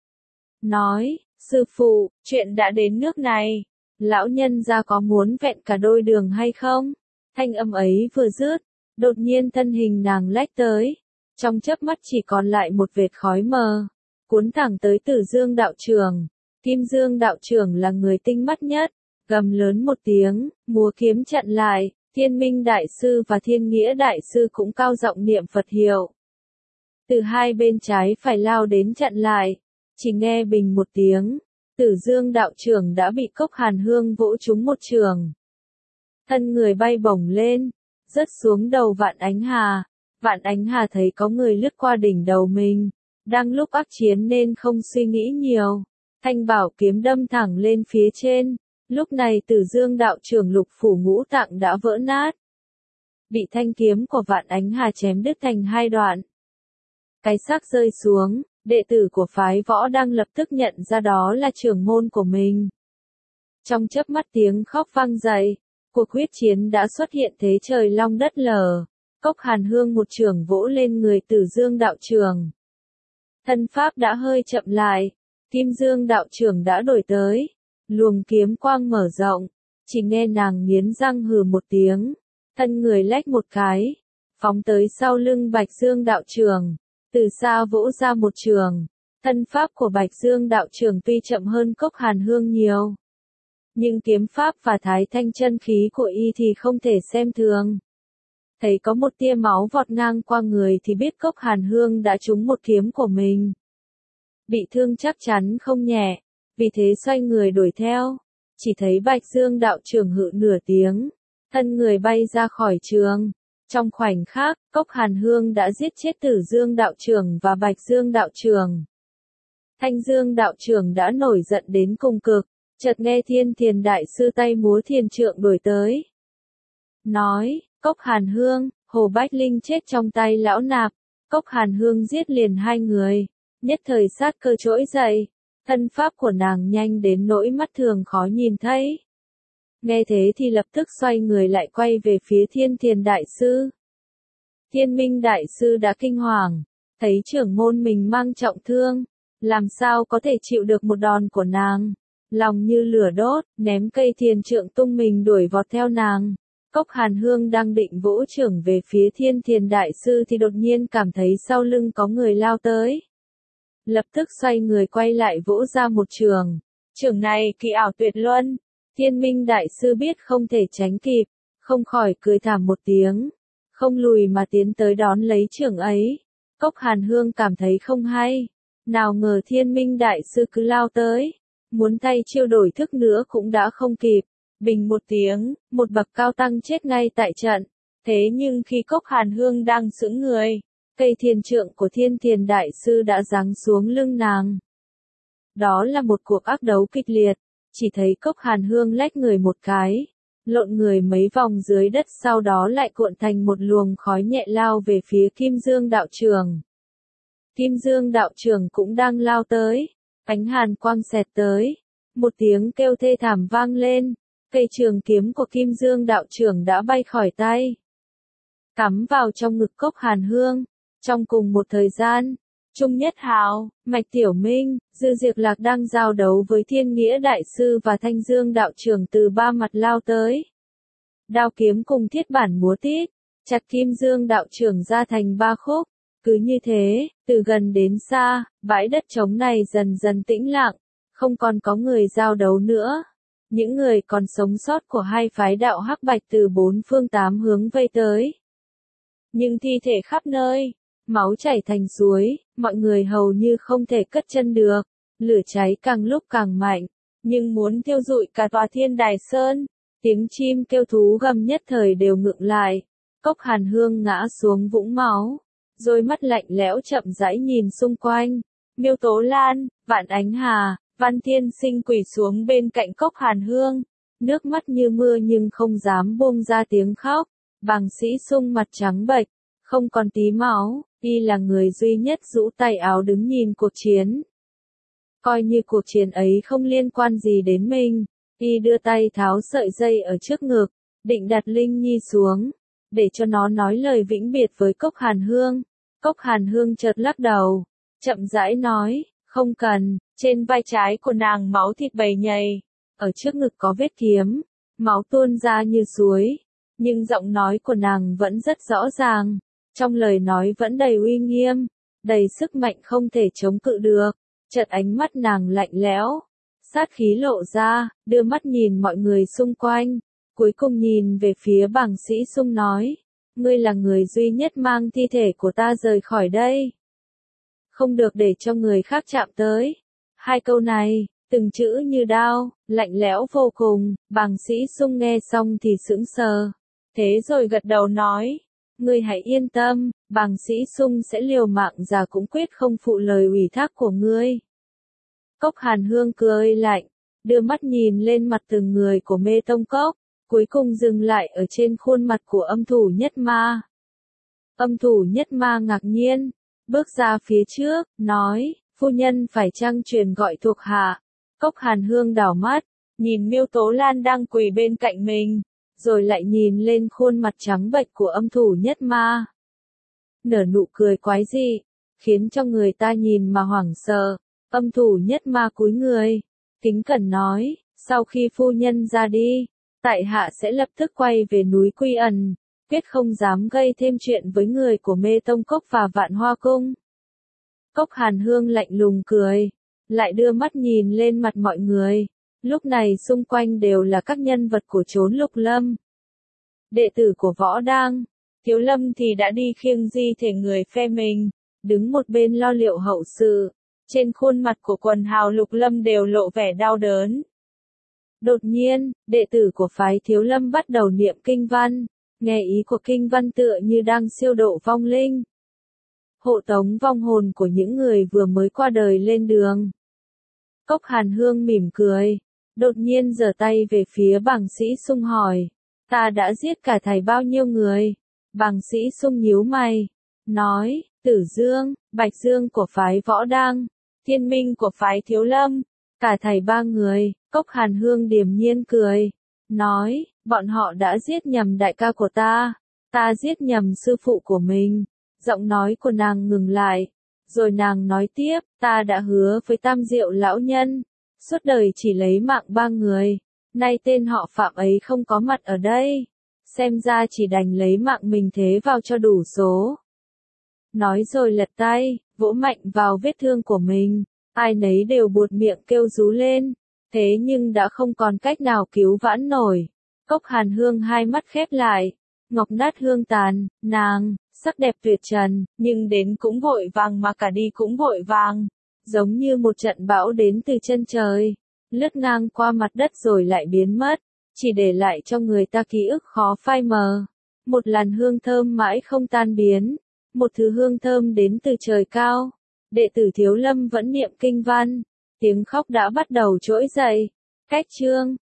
Nói, sư phụ, chuyện đã đến nước này, lão nhân gia có muốn vẹn cả đôi đường hay không? Thanh âm ấy vừa dứt, đột nhiên thân hình nàng lách tới, trong chớp mắt chỉ còn lại một vệt khói mờ, cuốn thẳng tới Tử Dương đạo trưởng. Kim Dương đạo trưởng là người tinh mắt nhất, gầm lớn một tiếng, múa kiếm chặn lại. Thiên Minh đại sư và Thiên Nghĩa đại sư cũng cao giọng niệm Phật hiệu. Từ hai bên trái phải lao đến chặn lại, chỉ nghe bình một tiếng, Tử Dương đạo trưởng đã bị Cốc Hàn Hương vỗ trúng một trường. Thân người bay bổng lên, rớt xuống đầu Vạn Ánh Hà. Vạn Ánh Hà thấy có người lướt qua đỉnh đầu mình, đang lúc ác chiến nên không suy nghĩ nhiều, thanh bảo kiếm đâm thẳng lên phía trên. Lúc này Tử Dương đạo trưởng lục phủ ngũ tạng đã vỡ nát, bị thanh kiếm của Vạn Ánh Hà chém đứt thành hai đoạn. Cái xác rơi xuống, đệ tử của phái Võ đang lập tức nhận ra đó là trưởng môn của mình. Trong chớp mắt tiếng khóc vang dậy, cuộc huyết chiến đã xuất hiện thế trời long đất lở. Cốc Hàn Hương một trường vỗ lên người Tử Dương đạo trưởng. Thân pháp đã hơi chậm lại, Kim Dương đạo trưởng đã đổi tới. Luồng kiếm quang mở rộng, chỉ nghe nàng nghiến răng hừ một tiếng, thân người lách một cái, phóng tới sau lưng Bạch Dương đạo trưởng, từ xa vỗ ra một trường. Thân pháp của Bạch Dương đạo trưởng tuy chậm hơn Cốc Hàn Hương nhiều, nhưng kiếm pháp và thái thanh chân khí của y thì không thể xem thường. Thấy có một tia máu vọt ngang qua người thì biết Cốc Hàn Hương đã trúng một kiếm của mình. Bị thương chắc chắn không nhẹ, vì thế xoay người đuổi theo. chỉ thấy Bạch Dương đạo trưởng hự nửa tiếng, thân người bay ra khỏi trường. Trong khoảnh khắc, Cốc Hàn Hương đã giết chết Tử Dương đạo trưởng và Bạch Dương đạo trưởng. Thanh Dương đạo trưởng đã nổi giận đến cùng cực, chợt nghe Thiên Thiền đại sư tay múa thiền trượng đuổi tới. Nói, Cốc Hàn Hương, Hồ Bách Linh chết trong tay lão nạp. Cốc Hàn Hương giết liền hai người, nhất thời sát cơ trỗi dậy, thân pháp của nàng nhanh đến nỗi mắt thường khó nhìn thấy. Nghe thế thì lập tức xoay người lại quay về phía Thiên Thiền đại sư. Thiên Minh đại sư đã kinh hoàng, thấy trưởng môn mình mang trọng thương, làm sao có thể chịu được một đòn của nàng, lòng như lửa đốt, ném cây thiền trượng tung mình đuổi vọt theo nàng. Cốc Hàn Hương đang định vỗ trưởng về phía Thiên Thiền đại sư thì đột nhiên cảm thấy sau lưng có người lao tới. Lập tức xoay người quay lại vỗ ra một trường. Trường này kỳ ảo tuyệt luân. Thiên Minh đại sư biết không thể tránh kịp, không khỏi cười thảm một tiếng, không lùi mà tiến tới đón lấy trường ấy. Cốc Hàn Hương cảm thấy không hay, nào ngờ Thiên Minh đại sư cứ lao tới, muốn tay chiêu đổi thức nữa cũng đã không kịp. Bình một tiếng, một bậc cao tăng chết ngay tại trận. Thế nhưng khi Cốc Hàn Hương đang sững người, cây thiền trượng của Thiên Thiền đại sư đã giáng xuống lưng nàng. Đó là một cuộc ác đấu kịch liệt, chỉ thấy Cốc Hàn Hương lách người một cái, lộn người mấy vòng dưới đất, sau đó lại cuộn thành một luồng khói nhẹ lao về phía Kim Dương đạo trưởng. Kim Dương đạo trưởng cũng đang lao tới, ánh hàn quang xẹt tới, một tiếng kêu thê thảm vang lên, cây trường kiếm của Kim Dương đạo trưởng đã bay khỏi tay, cắm vào trong ngực Cốc Hàn Hương. Trong cùng một thời gian, Trung Nhất Hào, Mạch Tiểu Minh, Dư Diệp Lạc đang giao đấu với Thiên Nghĩa đại sư và Thanh Dương đạo trưởng từ ba mặt lao tới. Đao kiếm cùng thiết bản múa tít, chặt Kim Dương đạo trưởng ra thành ba khúc. Cứ như thế, từ gần đến xa, bãi đất trống này dần dần tĩnh lặng, không còn có người giao đấu nữa. Những người còn sống sót của hai phái đạo Hắc Bạch từ bốn phương tám hướng vây tới. Nhưng thi thể khắp nơi, máu chảy thành suối, mọi người hầu như không thể cất chân được. Lửa cháy càng lúc càng mạnh, nhưng muốn thiêu rụi cả tòa Thiên Đài Sơn. Tiếng chim kêu thú gầm nhất thời đều ngượng lại. Cốc Hàn Hương ngã xuống vũng máu, đôi mắt lạnh lẽo chậm rãi nhìn xung quanh. Miêu Tố Lan, Vạn Ánh Hà, Văn Thiên Sinh quỳ xuống bên cạnh Cốc Hàn Hương, nước mắt như mưa nhưng không dám buông ra tiếng khóc. Bàng Sĩ Sung mặt trắng bệch, không còn tí máu, y là người duy nhất rũ tay áo đứng nhìn cuộc chiến. Coi như cuộc chiến ấy không liên quan gì đến mình, y đưa tay tháo sợi dây ở trước ngực, định đặt Linh Nhi xuống, để cho nó nói lời vĩnh biệt với Cốc Hàn Hương. Cốc Hàn Hương chợt lắc đầu, chậm rãi nói, không cần. Trên vai trái của nàng máu thịt bầy nhầy, ở trước ngực có vết kiếm, máu tuôn ra như suối, nhưng giọng nói của nàng vẫn rất rõ ràng, trong lời nói vẫn đầy uy nghiêm, đầy sức mạnh không thể chống cự được. Chợt ánh mắt nàng lạnh lẽo, sát khí lộ ra, đưa mắt nhìn mọi người xung quanh, cuối cùng nhìn về phía Bàng Sĩ Sung nói, ngươi là người duy nhất mang thi thể của ta rời khỏi đây, không được để cho người khác chạm tới. Hai câu này, từng chữ như đao, lạnh lẽo vô cùng. Bàng Sĩ Sung nghe xong thì sững sờ, thế rồi gật đầu nói, ngươi hãy yên tâm, Bàng Sĩ Sung sẽ liều mạng già cũng quyết không phụ lời ủy thác của ngươi. Cốc Hàn Hương cười lạnh, đưa mắt nhìn lên mặt từng người của Mê Tông Cốc, cuối cùng dừng lại ở trên khuôn mặt của Âm Thủ Nhất Ma. Âm Thủ Nhất Ma ngạc nhiên, bước ra phía trước, nói, phu nhân phải chăng truyền gọi thuộc hạ. Cốc Hàn Hương đảo mắt, nhìn Miêu Tố Lan đang quỳ bên cạnh mình, rồi lại nhìn lên khuôn mặt trắng bệch của Âm Thủ Nhất Ma. Nở nụ cười quái dị, khiến cho người ta nhìn mà hoảng sợ. Âm Thủ Nhất Ma cúi người, kính cẩn nói, sau khi phu nhân ra đi, tại hạ sẽ lập tức quay về núi Quy Ẩn, quyết không dám gây thêm chuyện với người của Mê Tông Cốc và Vạn Hoa Cung. Cốc Hàn Hương lạnh lùng cười, lại đưa mắt nhìn lên mặt mọi người. Lúc này xung quanh đều là các nhân vật của chốn Lục Lâm. Đệ tử của Võ Đang, Thiếu Lâm thì đã đi khiêng di thể người phe mình, đứng một bên lo liệu hậu sự. Trên khuôn mặt của quần hào Lục Lâm đều lộ vẻ đau đớn. Đột nhiên, đệ tử của phái Thiếu Lâm bắt đầu niệm kinh văn, nghe ý của kinh văn tựa như đang siêu độ vong linh. Hộ tống vong hồn của những người vừa mới qua đời lên đường. Cốc Hàn Hương mỉm cười, đột nhiên giở tay về phía Bàng Sĩ Sung hỏi, ta đã giết cả thầy bao nhiêu người? Bàng Sĩ Sung nhíu mày, nói, Tử Dương, Bạch Dương của phái Võ Đăng, Thiên Minh của phái Thiếu Lâm, cả thầy ba người. Cốc Hàn Hương điềm nhiên cười, nói, bọn họ đã giết nhầm đại ca của ta, ta giết nhầm sư phụ của mình. Giọng nói của nàng ngừng lại, rồi nàng nói tiếp, ta đã hứa với Tam Diệu lão nhân, suốt đời chỉ lấy mạng ba người, nay tên họ Phạm ấy không có mặt ở đây, xem ra chỉ đành lấy mạng mình thế vào cho đủ số. Nói rồi lật tay, vỗ mạnh vào vết thương của mình, ai nấy đều buột miệng kêu rú lên, thế nhưng đã không còn cách nào cứu vãn nổi. Cốc Hàn Hương hai mắt khép lại, ngọc nát hương tàn, nàng, sắc đẹp tuyệt trần, nhưng đến cũng vội vàng mà cả đi cũng vội vàng, giống như một trận bão đến từ chân trời, lướt ngang qua mặt đất rồi lại biến mất, chỉ để lại cho người ta ký ức khó phai mờ. Một làn hương thơm mãi không tan biến, một thứ hương thơm đến từ trời cao. Đệ tử Thiếu Lâm vẫn niệm kinh văn, tiếng khóc đã bắt đầu trỗi dậy. Cách chương